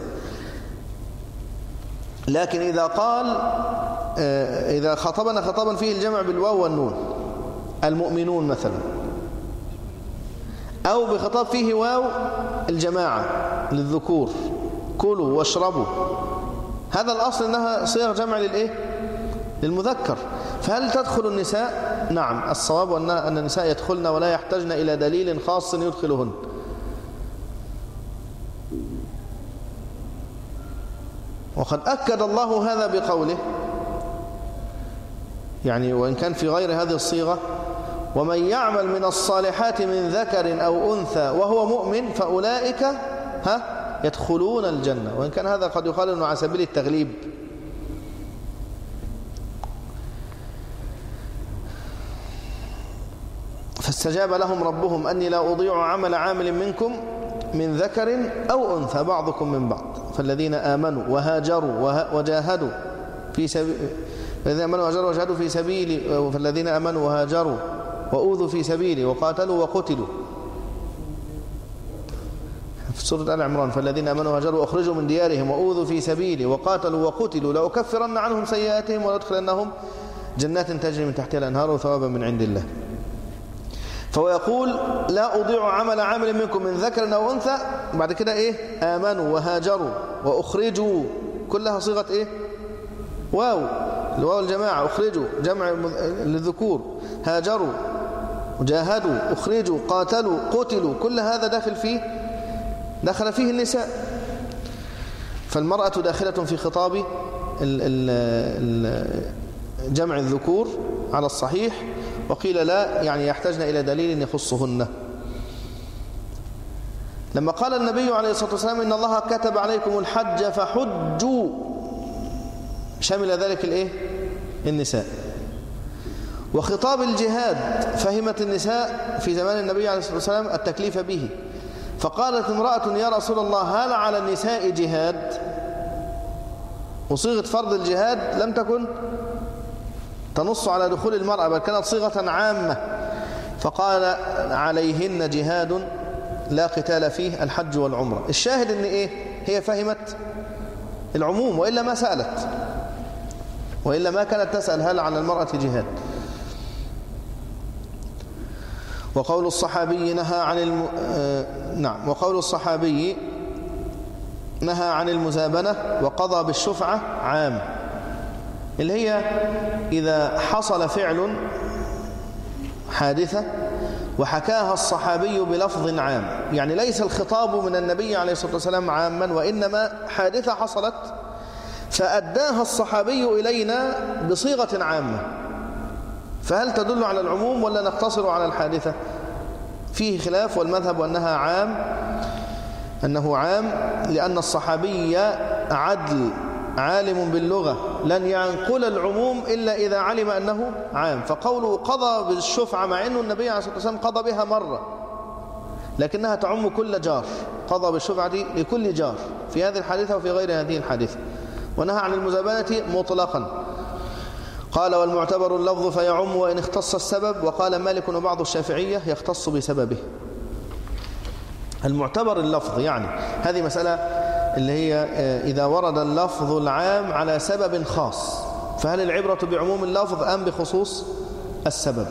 لكن إذا قال إذا خطبنا خطابا فيه الجمع بالواو والنون، المؤمنون مثلا، أو بخطاب فيه واو الجماعة للذكور، كلوا واشربوا، هذا الأصل أنها صيغ جمع للإيه؟ للمذكر. فهل تدخل النساء؟ نعم، الصواب أن النساء يدخلن ولا يحتاجن إلى دليل خاص يدخلهن. وقد أكد الله هذا بقوله، يعني وإن كان في غير هذه الصيغة: ومن يعمل من الصالحات من ذكر أو أنثى وهو مؤمن فأولئك ها يدخلون الجنة، وإن كان هذا قد يقال أنه على سبيل التغليب. فاستجاب لهم ربهم أني لا أضيع عمل عامل منكم من ذكر أو أنثى بعضكم من بعض، فالذين آمنوا وهاجروا وجاهدوا في سبيل الذين آمنوا وهاجروا وجاهدوا في سبيلي، فالذين آمنوا وهاجروا وأوذوا في سبيلي وقاتلوا وقتلوا، في سورة آل عمران: فالذين آمنوا وهاجروا وأخرجوا من ديارهم وأوذوا في سبيلي وقاتلوا وقتلوا لأكفرن عنهم سيئاتهم ولأدخلنهم جنات تجري من تحتها الأنهار ثوابا من عند الله. فهو يقول لا أضيع عمل عامل منكم من ذكر أو أنثى، بعد كده إيه؟ آمنوا وهاجروا وأخرجوا، كلها صيغة إيه؟ واو، الواو الجماعة، أخرجوا جمع للذكور، هاجروا جاهدوا أخرجوا قاتلوا قتلوا، كل هذا داخل فيه دخل فيه النساء. فالمرأة داخلة في خطاب ال ال جمع الذكور على الصحيح، وقيل لا، يعني يحتاجن إلى دليل يخصهن. لما قال النبي عليه الصلاة والسلام إن الله كتب عليكم الحج فحجوا، شمل ذلك الايه النساء. وخطاب الجهاد فهمت النساء في زمان النبي عليه الصلاة والسلام التكليف به، فقالت امرأة يا رسول الله هل على النساء جهاد؟ وصيغة فرض الجهاد لم تكن تنص على دخول المرأة، بل كانت صيغة عامة، فقال عليهن جهاد لا قتال فيه الحج والعمرة. الشاهد ان ايه هي فهمت العموم، وإلا ما سألت، وإلا ما كانت تسأل هل على المرأة جهاد. وقول الصحابي نهى عن الم... آه... نعم وقول الصحابي نهى عن المزابنة وقضى بالشفعة عام، اللي هي إذا حصل فعل حادثة وحكاها الصحابي بلفظ عام، يعني ليس الخطاب من النبي عليه الصلاة والسلام عاما، وإنما حادثة حصلت فأداها الصحابي إلينا بصيغة عامة، فهل تدل على العموم ولا نقتصر على الحادثة؟ فيه خلاف، والمذهب أنها عام، أنه عام لأن الصحابي عدل عالم باللغة لن ينقل العموم إلا إذا علم أنه عام. فقوله قضى بالشفعة مع أنه النبي عليه الصلاة والسلام قضى بها مرة، لكنها تعم كل جار، قضى بالشفعة لكل جار في هذه الحادثة وفي غير هذه الحادثة. ونهى عن المزابنة مطلقا. قال والمعتبر اللفظ فيعم وإن اختص السبب، وقال مالك وبعض الشافعية يختص بسببه. المعتبر اللفظ يعني هذه مسألة اللي هي إذا ورد اللفظ العام على سبب خاص، فهل العبرة بعموم اللفظ أم بخصوص السبب؟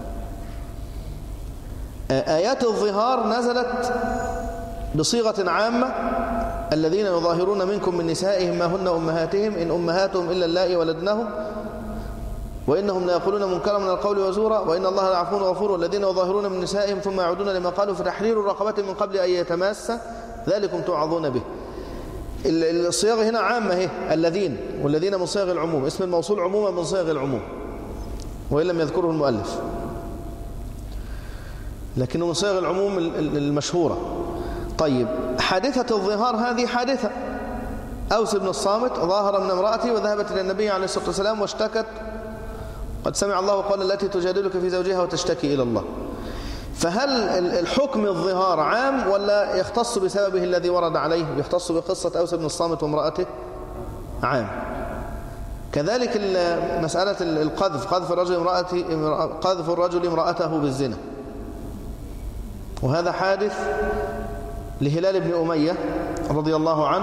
آيات الظهار نزلت بصيغة عامة: الذين يظاهرون منكم من نسائهم ما هن أمهاتهم إن أمهاتهم إلا اللائي ولدنهم وإنهم لا يقولون منكرا من القول وزورا وإن الله لعفو غفور والذين يظاهرون من نسائهم ثم يعودون لما قالوا فتحرير رقبة من قبل أن يتماس ذلكم توعظون به. الصياغة هنا عامة هي الذين، والذين من صيغ العموم، اسم الموصول عموما من صيغ العموم وإن لم يذكره المؤلف، لكنه من صيغ العموم المشهورة. طيب حادثة الظهار هذه حادثة، أوس بن الصامت ظاهر من امرأته وذهبت إلى النبي عليه الصلاة والسلام واشتكت قد سمع الله قال التي تجادلك في زوجها وتشتكي إلى الله. فهل الحكم الظهار عام ولا يختص بسببه الذي ورد عليه؟ يختص بقصة أوس بن الصامت وامرأته عام. كذلك مسألة القذف، قذف الرجل امرأته قذف الرجل امرأته بالزنا، وهذا حادث لهلال بن أمية رضي الله عنه،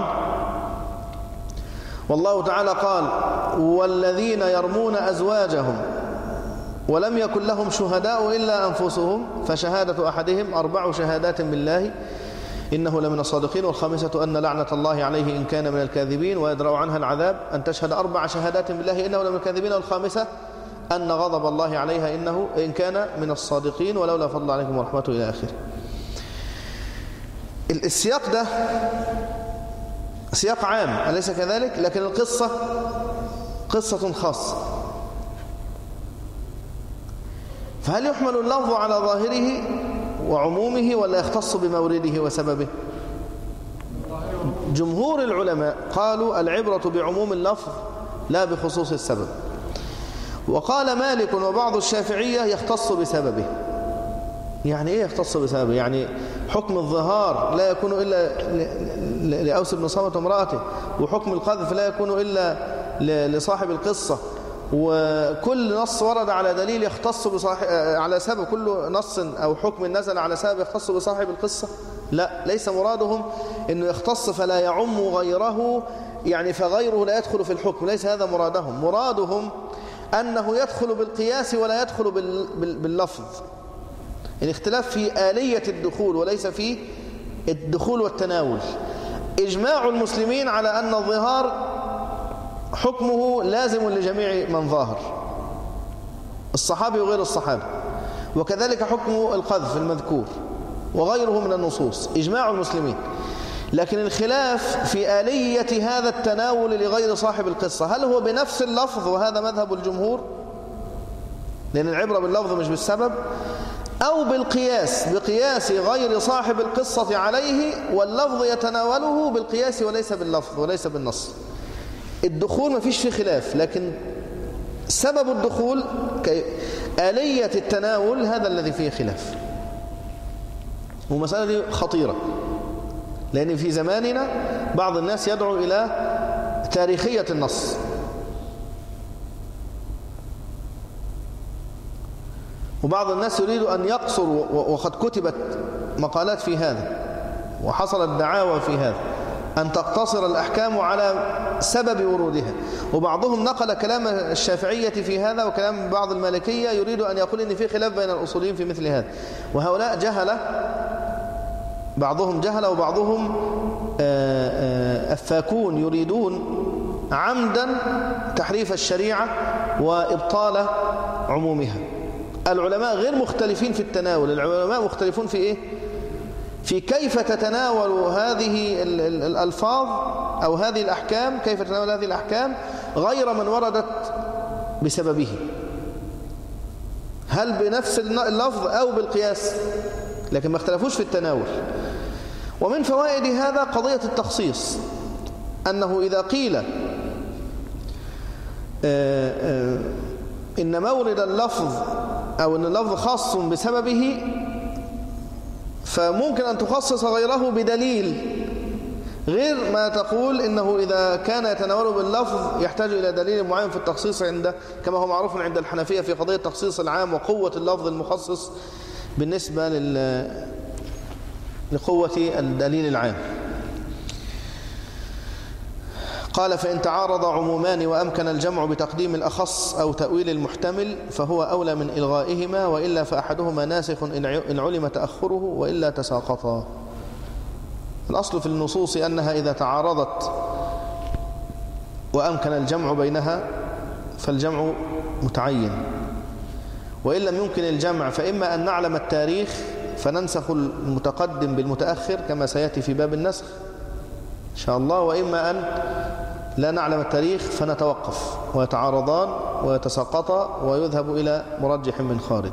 والله تعالى قال والذين يرمون أزواجهم ولم يكن لهم شهداء إلا أنفسهم فشهادة أحدهم أربع شهادات بالله إنه لمن الصادقين والخامسة أن لعنة الله عليه إن كان من الكاذبين ويدرأ عنها العذاب أن تشهد أربع شهادات بالله إنه لمن الكاذبين والخامسة أن غضب الله عليها إنه إن كان من الصادقين ولولا فضل عليكم ورحمته إلى آخره. السياق ده سياق عام أليس كذلك؟ لكن القصة قصة خاصة، فهل يحمل اللفظ على ظاهره وعمومه ولا يختص بمورده وسببه؟ جمهور العلماء قالوا العبرة بعموم اللفظ لا بخصوص السبب، وقال مالك وبعض الشافعية يختص بسببه. يعني ايه يختص بسببه؟ يعني حكم الظهار لا يكون إلا لأوس بن صامت وامرأته، وحكم القذف لا يكون إلا لصاحب القصة، وكل نص ورد على دليل يختص بصاحب على سبب، كل نص أو حكم نزل على سبب يختص بصاحب القصة. لا، ليس مرادهم أنه يختص فلا يعم غيره، يعني فغيره لا يدخل في الحكم، ليس هذا مرادهم. مرادهم أنه يدخل بالقياس ولا يدخل باللفظ. الاختلاف في آلية الدخول وليس في الدخول والتناول. إجماع المسلمين على أن الظهار حكمه لازم لجميع من ظاهر، الصحابي وغير الصحابي، وكذلك حكم القذف المذكور وغيره من النصوص، إجماع المسلمين. لكن الخلاف في آلية هذا التناول لغير صاحب القصة، هل هو بنفس اللفظ وهذا مذهب الجمهور لأن العبرة باللفظ مش بالسبب، أو بالقياس بقياس غير صاحب القصة عليه واللفظ يتناوله بالقياس وليس باللفظ وليس بالنص. الدخول ما فيش فيه خلاف، لكن سبب الدخول آلية التناول هذا الذي فيه خلاف. ومسألة دي خطيرة، لأن في زماننا بعض الناس يدعو إلى تاريخية النص، وبعض الناس يريد أن يقصر، وقد كتبت مقالات في هذا وحصلت دعاوى في هذا، أن تقتصر الأحكام على سبب ورودها. وبعضهم نقل كلام الشافعية في هذا وكلام بعض المالكية يريد أن يقول إن في خلاف بين الأصوليين في مثل هذا، وهؤلاء جهلة، بعضهم جهلة وبعضهم أفاكون يريدون عمدا تحريف الشريعة وإبطال عمومها. العلماء غير مختلفين في التناول، العلماء مختلفون في إيه؟ في كيف تتناول هذه الألفاظ أو هذه الأحكام، كيف تتناول هذه الأحكام غير من وردت بسببه، هل بنفس اللفظ أو بالقياس، لكن ما اختلفوش في التناول. ومن فوائد هذا قضية التخصيص، أنه إذا قيل إن مورد اللفظ أو أن اللفظ خاص بسببه، فممكن أن تخصص غيره بدليل، غير ما تقول إنه إذا كان يتناول باللفظ يحتاج إلى دليل معين في التخصيص، عند كما هو معروف عند الحنفية في قضية تخصيص العام وقوة اللفظ المخصص بالنسبة لل... لقوة الدليل العام. قال فإن تعارض عمومان وأمكن الجمع بتقديم الأخص أو تأويل المحتمل فهو أولى من إلغائهما، وإلا فأحدهما ناسخ إن علم تأخره وإلا تساقطا. الأصل في النصوص أنها إذا تعارضت وأمكن الجمع بينها فالجمع متعين، وإن لم يمكن الجمع فإما أن نعلم التاريخ فننسخ المتقدم بالمتأخر كما سيأتي في باب النسخ إن شاء الله، وإما أن لا نعلم التاريخ فنتوقف ويتعارضان ويتساقطا ويذهب إلى مرجح من خارج.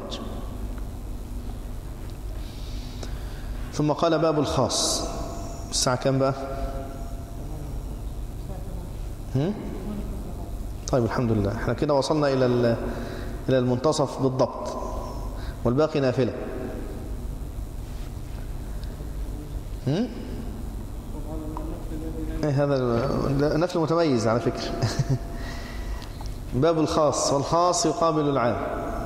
ثم قال باب الخاص. الساعة كم بقى؟ هم؟ طيب الحمد لله، احنا كده وصلنا إلى إلى المنتصف بالضبط، والباقي نافلة. هم؟ هذا نفل متميز على فكرة. باب الخاص، والخاص يقابل العام.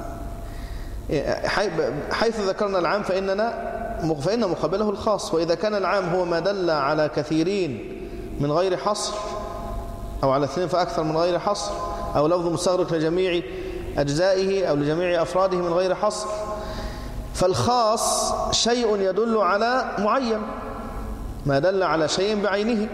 حيث ذكرنا العام فإننا فإن مقابله الخاص، وإذا كان العام هو ما دل على كثيرين من غير حصر، أو على اثنين فأكثر من غير حصر، أو لفظ مستغرق لجميع أجزائه أو لجميع أفراده من غير حصر، فالخاص شيء يدل على معين، ما دل على شيء بعينه.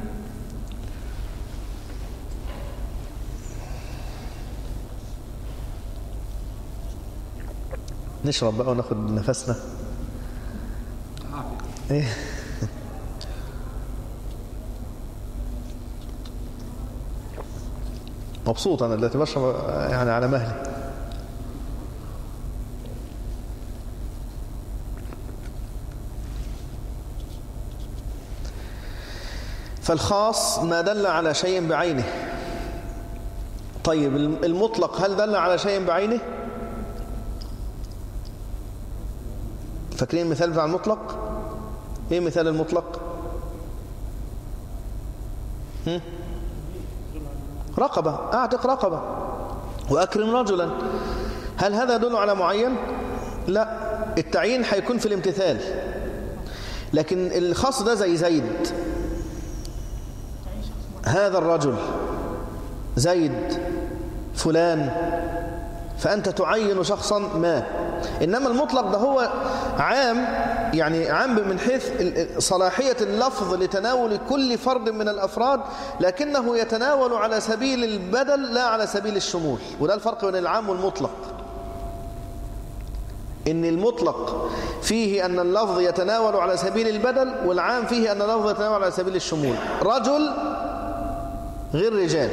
نشرب بقى وناخد نفسنا. ايه مبسوط انا دلوقتي بشرب يعني على مهلي. فالخاص ما دل على شيء بعينه. طيب المطلق هل دل على شيء بعينه؟ فاكرين المثال بتاع المطلق؟ ايه مثال المطلق؟ هم؟ رقبة، اعتق رقبة واكرم رجلا. هل هذا يدل على معين؟ لا، التعيين هيكون في الامتثال، لكن الخاص ده زي زيد، هذا الرجل زيد فلان، فأنت تعين شخصا ما. إنما المطلق ده هو عام، يعني عام من حيث صلاحية اللفظ لتناول كل فرد من الأفراد، لكنه يتناول على سبيل البدل لا على سبيل الشمول. وده الفرق بين العام والمطلق، إن المطلق فيه أن اللفظ يتناول على سبيل البدل، والعام فيه أن اللفظ يتناول على سبيل الشمول. رجل غير رجال،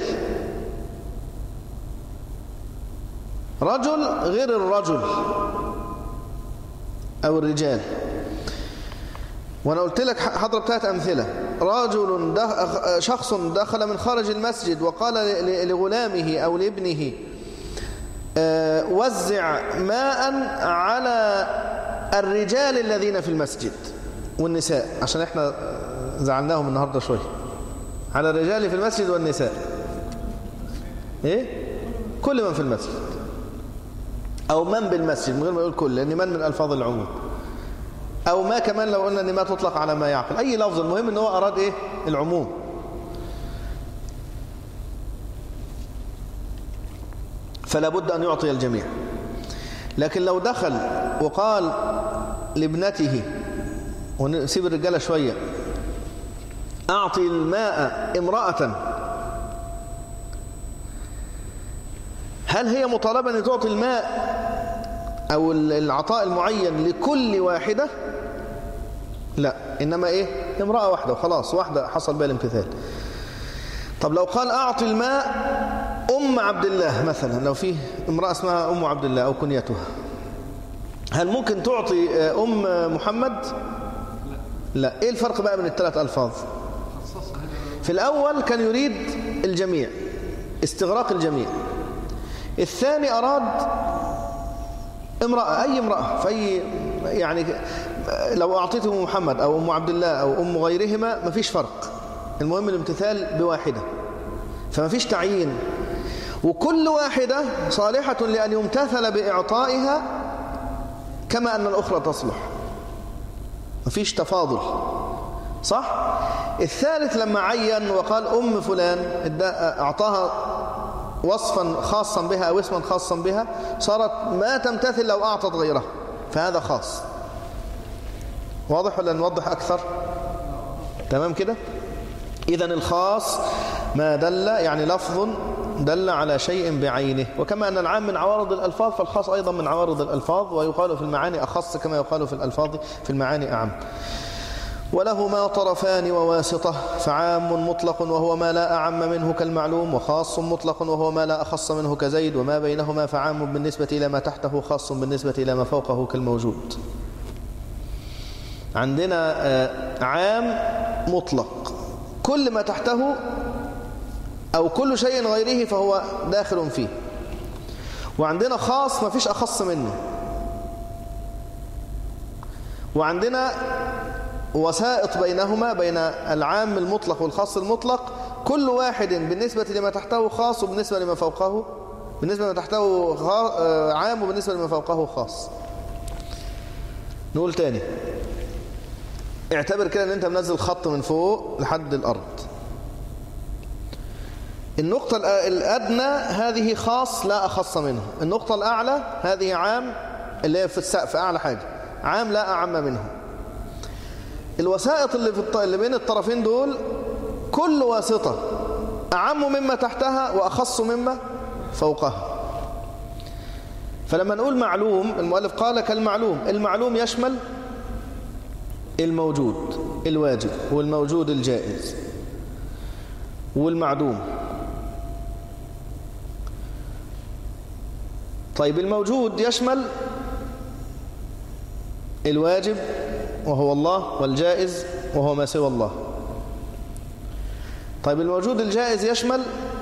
رجل غير الرجل أو الرجال. وأنا قلت لك حضرب ثلاث أمثلة. رجل دخ... شخص دخل من خارج المسجد وقال لغلامه أو لابنه أه وزع ماء على الرجال الذين في المسجد والنساء، عشان احنا زعلناهم النهاردة شوية، على الرجال في المسجد والنساء، ايه كل من في المسجد او من بالمسجد من غير ما يقول كل، لان من من الفاظ العموم، او ما كمان لو قلنا ان ما تطلق على ما يعقل، اي لفظ، المهم ان هو اراد ايه العموم. فلا بد ان يعطي الجميع. لكن لو دخل وقال لابنته، ونسيب الرجاله شويه، اعطي الماء امراه، هل هي مطالبة أن تعطي الماء أو العطاء المعين لكل واحدة؟ لا، إنما إيه امرأة واحدة وخلاص، واحدة حصل بها الامتثال. طب لو قال أعطي الماء أم عبد الله مثلا، لو فيه امرأة اسمها أم عبد الله أو كنيتها، هل ممكن تعطي أم محمد؟ لا. إيه الفرق بقى بين الثلاث ألفاظ؟ في الأول كان يريد الجميع، استغراق الجميع. الثاني أراد امرأة، أي امرأة، فأي يعني لو أعطيته محمد أو أم عبد الله أو أم غيرهما مفيش فرق، المهم الامتثال بواحدة، فمفيش تعيين، وكل واحدة صالحة لأن يمتثل بإعطائها كما أن الأخرى تصلح، مفيش تفاضل، صح؟ الثالث لما عين وقال أم فلان أعطاها وصفا خاصا بها أو اسما خاصا بها، صارت ما تمتثل لو أعطت غيرها، فهذا خاص. واضح ولا نوضح أكثر؟ تمام كده؟ إذن الخاص ما دل، يعني لفظ دل على شيء بعينه، وكما أن العام من عوارض الألفاظ فالخاص أيضا من عوارض الألفاظ، ويقال في المعاني أخص كما يقال في الألفاظ في المعاني أعم. ولهما طرفان وواسطة، فعام مطلق وهو ما لا أعم منه كالمعلوم، وخاص مطلق وهو ما لا أخص منه كزيد، وما بينهما فعام بالنسبة إلى ما تحته، خاص بالنسبة إلى ما فوقه كالموجود. عندنا عام مطلق، كل ما تحته أو كل شيء غيره فهو داخل فيه، وعندنا خاص ما فيش أخص منه، وعندنا وسائط بينهما، بين العام المطلق والخاص المطلق، كل واحد بالنسبة لما تحته خاص، وبالنسبة لما فوقه، بالنسبة لما تحته عام، وبالنسبة لما فوقه خاص. نقول تاني، اعتبر كده ان انت منزل خط من فوق لحد الارض، النقطة الأدنى هذه خاص لا أخص منه، النقطة الأعلى هذه عام، اللي هي في السقف أعلى حاجة، عام لا أعم منه. الوسائط اللي, في الط... اللي بين الطرفين دول كل واسطة أعم مما تحتها وأخص مما فوقها. فلما نقول معلوم، المؤلف قال كالمعلوم، المعلوم يشمل الموجود الواجب والموجود الجائز والمعدوم. طيب الموجود يشمل الواجب وهو الله، والجائز وهو ما سوى الله. طيب الموجود الجائز يشمل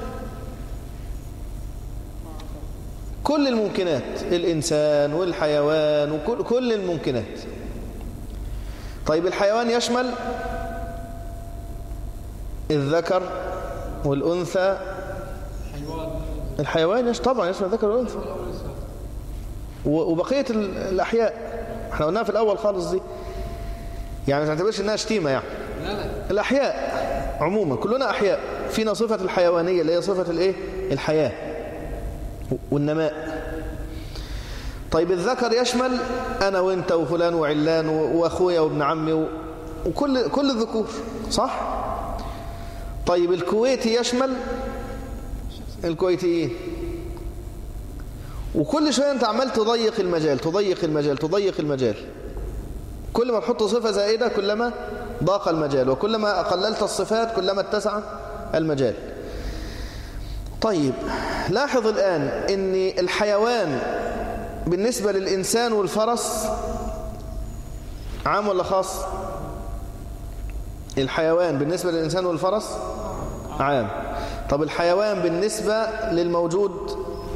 كل الممكنات، الإنسان والحيوان وكل كل الممكنات. طيب الحيوان يشمل الذكر والأنثى، الحيوان يشمل طبعا يشمل الذكر والأنثى وبقية الأحياء، احنا قلناها في الأول خالص دي، يعني ما تعتبرش انها شتيمة، يعني لا لا. الأحياء عموما كلنا أحياء، فينا صفة الحيوانية اللي هي صفة الايه الحياة والنماء. طيب الذكر يشمل أنا وإنت وفلان وعلان وأخويا وابن عمي وكل كل الذكور، صح؟ طيب الكويتي يشمل الكويتيين، وكل شوية أنت عمال تضيق المجال تضيق المجال تضيق المجال، كل ما تحط صفة زائدة كلما ضاق المجال، وكلما أقللت الصفات كلما اتسع المجال. طيب لاحظ الآن أن الحيوان بالنسبة للإنسان والفرس عام ولا خاص؟ الحيوان بالنسبة للإنسان والفرس عام. طب الحيوان بالنسبة للموجود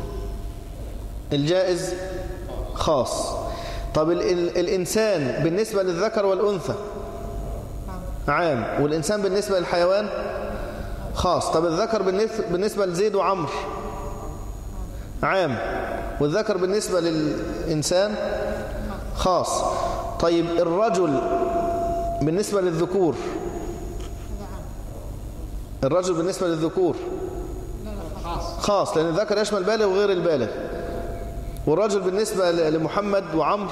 الجائز خاص. طب ال ال الإنسان بالنسبة للذكر والأنثى عام، والإنسان بالنسبة للحيوان خاص. طب الذكر بالنسبة لزيد وعمر عام، والذكر بالنسبة للإنسان خاص. طيب الرجل بالنسبة للذكور، الرجل بالنسبة للذكور خاص، لأن الذكر يشمل بالغ وغير البالغ. والرجل بالنسبة لمحمد وعمر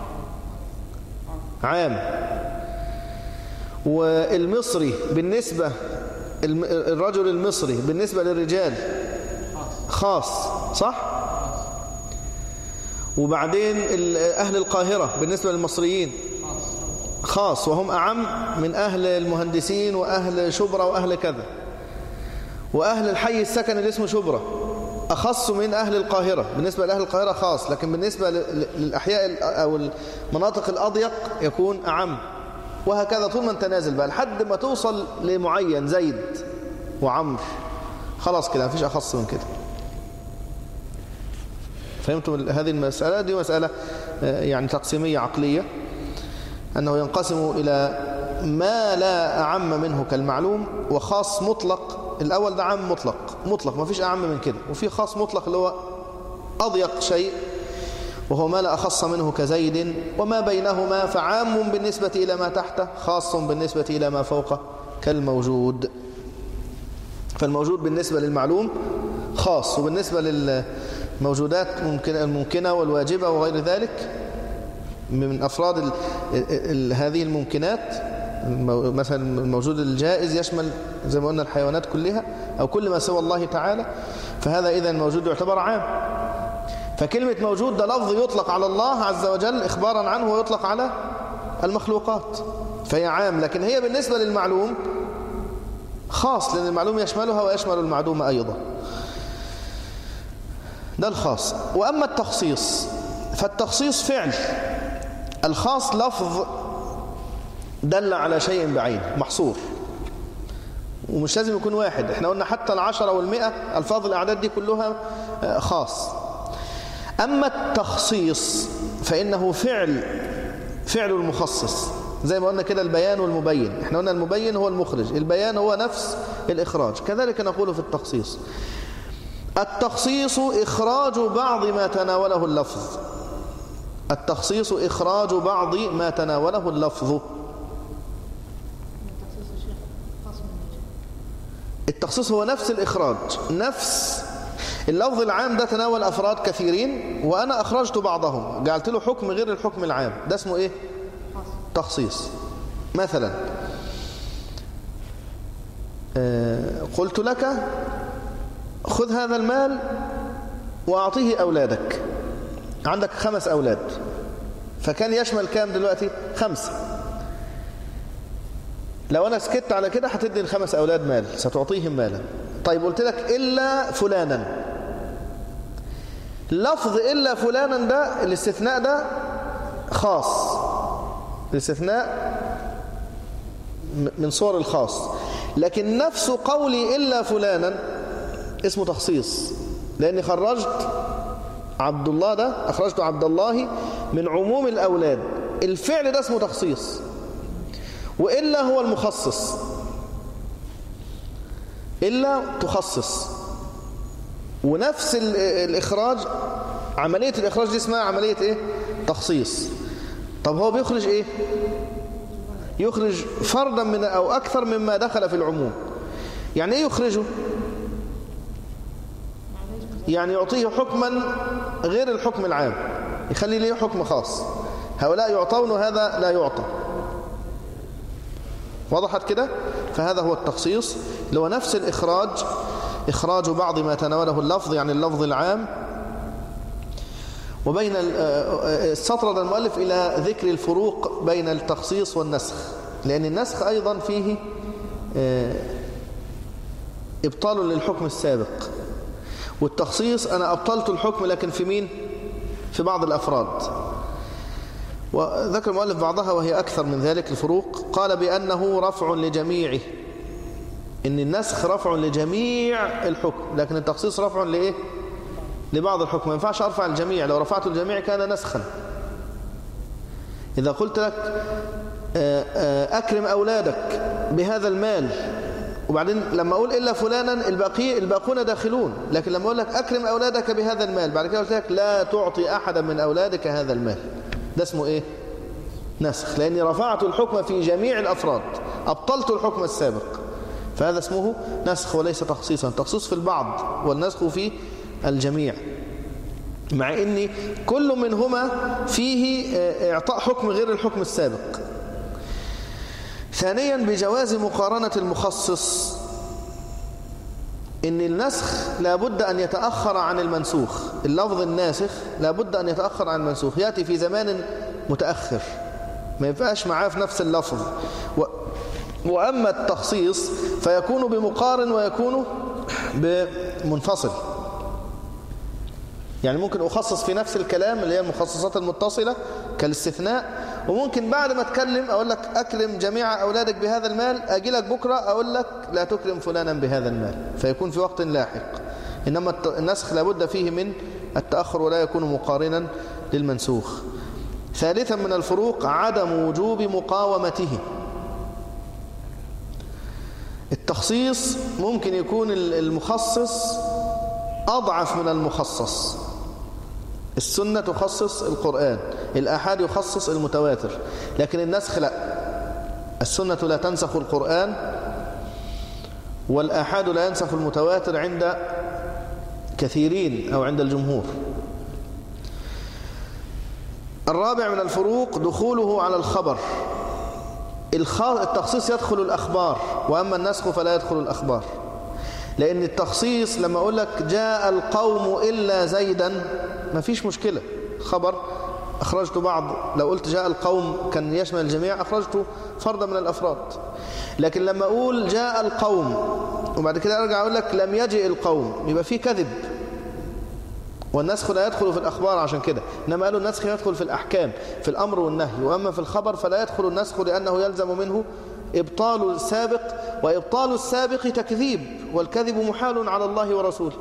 عام. والمصري بالنسبة الرجل المصري بالنسبة للرجال خاص، صح؟ وبعدين أهل القاهرة بالنسبة للمصريين خاص، وهم أعم من أهل المهندسين وأهل شبرا وأهل كذا. وأهل الحي السكن اللي اسمه شبرا أخص من أهل القاهرة، بالنسبة لأهل القاهرة خاص، لكن بالنسبة للأحياء أو المناطق الأضيق يكون أعم. وهكذا طول ما انت نازل بقى لحد ما توصل لمعين زيد وعمر، خلاص كده مفيش أخص من كده. فهمتم هذه المسألة؟ دي مسألة يعني تقسيمية عقلية، أنه ينقسم إلى ما لا أعم منه كالمعلوم، وخاص مطلق. الأول ده عام مطلق مطلق ما فيش أعم من كده، وفي خاص مطلق اللي هو أضيق شيء وهو ما لا أخص منه كزيد، وما بينهما فعام بالنسبة إلى ما تحته، خاص بالنسبة إلى ما فوقه كالموجود. فالموجود بالنسبة للمعلوم خاص، وبالنسبة للموجودات الممكنة والواجبة وغير ذلك من أفراد ال ال هذه الممكنات، مثلا الموجود الجائز يشمل زي ما قلنا الحيوانات كلها أو كل ما سوى الله تعالى، فهذا إذا الموجود يعتبر عام. فكلمة موجود ده لفظ يطلق على الله عز وجل إخبارا عنه، ويطلق على المخلوقات، فهي عام. لكن هي بالنسبة للمعلوم خاص، لأن المعلوم يشملها ويشمل المعدوم أيضا. ده الخاص. وأما التخصيص فالتخصيص فعل، الخاص لفظ دل على شيء بعينه محصور، ومش لازم يكون واحد. احنا قلنا حتى العشرة والمئة ألفاظ الأعداد دي كلها خاص. أما التخصيص فإنه فعل فعل المخصص، زي ما قلنا كده البيان والمبين. احنا قلنا المبين هو المخرج، البيان هو نفس الإخراج. كذلك نقول في التخصيص. التخصيص إخراج بعض ما تناوله اللفظ، التخصيص إخراج بعض ما تناوله اللفظ. التخصيص هو نفس الإخراج، نفس اللفظ العام ده تناول أفراد كثيرين، وأنا أخرجت بعضهم جعلت له حكم غير الحكم العام، ده اسمه إيه؟ تخصيص. مثلا قلت لك خذ هذا المال وأعطيه أولادك، عندك خمس أولاد، فكان يشمل كام دلوقتي؟ خمسة. لو أنا سكت على كده هتدي الخمس أولاد مال، ستعطيهم مالا. طيب قلت لك إلا فلانا، لفظ إلا فلانا ده الاستثناء ده خاص، الاستثناء من صور الخاص. لكن نفس قولي إلا فلانا اسمه تخصيص، لأني خرجت عبد الله ده، أخرجت عبد الله من عموم الأولاد. الفعل ده اسمه تخصيص. وإلا هو المخصص، إلا تخصص. ونفس الإخراج، عملية الإخراج دي اسمها عملية إيه؟ تخصيص. طب هو بيخرج إيه؟ يخرج فردا من أو أكثر مما دخل في العموم. يعني إيه يخرجه؟ يعني يعطيه حكما غير الحكم العام، يخلي ليه حكم خاص. هؤلاء يعطون وهذا لا يعطى. وضحت كده؟ فهذا هو التخصيص، اللي هو نفس الإخراج، إخراج بعض ما تناوله اللفظ، يعني اللفظ العام. وبين استطرد المؤلف إلى ذكر الفروق بين التخصيص والنسخ، لأن النسخ أيضا فيه إبطال للحكم السابق، والتخصيص أنا أبطلت الحكم لكن في مين؟ في بعض الأفراد. وذكر المؤلف بعضها وهي أكثر من ذلك الفروق. قال بأنه رفع لجميعه، إن النسخ رفع لجميع الحكم، لكن التخصيص رفع لإيه؟ لبعض الحكم. ما ينفعش أرفع الجميع، لو رفعت الجميع كان نسخا. إذا قلت لك أكرم أولادك بهذا المال، وبعدين لما أقول إلا فلانا الباقي الباقون داخلون، لكن لما أقول لك أكرم أولادك بهذا المال، بعد كده قلت لك لا تعطي أحدا من أولادك هذا المال، ده اسمه إيه؟ نسخ، لأني رفعت الحكم في جميع الأفراد، أبطلت الحكم السابق، فهذا اسمه نسخ وليس تخصيصا. تخصيص في البعض والنسخ في الجميع، مع أن كل منهما فيه إعطاء حكم غير الحكم السابق. ثانيا بجواز مقارنة المخصص، إن النسخ لابد أن يتأخر عن المنسوخ، اللفظ الناسخ لابد أن يتأخر عن المنسوخ، يأتي في زمان متأخر ما يبقاش معاه في نفس اللفظ. و... وأما التخصيص فيكون بمقارن ويكون بمنفصل، يعني ممكن أخصص في نفس الكلام اللي هي المخصصات المتصلة كالاستثناء، وممكن بعد ما أتكلم أقول لك أكرم جميع أولادك بهذا المال، أجي لك بكرة أقول لك لا تكرم فلانا بهذا المال، فيكون في وقت لاحق. إنما النسخ لابد فيه من التأخر ولا يكون مقارنا للمنسوخ. ثالثا من الفروق عدم وجوب مقاومته. التخصيص ممكن يكون المخصص أضعف من المخصص، السنة تخصص القرآن، الآحاد يخصص المتواتر، لكن النسخ لا، السنة لا تنسخ القرآن والآحاد لا ينسخ المتواتر عند كثيرين أو عند الجمهور. الرابع من الفروق دخوله على الخبر. التخصيص يدخل الأخبار، وأما النسخ فلا يدخل الأخبار، لأن التخصيص لما أقول لك جاء القوم إلا زيدا ما فيش مشكلة، خبر أخرجت بعض، لو قلت جاء القوم كان يشمل الجميع أخرجت فردا من الأفراد. لكن لما أقول جاء القوم وبعد كده أرجع أقول لك لم يجئ القوم يبقى فيه كذب، والنسخ لا يدخل في الأخبار عشان كده. إنما قالوا النسخ يدخل في الأحكام في الأمر والنهي، وأما في الخبر فلا يدخل النسخ لأنه يلزم منه إبطال السابق، وإبطال السابق تكذيب، والكذب محال على الله ورسوله،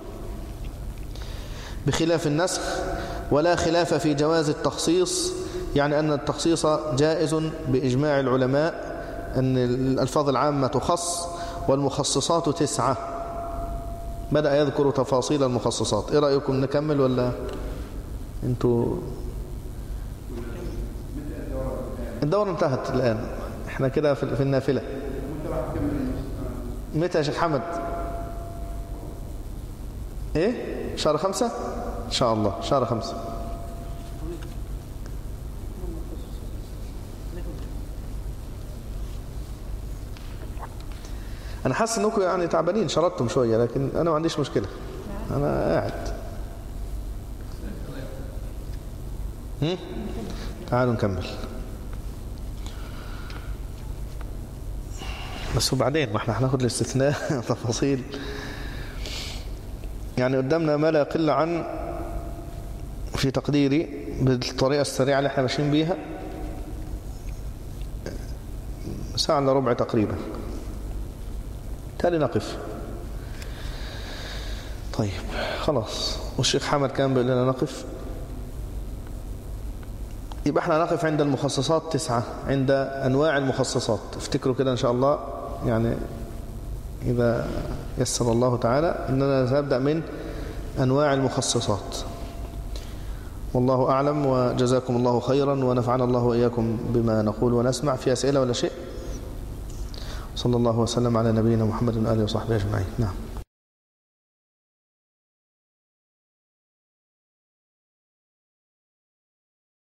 بخلاف النسخ. ولا خلاف في جواز التخصيص، يعني أن التخصيص جائز بإجماع العلماء، أن الألفاظ العامة تخص، والمخصصات تسعة. بدأ يذكر تفاصيل المخصصات. إيه رأيكم نكمل ولا أنتوا؟ الدورة انتهت الآن، احنا كده في النافلة. متى يا شيخ حمد؟ ايه شهر خمسة ان شاء الله، شهر خمسة. انا حاسس انكم يعني تعبانين، شردتم شوية، لكن انا ما عنديش مشكلة، انا قاعد. هم؟ تعالوا نكمل. بس وبعدين ما احنا هناخد الاستثناء تفاصيل، يعني قدامنا ما لا يقل عن، في تقديري بالطريقة السريعة اللي احنا ماشيين بيها، ساعة الا ربع تقريبا. تالي نقف. طيب خلاص، والشيخ حمد كان بيقول لنا نقف، يبقى احنا نقف عند المخصصات تسعة، عند أنواع المخصصات. افتكروا كده إن شاء الله، يعني إذا يسر الله تعالى إننا سنبدأ من أنواع المخصصات. والله أعلم، وجزاكم الله خيرا، ونفعنا الله وإياكم بما نقول ونسمع. في أسئلة ولا شيء؟ صلى الله وسلم على نبينا محمد وآله وصحبه أجمعين. نعم.